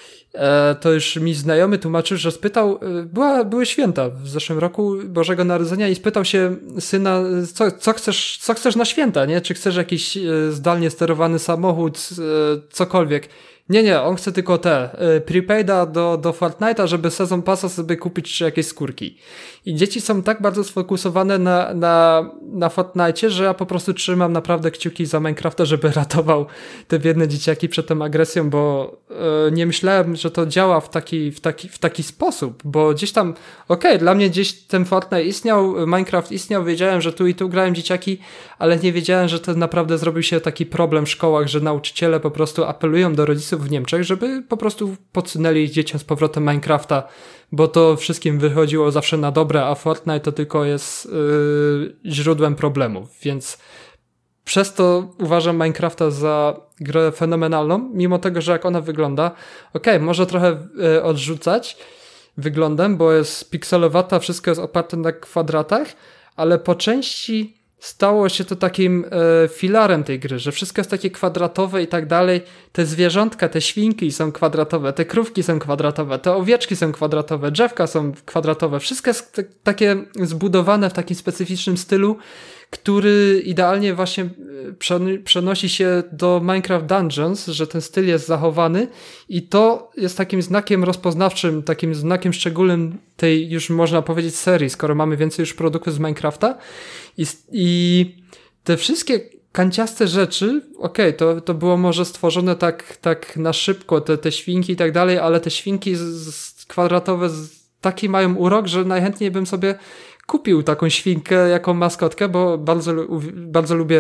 to już mi znajomy tłumaczył, że spytał, była, były święta w zeszłym roku Bożego Narodzenia i spytał się syna, co, co chcesz, co chcesz na święta, nie? Czy chcesz jakiś zdalnie sterowany samochód, cokolwiek. Nie, nie, on chce tylko te y, prepaida do, do Fortnite'a, żeby sezon passa sobie kupić czy jakieś skórki. I dzieci są tak bardzo sfokusowane na, na, na Fortnite'cie, że ja po prostu trzymam naprawdę kciuki za Minecrafta, żeby ratował te biedne dzieciaki przed tą agresją, bo y, nie myślałem, że to działa w taki, w taki, w taki sposób, bo gdzieś tam, okej, okay, dla mnie gdzieś ten Fortnite istniał, Minecraft istniał, wiedziałem, że tu i tu grałem dzieciaki, ale nie wiedziałem, że to naprawdę zrobił się taki problem w szkołach, że nauczyciele po prostu apelują do rodziców w Niemczech, żeby po prostu podsunęli dzieciom z powrotem Minecrafta, bo to wszystkim wychodziło zawsze na dobre, a Fortnite to tylko jest yy, źródłem problemów, więc przez to uważam Minecrafta za grę fenomenalną, mimo tego, że jak ona wygląda, okej, okay, może trochę yy, odrzucać wyglądem, bo jest pikselowata, wszystko jest oparte na kwadratach, ale po części stało się to takim e, filarem tej gry, że wszystko jest takie kwadratowe i tak dalej. Te zwierzątka, te świnki są kwadratowe, te krówki są kwadratowe, te owieczki są kwadratowe, drzewka są kwadratowe. Wszystko jest t- takie zbudowane w takim specyficznym stylu, który idealnie właśnie przen- przenosi się do Minecraft Dungeons, że ten styl jest zachowany i to jest takim znakiem rozpoznawczym, takim znakiem szczególnym tej już można powiedzieć serii, skoro mamy więcej już produktów z Minecrafta i, i te wszystkie kanciaste rzeczy, okej, okay, to, to było może stworzone tak, tak na szybko, te, te świnki i tak dalej, ale te świnki z, z kwadratowe z, taki mają urok, że najchętniej bym sobie kupił taką świnkę jako maskotkę, bo bardzo, bardzo lubię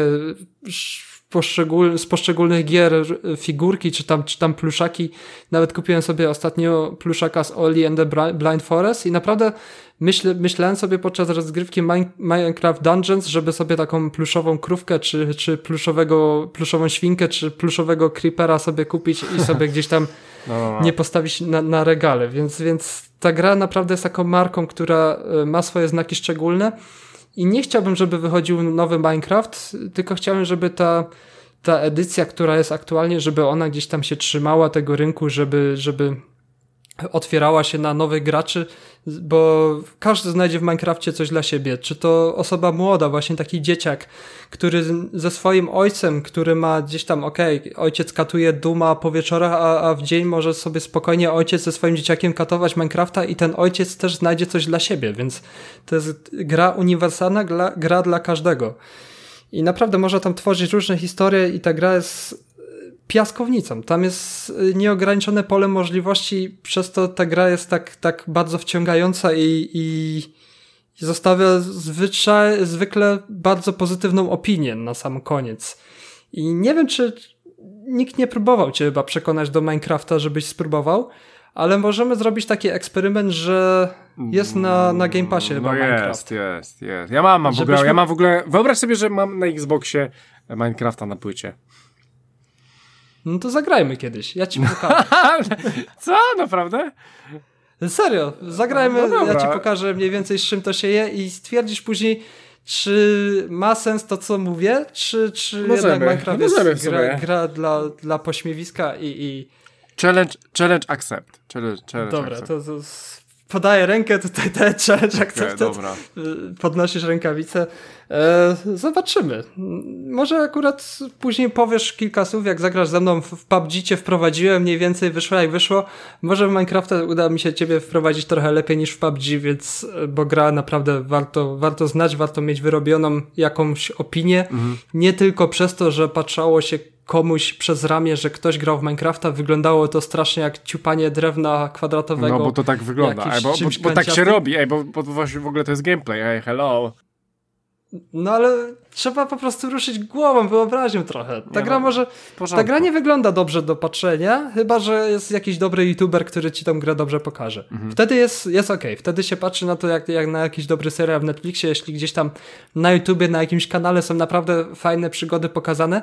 poszczegól, z poszczególnych gier figurki, czy tam, czy tam pluszaki. Nawet kupiłem sobie ostatnio pluszaka z Oli and the Blind Forest i naprawdę myśl, myślałem sobie podczas rozgrywki Minecraft Dungeons, żeby sobie taką pluszową krówkę, czy, czy pluszowego, pluszową świnkę, czy pluszowego creepera sobie kupić i sobie gdzieś tam no. nie postawić na, na regale, więc, więc ta gra naprawdę jest taką marką, która ma swoje znaki szczególne i nie chciałbym, żeby wychodził nowy Minecraft, tylko chciałem, żeby ta, ta edycja, która jest aktualnie, żeby ona gdzieś tam się trzymała tego rynku, żeby, żeby otwierała się na nowych graczy, bo każdy znajdzie w Minecrafcie coś dla siebie. Czy to osoba młoda, właśnie taki dzieciak, który ze swoim ojcem, który ma gdzieś tam, okej, okay, ojciec katuje Duma po wieczorach, a, a w dzień może sobie spokojnie ojciec ze swoim dzieciakiem katować Minecrafta i ten ojciec też znajdzie coś dla siebie, więc to jest gra uniwersalna, gra, gra dla każdego. I naprawdę można tam tworzyć różne historie i ta gra jest piaskownicą. Tam jest nieograniczone pole możliwości, przez to ta gra jest tak, tak bardzo wciągająca i, i zostawia zwyczaj, zwykle bardzo pozytywną opinię na sam koniec. I nie wiem, czy nikt nie próbował cię chyba przekonać do Minecrafta, żebyś spróbował, ale możemy zrobić taki eksperyment, że jest na, na Game Passie chyba no Minecraft. jest, jest, jest. Ja mam, mam w ogóle, Żebyśmy- ja mam w ogóle, wyobraź sobie, że mam na Xboxie Minecrafta na płycie. No to zagrajmy kiedyś. Ja ci pokażę. Co? Naprawdę? Serio, zagrajmy, No dobra. ja ci pokażę mniej więcej z czym to się je i stwierdzisz później, czy ma sens to, co mówię, czy, czy Możemy, jednak Minecraft możemy w jest gra, sumie. gra dla, dla pośmiewiska i... i... Challenge, challenge accept. Challenge, challenge Dobra, accept. to, to s- podaję rękę tutaj, te challenge Okay, accepted. dobra. Y, Podnosisz rękawicę. E, zobaczymy. Może akurat później powiesz kilka słów, jak zagrasz ze mną w, w P U B G cię wprowadziłem, mniej więcej wyszło jak wyszło. Może w Minecrafta uda mi się ciebie wprowadzić trochę lepiej niż w P U B G, więc, bo gra naprawdę warto, warto znać, warto mieć wyrobioną jakąś opinię. Mhm. Nie tylko przez to, że patrzało się komuś przez ramię, że ktoś grał w Minecrafta, wyglądało to strasznie jak ciupanie drewna kwadratowego. No bo to tak wygląda, jakimś ej, bo, bo, czymś bo tak się kanciastym. robi, ej, bo, bo właśnie w ogóle to jest gameplay, ej, hello. No ale trzeba po prostu ruszyć głową, wyobraźnią trochę. Ta Nie gra no, może... W porządku. Ta gra nie wygląda dobrze do patrzenia, chyba że jest jakiś dobry youtuber, który ci tą grę dobrze pokaże. Mhm. Wtedy jest, jest okej. Okay. Wtedy się patrzy na to jak, jak na jakiś dobry serial w Netflixie, jeśli gdzieś tam na YouTubie, na jakimś kanale są naprawdę fajne przygody pokazane.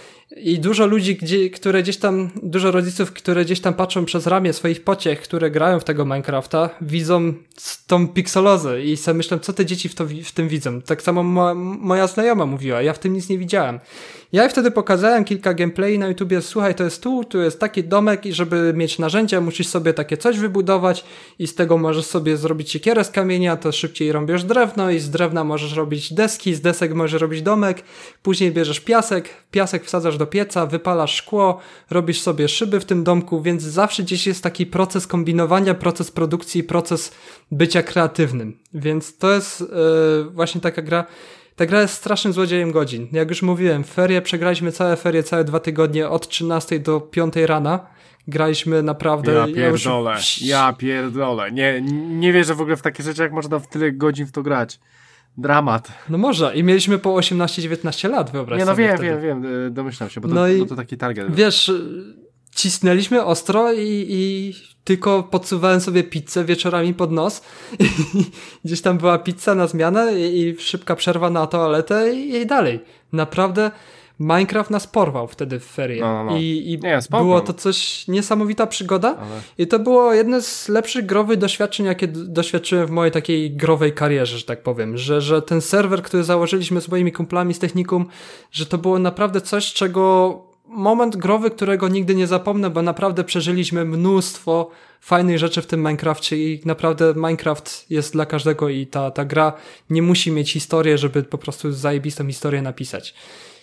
I dużo ludzi, gdzie, które gdzieś tam, dużo rodziców, które gdzieś tam patrzą przez ramię swoich pociech, które grają w tego Minecrafta, widzą tą pikselozę i sobie myślą, co te dzieci w, to, w tym widzą. Tak samo mo, moja znajoma mówiła, ja w tym nic nie widziałem. Ja jej wtedy pokazałem kilka gameplay na YouTubie, słuchaj, to jest tu, tu jest taki domek i żeby mieć narzędzia, musisz sobie takie coś wybudować i z tego możesz sobie zrobić siekierę z kamienia, to szybciej rąbiesz drewno i z drewna możesz robić deski, z desek możesz robić domek, później bierzesz piasek, piasek wsadzasz do pieca, wypalasz szkło, robisz sobie szyby w tym domku, więc zawsze gdzieś jest taki proces kombinowania, proces produkcji, proces bycia kreatywnym. Więc to jest yy, właśnie taka gra. Ta gra jest strasznym złodziejem godzin. Jak już mówiłem, ferie, przegraliśmy całe ferie, całe dwa tygodnie, od trzynastej do piątej rana. Graliśmy naprawdę... Ja pierdolę, już... ja pierdolę. Nie, nie wierzę w ogóle w takie rzeczy, jak można w tyle godzin w to grać. Dramat. No może. I mieliśmy po osiemnaście dziewiętnaście lat, wyobraź Nie, no sobie wiem, wtedy. wiem, wiem, y, domyślam się, bo to, No i no to taki target. Wiesz, cisnęliśmy ostro i, i tylko podsuwałem sobie pizzę wieczorami pod nos. I gdzieś tam była pizza na zmianę i, i szybka przerwa na toaletę i, i dalej. Naprawdę Minecraft nas porwał wtedy w ferie. No, no, no. I, i Nie, spoko. było to coś, niesamowita przygoda. Ale... I to było jedno z lepszych growych doświadczeń, jakie d- doświadczyłem w mojej takiej growej karierze, że tak powiem. Że, że ten serwer, który założyliśmy z moimi kumplami z technikum, że to było naprawdę coś, czego moment growy, którego nigdy nie zapomnę, bo naprawdę przeżyliśmy mnóstwo fajnych rzeczy w tym Minecrafcie i naprawdę Minecraft jest dla każdego i ta, ta gra nie musi mieć historii, żeby po prostu zajebistą historię napisać.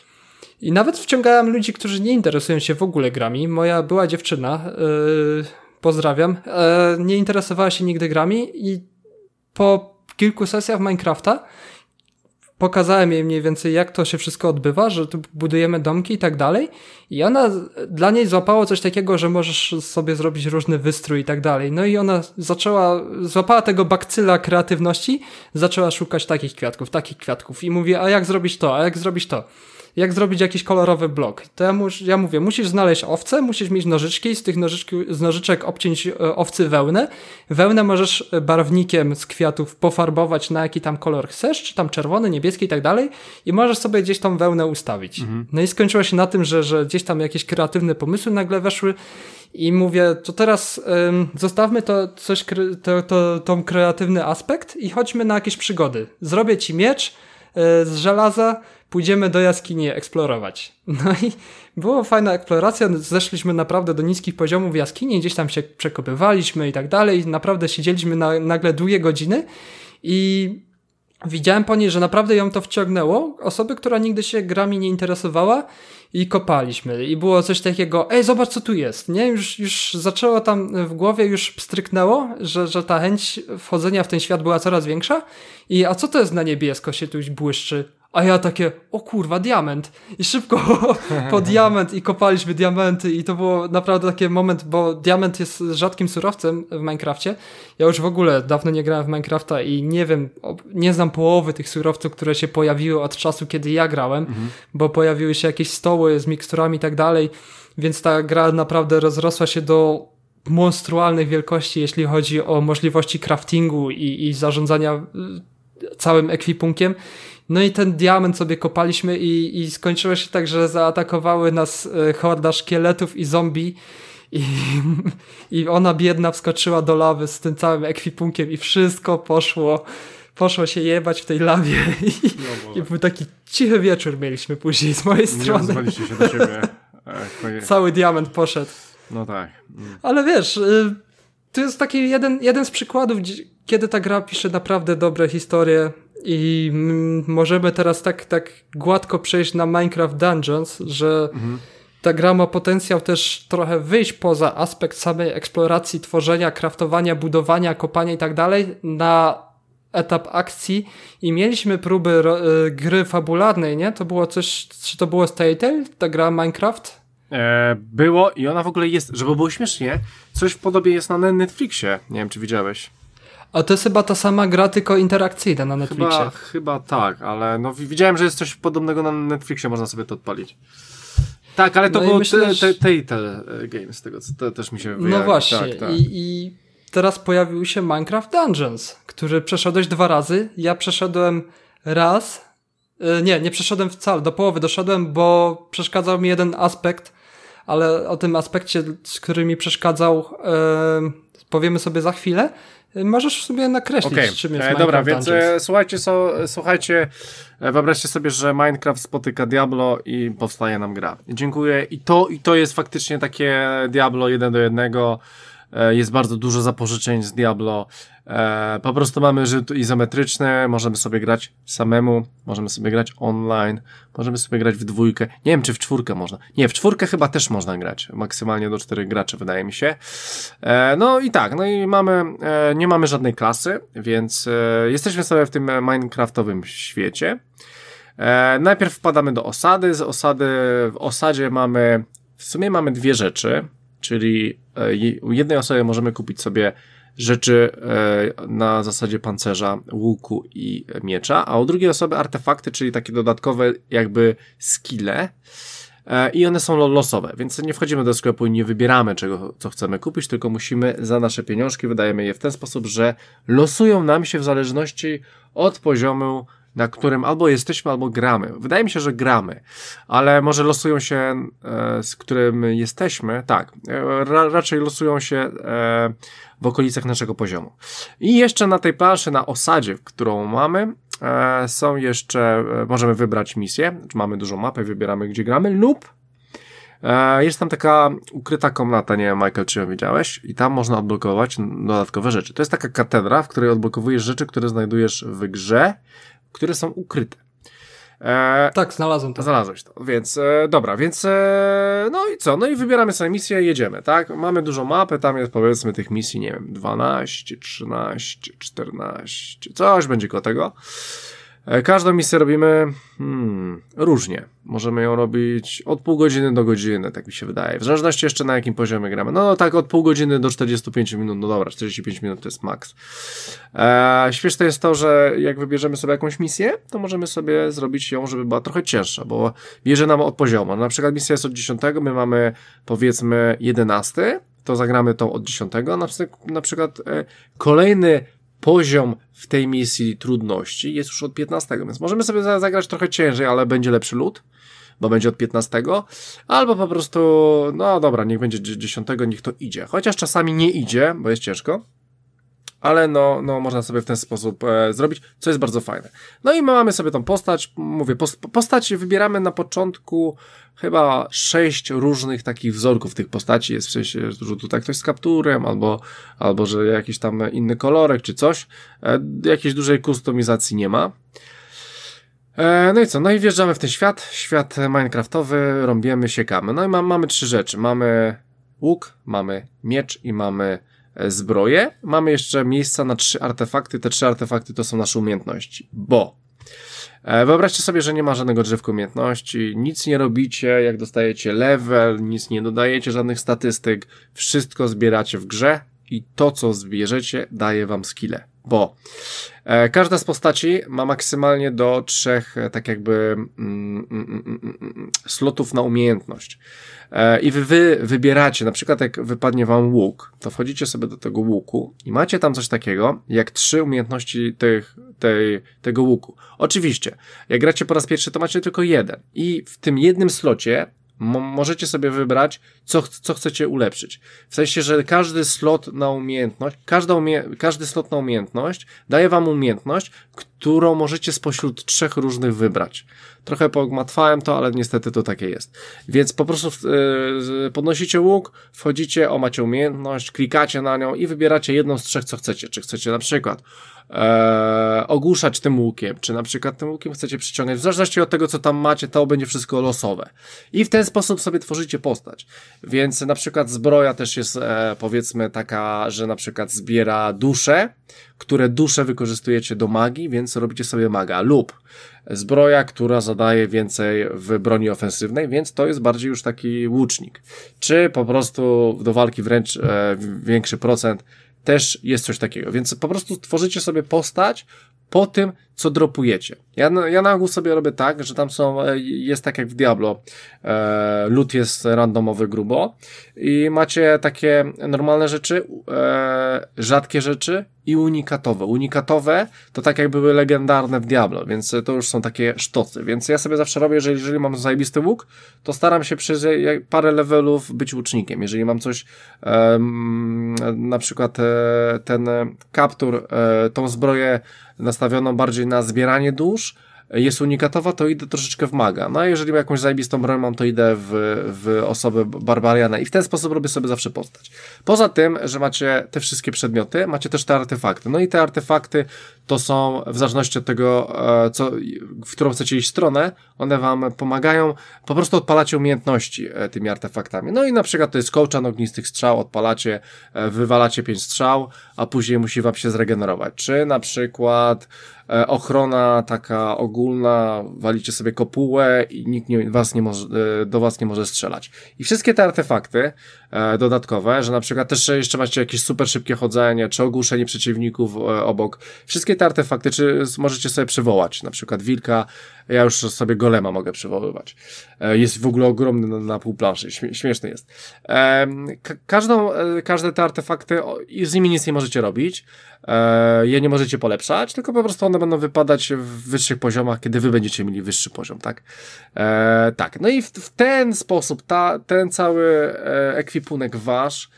I nawet wciągałem ludzi, którzy nie interesują się w ogóle grami. Moja była dziewczyna, yy, pozdrawiam, yy, nie interesowała się nigdy grami i po kilku sesjach Minecrafta pokazałem jej mniej więcej, jak to się wszystko odbywa, że tu budujemy domki i tak dalej. I ona, dla niej złapało coś takiego, że możesz sobie zrobić różny wystrój i tak dalej. No i ona zaczęła, złapała tego bakcyla kreatywności, zaczęła szukać takich kwiatków, takich kwiatków i mówi, a jak zrobić to, a jak zrobić to. jak zrobić jakiś kolorowy blok. To ja, mus, ja mówię, musisz znaleźć owce, musisz mieć nożyczki, z tych nożyczki, z nożyczek obciąć e, owcy wełnę. Wełnę możesz barwnikiem z kwiatów pofarbować na jaki tam kolor chcesz, czy tam czerwony, niebieski i tak dalej i możesz sobie gdzieś tą wełnę ustawić. Mhm. No i skończyło się na tym, że, że gdzieś tam jakieś kreatywne pomysły nagle weszły i mówię, to teraz ym, zostawmy to coś, to, to, to kreatywny aspekt i chodźmy na jakieś przygody. Zrobię ci miecz y, z żelaza, pójdziemy do jaskini eksplorować. No i była fajna eksploracja, zeszliśmy naprawdę do niskich poziomów jaskini, gdzieś tam się przekopywaliśmy i tak dalej, naprawdę siedzieliśmy na, nagle długie godziny i widziałem po niej, że naprawdę ją to wciągnęło, osoby, która nigdy się grami nie interesowała i kopaliśmy i było coś takiego, ej zobacz co tu jest, nie? Już, już zaczęło tam w głowie, już pstryknęło, że, że ta chęć wchodzenia w ten świat była coraz większa i a co to jest na niebiesko się tu błyszczy? A ja takie, o kurwa, diament. I szybko po diament i kopaliśmy diamenty i to było naprawdę taki moment, bo diament jest rzadkim surowcem w Minecrafcie. Ja już w ogóle dawno nie grałem w Minecrafta i nie wiem, nie znam połowy tych surowców, które się pojawiły od czasu, kiedy ja grałem, mhm. bo pojawiły się jakieś stoły z miksturami i tak dalej, więc ta gra naprawdę rozrosła się do monstrualnych wielkości, jeśli chodzi o możliwości craftingu i, i zarządzania całym ekwipunkiem. No i ten diament sobie kopaliśmy i, i skończyło się tak, że zaatakowały nas horda szkieletów i zombie i, i ona biedna wskoczyła do lawy z tym całym ekwipunkiem i wszystko poszło, poszło się jebać w tej lawie i, no i był taki cichy wieczór mieliśmy później z mojej strony. Nie odzwaliście się do siebie. Cały diament poszedł. No tak. Mm. Ale wiesz, to jest taki jeden, jeden z przykładów, kiedy ta gra pisze naprawdę dobre historie i m- możemy teraz tak, tak gładko przejść na Minecraft Dungeons, że mhm. ta gra ma potencjał też trochę wyjść poza aspekt samej eksploracji, tworzenia, craftowania, budowania, kopania i tak dalej na etap akcji i mieliśmy próby ro- y- gry fabularnej, nie? To było coś, czy to było z Telltale, ta gra Minecraft? E, było i ona w ogóle jest, żeby było śmiesznie, coś w podobie jest na Netflixie, nie wiem czy widziałeś. A to jest chyba ta sama gra, tylko interakcyjna na Netflixie. Chyba, chyba tak, ale no widziałem, że jest coś podobnego na Netflixie, można sobie to odpalić. Tak, ale to no było Telltale Games, tego co to też mi się wyjawi. No właśnie tak, tak. I, i teraz pojawił się Minecraft Dungeons, który przeszedłeś dwa razy. Ja przeszedłem raz, nie, nie przeszedłem wcale, do połowy doszedłem, bo przeszkadzał mi jeden aspekt, ale o tym aspekcie, który mi przeszkadzał, yy, powiemy sobie za chwilę. Możesz sobie nakreślić, okay. czym jest Minecraft Dobra, Dungeons. więc e, słuchajcie, so, słuchajcie, e, wyobraźcie sobie, że Minecraft spotyka Diablo i powstaje nam gra. Dziękuję. I to, i to jest faktycznie takie Diablo jeden do jednego. E, jest bardzo dużo zapożyczeń z Diablo. E, po prostu mamy rzut izometryczny, możemy sobie grać samemu, możemy sobie grać online, możemy sobie grać w dwójkę. Nie wiem, czy w czwórkę można. Nie, w czwórkę chyba też można grać. Maksymalnie do czterech graczy, wydaje mi się. E, no i tak, no i mamy, e, nie mamy żadnej klasy, więc e, jesteśmy sobie w tym minecraftowym świecie. E, najpierw wpadamy do osady. Z osady, w osadzie mamy, w sumie mamy dwie rzeczy, czyli e, u jednej osoby możemy kupić sobie rzeczy e, na zasadzie pancerza, łuku i miecza, a u drugiej osoby artefakty, czyli takie dodatkowe jakby skille e, i one są losowe, więc nie wchodzimy do sklepu i nie wybieramy czego, co chcemy kupić, tylko musimy za nasze pieniążki, wydajemy je w ten sposób, że losują nam się w zależności od poziomu, na którym albo jesteśmy, albo gramy. Wydaje mi się, że gramy, ale może losują się, e, z którym jesteśmy, tak, e, ra, raczej losują się e, w okolicach naszego poziomu. I jeszcze na tej planszy, na osadzie, którą mamy, e, są jeszcze, e, możemy wybrać misję, mamy dużą mapę, wybieramy gdzie gramy, lub e, jest tam taka ukryta komnata, nie wiem Michael, czy ją widziałeś, i tam można odblokować dodatkowe rzeczy. To jest taka katedra, w której odblokowujesz rzeczy, które znajdujesz w grze, które są ukryte. E, tak, znalazłem to. Znalazłeś to, więc e, dobra, więc e, no i co? No i wybieramy sobie misję i jedziemy, tak? Mamy dużą mapę, tam jest powiedzmy tych misji, nie wiem, dwanaście, trzynaście, czternaście, coś będzie koło tego. Każdą misję robimy hmm, różnie. Możemy ją robić od pół godziny do godziny, tak mi się wydaje. W zależności jeszcze na jakim poziomie gramy. No, no tak od pół godziny do czterdziestu pięciu minut. No dobra, czterdzieści pięć minut to jest maks. Eee, śmieszne jest to, że jak wybierzemy sobie jakąś misję, to możemy sobie zrobić ją, żeby była trochę cięższa, bo bierze nam od poziomu. Na przykład misja jest od dziesiątego, my mamy powiedzmy jedenasty, to zagramy tą od dziesiątego. Na, na przykład e, kolejny poziom w tej misji trudności jest już od piętnastego, więc możemy sobie zagrać trochę ciężej, ale będzie lepszy lód, bo będzie od piętnastego, albo po prostu, no dobra, niech będzie dziesiątego, niech to idzie. Chociaż czasami nie idzie, bo jest ciężko, ale no, no można sobie w ten sposób e, zrobić, co jest bardzo fajne. No i mamy sobie tą postać, mówię, postać wybieramy na początku chyba sześć różnych takich wzorków tych postaci, jest w sensie, że tutaj ktoś z kapturem, albo, albo że jakiś tam inny kolorek, czy coś, e, jakiejś dużej kustomizacji nie ma. E, no i co, no i wjeżdżamy w ten świat, świat minecraftowy, rąbiemy, siekamy, no i ma, mamy trzy rzeczy, mamy łuk, mamy miecz i mamy zbroję. Mamy jeszcze miejsca na trzy artefakty. Te trzy artefakty to są nasze umiejętności. Bo e, wyobraźcie sobie, że nie ma żadnego drzewka umiejętności, nic nie robicie, jak dostajecie level, nic nie dodajecie, żadnych statystyk, wszystko zbieracie w grze i to, co zbierzecie, daje wam skille. Bo e, każda z postaci ma maksymalnie do trzech e, tak jakby mm, mm, mm, mm, slotów na umiejętność. E, I wy, wy wybieracie, na przykład jak wypadnie wam łuk, to wchodzicie sobie do tego łuku i macie tam coś takiego, jak trzy umiejętności tych, tej, tego łuku. Oczywiście, jak gracie po raz pierwszy, to macie tylko jeden. I w tym jednym slocie Mo- możecie sobie wybrać, co, ch- co chcecie ulepszyć. W sensie, że każdy slot na umiejętność, każda umie- każdy slot na umiejętność daje wam umiejętność, którą możecie spośród trzech różnych wybrać. Trochę pogmatwałem to, ale niestety to takie jest. Więc po prostu yy, podnosicie łuk, wchodzicie, o macie umiejętność, klikacie na nią i wybieracie jedną z trzech, co chcecie. Czy chcecie na przykład Eee, ogłuszać tym łukiem, czy na przykład tym łukiem chcecie przyciągać, w zależności od tego, co tam macie, to będzie wszystko losowe. I w ten sposób sobie tworzycie postać. Więc na przykład zbroja też jest e, powiedzmy taka, że na przykład zbiera dusze, które dusze wykorzystujecie do magii, więc robicie sobie maga. Lub zbroja, która zadaje więcej w broni ofensywnej, więc to jest bardziej już taki łucznik. Czy po prostu do walki wręcz e, większy procent. Też jest coś takiego, więc po prostu tworzycie sobie postać po tym, co dropujecie. Ja, ja na ogół sobie robię tak, że tam są, jest tak jak w Diablo, e, loot jest randomowy grubo i macie takie normalne rzeczy, e, rzadkie rzeczy i unikatowe. Unikatowe to tak jak były legendarne w Diablo, więc to już są takie sztocy, więc ja sobie zawsze robię, że jeżeli mam zajebisty łuk, to staram się przez parę levelów być łucznikiem. Jeżeli mam coś, e, na przykład e, ten kaptur, e, tą zbroję nastawioną bardziej na zbieranie dusz, jest unikatowa, to idę troszeczkę w maga. No a jeżeli jakąś zajebistą broń mam, to idę w, w osobę barbariana i w ten sposób robię sobie zawsze postać. Poza tym, że macie te wszystkie przedmioty, macie też te artefakty. No i te artefakty to są, w zależności od tego, co, w którą chcecie iść stronę, one wam pomagają, po prostu odpalacie umiejętności tymi artefaktami. No i na przykład to jest kołczan ognistych strzał, odpalacie, wywalacie pięć strzał, a później musi wam się zregenerować. Czy na przykład ochrona taka ogólna, walicie sobie kopułę i nikt nie, was nie może, do was nie może strzelać. I wszystkie te artefakty e, dodatkowe, że na przykład też jeszcze macie jakieś super szybkie chodzenie, czy ogłuszenie przeciwników e, obok. Wszystkie te artefakty, czy możecie sobie przywołać, na przykład wilka, ja już sobie golema mogę przywoływać. E, jest w ogóle ogromny na, na pół planszy, Śmie, śmieszny jest. E, ka- każdą, e, każde te artefakty, o, i z nimi nic nie możecie robić, e, je nie możecie polepszać, tylko po prostu one będą wypadać w wyższych poziomach, kiedy wy będziecie mieli wyższy poziom, tak? E, tak, no i w, w ten sposób, ta, ten cały e, ekwipunek wasz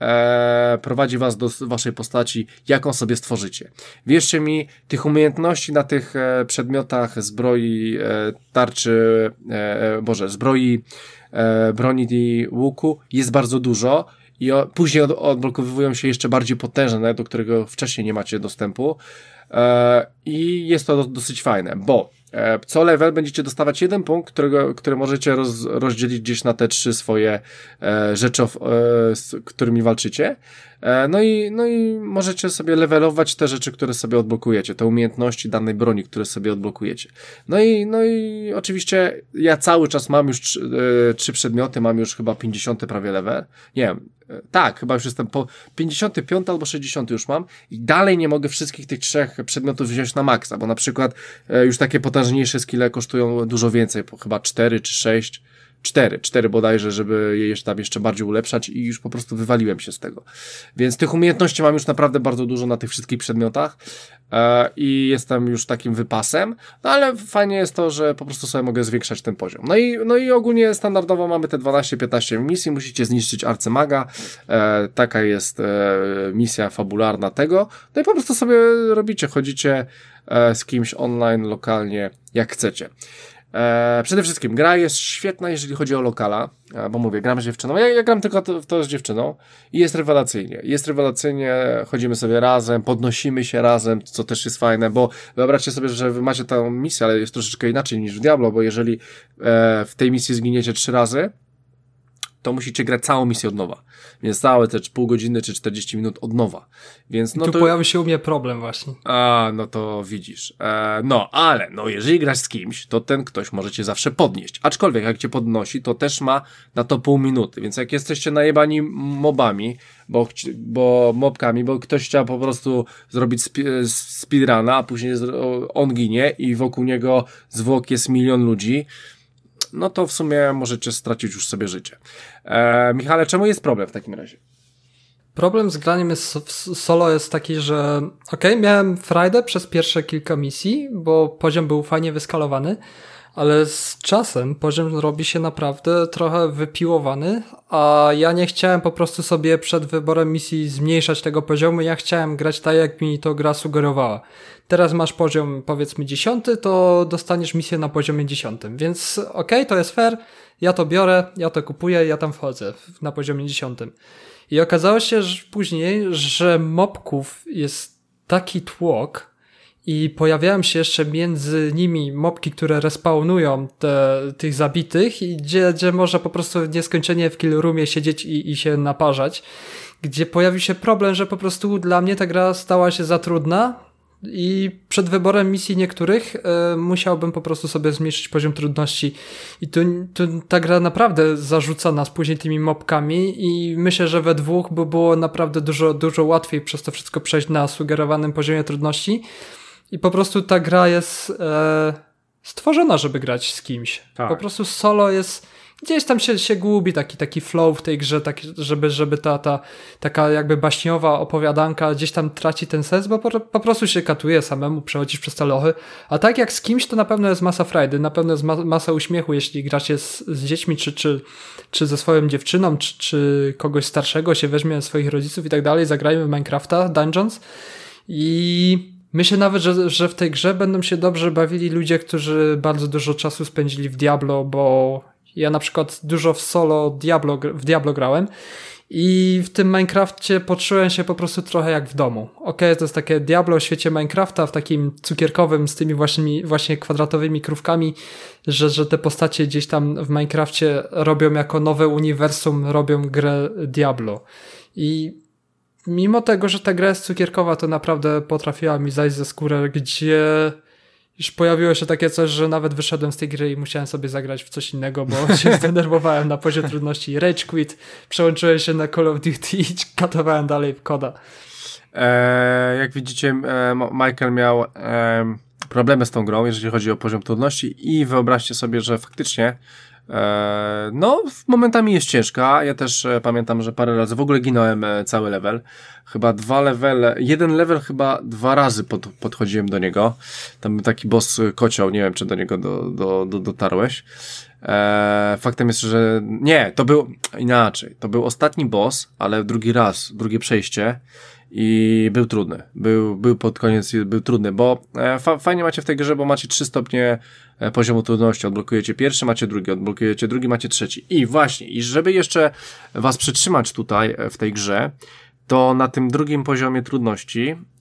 e, prowadzi was do waszej postaci, jaką sobie stworzycie. Wierzcie mi, tych umiejętności na tych e, przedmiotach zbroi, e, tarczy, e, boże, zbroi, e, broni i łuku jest bardzo dużo. I o, później od, odblokowują się jeszcze bardziej potężne, do którego wcześniej nie macie dostępu. e, i jest to dosyć fajne, bo e, co level będziecie dostawać jeden punkt, którego, który możecie roz, rozdzielić gdzieś na te trzy swoje e, rzeczy, e, z którymi walczycie. No i, no i możecie sobie levelować te rzeczy, które sobie odblokujecie, te umiejętności danej broni, które sobie odblokujecie. No i, no i oczywiście ja cały czas mam już trzy, e, trzy przedmioty, mam już chyba pięćdziesiąty prawie level. Nie wiem, e, tak, chyba już jestem po pięćdziesiąty piąty albo sześćdziesiąty już mam i dalej nie mogę wszystkich tych trzech przedmiotów wziąć na maksa, bo na przykład e, już takie potężniejsze skille kosztują dużo więcej, po chyba cztery czy sześć. Cztery, cztery bodajże, żeby je jeszcze tam jeszcze bardziej ulepszać i już po prostu wywaliłem się z tego. Więc tych umiejętności mam już naprawdę bardzo dużo na tych wszystkich przedmiotach e, i jestem już takim wypasem, no ale fajnie jest to, że po prostu sobie mogę zwiększać ten poziom. No i, no i ogólnie standardowo mamy te dwanaście piętnaście misji, musicie zniszczyć arcymaga, e, taka jest e, misja fabularna tego, no i po prostu sobie robicie, chodzicie e, z kimś online, lokalnie, jak chcecie. E, przede wszystkim gra jest świetna, jeżeli chodzi o lokala, e, bo mówię, gram z dziewczyną, ja, ja gram tylko to, to z dziewczyną i jest rewelacyjnie, jest rewelacyjnie, chodzimy sobie razem, podnosimy się razem, co też jest fajne, bo wyobraźcie sobie, że wy macie tę misję, ale jest troszeczkę inaczej niż w Diablo, bo jeżeli e, w tej misji zginiecie trzy razy, to musicie grać całą misję od nowa. Więc całe te pół godziny czy czterdzieści minut od nowa. Więc, no I tu to... pojawi się u mnie problem właśnie. A, no to widzisz. E, no, ale no jeżeli grasz z kimś, to ten ktoś może cię zawsze podnieść. Aczkolwiek jak cię podnosi, to też ma na to pół minuty. Więc jak jesteście najebani mobami, bo, bo mobkami, bo ktoś chciał po prostu zrobić spi- speedruna, a później on ginie i wokół niego zwłok jest milion ludzi, no to w sumie możecie stracić już sobie życie. E, Michale, czemu jest problem w takim razie? Problem z graniem jest solo jest taki, że okej, okay, miałem frajdę przez pierwsze kilka misji, bo poziom był fajnie wyskalowany, ale z czasem poziom robi się naprawdę trochę wypiłowany, a ja nie chciałem po prostu sobie przed wyborem misji zmniejszać tego poziomu, ja chciałem grać tak, jak mi to gra sugerowała. Teraz masz poziom powiedzmy dziesiąty, to dostaniesz misję na poziomie dziesiątym, więc okej, okay, to jest fair, ja to biorę, ja to kupuję, ja tam wchodzę na poziomie dziesiątym. I okazało się że później, że mobków jest taki tłok i pojawiają się jeszcze między nimi mobki, które respawnują te, tych zabitych i gdzie, gdzie można po prostu nieskończenie w kill roomie siedzieć i, i się naparzać, gdzie pojawił się problem, że po prostu dla mnie ta gra stała się za trudna i przed wyborem misji niektórych y, musiałbym po prostu sobie zmniejszyć poziom trudności i tu, tu ta gra naprawdę zarzuca nas później tymi mobkami i myślę, że we dwóch by było naprawdę dużo, dużo łatwiej przez to wszystko przejść na sugerowanym poziomie trudności i po prostu ta gra jest e, stworzona, żeby grać z kimś. Tak. Po prostu solo jest gdzieś tam się, się gubi taki, taki flow w tej grze, tak, żeby, żeby ta, ta taka jakby baśniowa opowiadanka gdzieś tam traci ten sens, bo po, po prostu się katuje samemu, przechodzisz przez te lochy. A tak jak z kimś, to na pewno jest masa frajdy, na pewno jest ma, masa uśmiechu, jeśli gracie z, z dziećmi, czy, czy, czy ze swoją dziewczyną, czy, czy kogoś starszego się weźmie swoich rodziców i tak dalej, zagrajmy w Minecrafta, Dungeons i myślę nawet, że, że w tej grze będą się dobrze bawili ludzie, którzy bardzo dużo czasu spędzili w Diablo, bo ja na przykład dużo w solo Diablo, w Diablo grałem i w tym Minecrafcie poczułem się po prostu trochę jak w domu. Okej, okay, to jest takie Diablo w świecie Minecrafta, w takim cukierkowym z tymi właśnie, właśnie kwadratowymi krówkami, że, że te postacie gdzieś tam w Minecrafcie robią jako nowe uniwersum, robią grę Diablo. I mimo tego, że ta gra jest cukierkowa, to naprawdę potrafiła mi zajść ze skórę, gdzie już pojawiło się takie coś, że nawet wyszedłem z tej gry i musiałem sobie zagrać w coś innego, bo się zdenerwowałem na poziomie trudności. Rage quit, przełączyłem się na Call of Duty i katowałem dalej w koda. E, jak widzicie, e, Michael miał e, problemy z tą grą, jeżeli chodzi o poziom trudności i wyobraźcie sobie, że faktycznie e, no, momentami jest ciężka. Ja też e, pamiętam, że parę razy w ogóle ginąłem e, cały level. Chyba dwa levele, jeden level chyba dwa razy pod, podchodziłem do niego. Tam był taki boss kocioł, nie wiem, czy do niego do, do, do, dotarłeś. E, faktem jest, że nie, to był inaczej. To był ostatni boss, ale drugi raz, drugie przejście i był trudny. Był, był pod koniec, był trudny, bo e, fa, fajnie macie w tej grze, bo macie trzy stopnie e, poziomu trudności. Odblokujecie pierwszy, macie drugi, odblokujecie drugi, macie trzeci. I właśnie, i żeby jeszcze was przytrzymać tutaj e, w tej grze, to na tym drugim poziomie trudności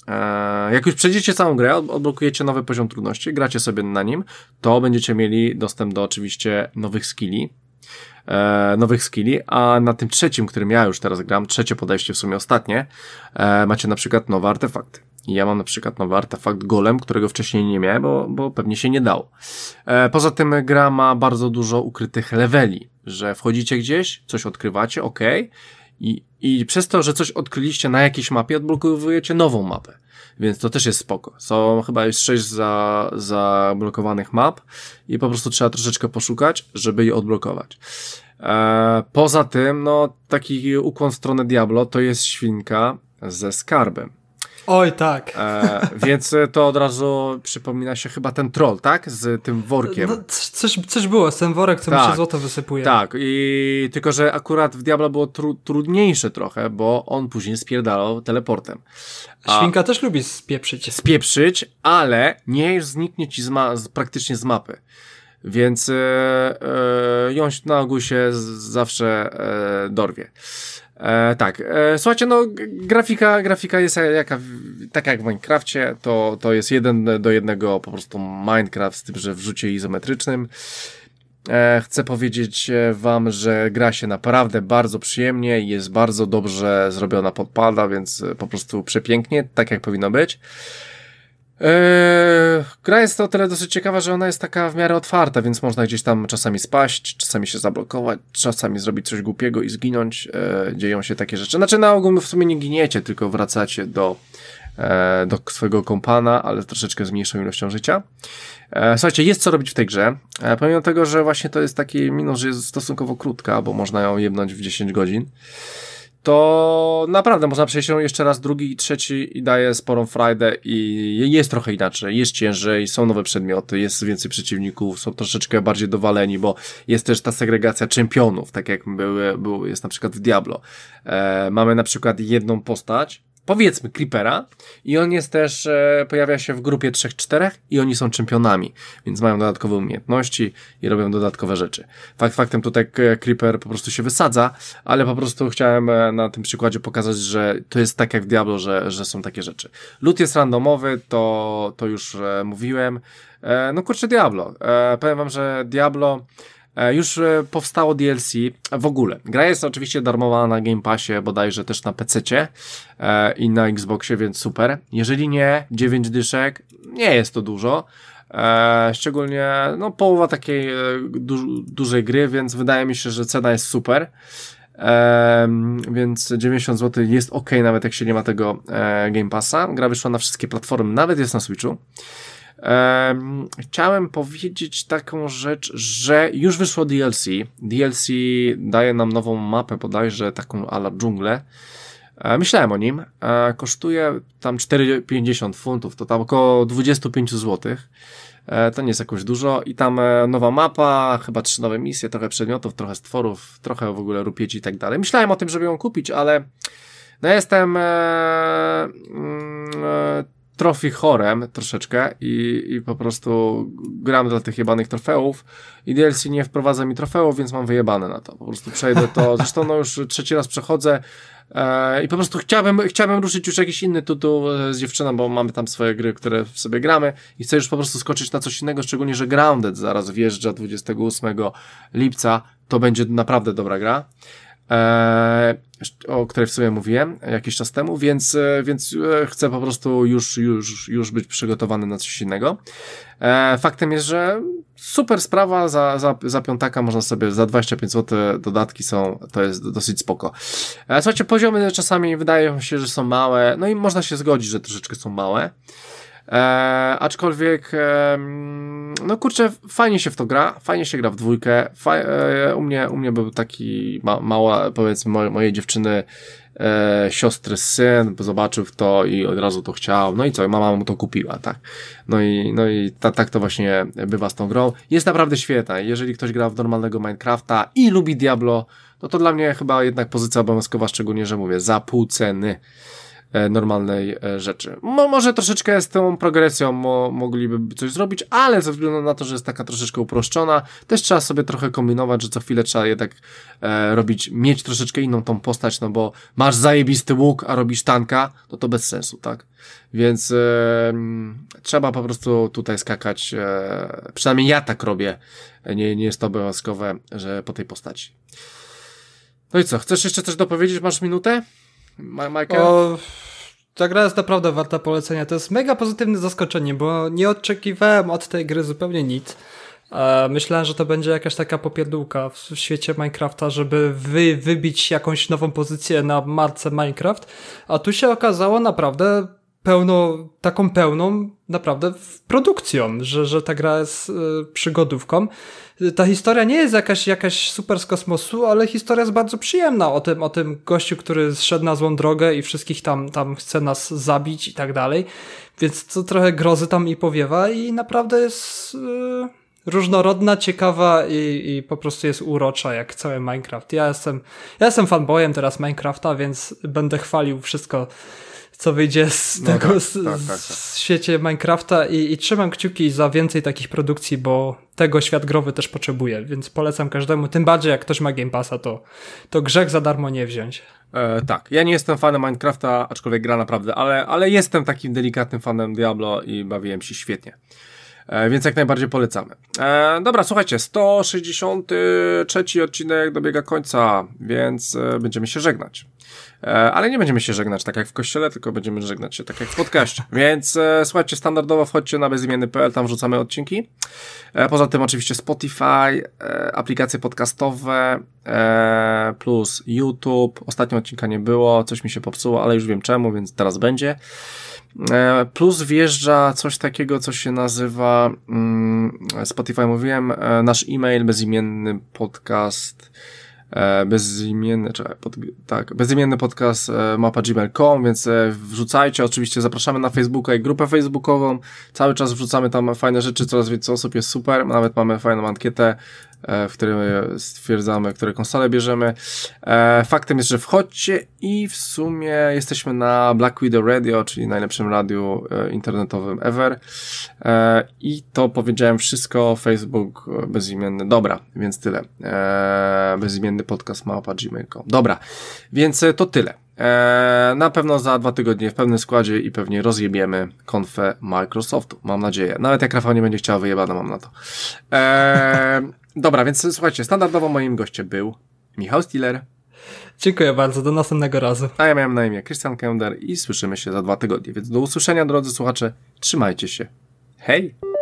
e, jak już przejdziecie całą grę, odblokujecie nowy poziom trudności, gracie sobie na nim, to będziecie mieli dostęp do oczywiście nowych skilli, e, nowych skilli, a na tym trzecim, którym ja już teraz gram, trzecie podejście w sumie ostatnie, e, macie na przykład nowe artefakty. I ja mam na przykład nowy artefakt golem, którego wcześniej nie miałem, bo, bo pewnie się nie dało. E, poza tym gra ma bardzo dużo ukrytych leveli, że wchodzicie gdzieś, coś odkrywacie, ok, i, i przez to, że coś odkryliście na jakiejś mapie, odblokowujecie nową mapę. Więc to też jest spoko. Są chyba już sześć za, zablokowanych map i po prostu trzeba troszeczkę poszukać, żeby je odblokować. E, poza tym, no, taki ukłon w stronę Diablo to jest świnka ze skarbem. Oj, tak. E, więc to od razu przypomina się chyba ten troll, tak? Z tym workiem. No, coś, coś było, z tym worek, co tak, mi się złoto wysypuje. Tak, i tylko, że akurat w Diablo było tru, trudniejsze trochę, bo on później spierdalał teleportem. A świnka też lubi spieprzyć. Spieprzyć, ale nie zniknie ci z ma- z, praktycznie z mapy. Więc e, e, ją na ogół się z, zawsze e, dorwie. E, tak, e, słuchajcie, no grafika, grafika jest jaka, taka jak w Minecrafcie, to, to jest jeden do jednego po prostu Minecraft, z tym, że w rzucie izometrycznym. E, chcę powiedzieć wam, że gra się naprawdę bardzo przyjemnie, jest bardzo dobrze zrobiona, podpada, więc po prostu przepięknie, tak jak powinno być. Eee, gra jest o tyle dosyć ciekawa, że ona jest taka w miarę otwarta, więc można gdzieś tam czasami spaść, czasami się zablokować, czasami zrobić coś głupiego i zginąć. Eee, dzieją się takie rzeczy. Znaczy na ogół w sumie nie giniecie, tylko wracacie do, e, do swojego kompana, ale troszeczkę z mniejszą ilością życia. E, słuchajcie, jest co robić w tej grze. E, pomimo tego, że właśnie to jest taki minus, że jest stosunkowo krótka, bo można ją jebnąć w dziesięć godzin. To naprawdę można przejść ją jeszcze raz drugi i trzeci i daje sporą frajdę i jest trochę inaczej, jest ciężej, są nowe przedmioty, jest więcej przeciwników, są troszeczkę bardziej dowaleni, bo jest też ta segregacja czempionów, tak jak były, był, jest na przykład w Diablo. E, mamy na przykład jedną postać, powiedzmy Creepera, i on jest też, e, pojawia się w grupie trzech czterech i oni są czempionami, więc mają dodatkowe umiejętności i robią dodatkowe rzeczy. Fakt faktem tutaj Creeper po prostu się wysadza, ale po prostu chciałem e, na tym przykładzie pokazać, że to jest tak jak w Diablo, że, że są takie rzeczy. Loot jest randomowy, to, to już e, mówiłem. E, no kurczę, Diablo. E, powiem wam, że Diablo już powstało D L C. W ogóle, gra jest oczywiście darmowa na Game Passie, bodajże też na pececie e, i na Xboxie, więc super. Jeżeli nie, dziewięć dyszek, nie jest to dużo. E, szczególnie, no, połowa takiej e, du- dużej gry, więc wydaje mi się, że cena jest super. E, więc dziewięćdziesiąt złotych jest ok, nawet jak się nie ma tego e, Game Passa. Gra wyszła na wszystkie platformy, nawet jest na Switchu. Um, chciałem powiedzieć taką rzecz, że już wyszło D L C. D L C daje nam nową mapę, bodajże taką a la dżunglę. E, myślałem o nim. E, kosztuje tam cztery pięćdziesiąt funtów, to tam około dwadzieścia pięć złotych. E, to nie jest jakoś dużo. I tam e, nowa mapa, chyba trzy nowe misje, trochę przedmiotów, trochę stworów, trochę w ogóle rupieci i tak dalej. Myślałem o tym, żeby ją kupić, ale no jestem e, mm, e, trophy chorem troszeczkę i, i po prostu gram dla tych jebanych trofeów i D L C nie wprowadza mi trofeów, więc mam wyjebane na to. Po prostu przejdę to, zresztą no już trzeci raz przechodzę e, i po prostu chciałbym, chciałbym ruszyć już jakiś inny tytuł z dziewczyną, bo mamy tam swoje gry, które w sobie gramy i chcę już po prostu skoczyć na coś innego, szczególnie, że Grounded zaraz wjeżdża dwudziestego ósmego lipca, to będzie naprawdę dobra gra. E, o której w sumie mówiłem jakiś czas temu, więc, więc chcę po prostu już, już, już być przygotowany na coś innego. E, faktem jest, że super sprawa, za, za, za piątaka można sobie, za dwadzieścia pięć złotych dodatki są, to jest dosyć spoko. E, słuchajcie, poziomy czasami wydają się, że są małe, no i można się zgodzić, że troszeczkę są małe. E, aczkolwiek e, no kurczę, fajnie się w to gra, fajnie się gra w dwójkę. Faj, e, u, mnie, u mnie był taki ma, mała, powiedzmy, moje, mojej dziewczyny e, siostry syn, zobaczył w to i od razu to chciał, no i co, mama mu to kupiła, tak. No i, no i ta, tak to właśnie bywa z tą grą. Jest naprawdę świetna. Jeżeli ktoś gra w normalnego Minecrafta i lubi Diablo, no to dla mnie chyba jednak pozycja obowiązkowa, szczególnie, że mówię, za pół ceny. normalnej rzeczy. Mo, może troszeczkę z tą progresją mo, mogliby coś zrobić, ale ze względu na to, że jest taka troszeczkę uproszczona, też trzeba sobie trochę kombinować, że co chwilę trzeba jednak e, robić, mieć troszeczkę inną tą postać, no bo masz zajebisty łuk, a robisz tanka, no to bez sensu, tak? Więc e, trzeba po prostu tutaj skakać, e, przynajmniej ja tak robię, nie, nie jest to obowiązkowe, że po tej postaci. No i co, chcesz jeszcze coś dopowiedzieć? Masz minutę? Ma- Michael? O, ta gra jest naprawdę warta polecenia. To jest mega pozytywne zaskoczenie, bo nie oczekiwałem od tej gry zupełnie nic. E, myślałem, że to będzie jakaś taka popierdółka w świecie Minecrafta, żeby wy, wybić jakąś nową pozycję na marce Minecraft, a tu się okazało naprawdę pełno, taką pełną naprawdę produkcją, że, że ta gra jest y, przygodówką. Ta historia nie jest jakaś, jakaś super z kosmosu, ale historia jest bardzo przyjemna o tym, o tym gościu, który zszedł na złą drogę i wszystkich tam, tam chce nas zabić i tak dalej. Więc to trochę grozy tam i powiewa i naprawdę jest y, różnorodna, ciekawa i, i po prostu jest urocza jak cały Minecraft. Ja jestem, ja jestem fanboyem teraz Minecrafta, więc będę chwalił wszystko, co wyjdzie z no tego tak, z, tak, tak, tak. z świecie Minecrafta i, i trzymam kciuki za więcej takich produkcji, bo tego świat growy też potrzebuje, więc polecam każdemu, tym bardziej jak ktoś ma Game Passa, to, to grzech za darmo nie wziąć. E, tak, ja nie jestem fanem Minecrafta, aczkolwiek gra naprawdę, ale, ale jestem takim delikatnym fanem Diablo i bawiłem się świetnie. E, więc jak najbardziej polecamy. E, dobra, słuchajcie, sto sześćdziesiąty trzeci odcinek dobiega końca, więc e, będziemy się żegnać. E, ale nie będziemy się żegnać tak jak w kościele, tylko będziemy żegnać się tak jak w podcaście. Więc e, słuchajcie, standardowo wchodźcie na bezimienny kropka p l, tam wrzucamy odcinki. E, poza tym oczywiście Spotify, e, aplikacje podcastowe, e, plus YouTube. Ostatnio odcinka nie było, coś mi się popsuło, ale już wiem czemu, więc teraz będzie. E, plus wjeżdża coś takiego, co się nazywa mm, Spotify, mówiłem, e, nasz e-mail, bezimienny podcast, e, bezimienny, czekaj, pod, tak, bezimienny podcast e, mapa gmail kropka com, więc e, wrzucajcie, oczywiście zapraszamy na Facebooka i grupę facebookową, cały czas wrzucamy tam fajne rzeczy, coraz więcej osób, jest super, nawet mamy fajną ankietę, w którym stwierdzamy, które konsole bierzemy. Faktem jest, że wchodźcie i w sumie jesteśmy na Black Widow Radio, czyli najlepszym radiu internetowym ever. I to powiedziałem wszystko, Facebook bezimienny. Dobra, więc tyle. Bezimienny podcast małpa gmail kropka com. Dobra, więc to tyle. Eee, na pewno za dwa tygodnie w pełnym składzie i pewnie rozjebiemy konfę Microsoftu. Mam nadzieję. Nawet jak Rafał nie będzie chciał, wyjebana mam na to. Eee, dobra, więc słuchajcie, standardowo moim gościem był Michał Stiller. Dziękuję bardzo, do następnego razu. A ja miałem na imię Christian Kender i słyszymy się za dwa tygodnie. Więc do usłyszenia, drodzy słuchacze. Trzymajcie się. Hej!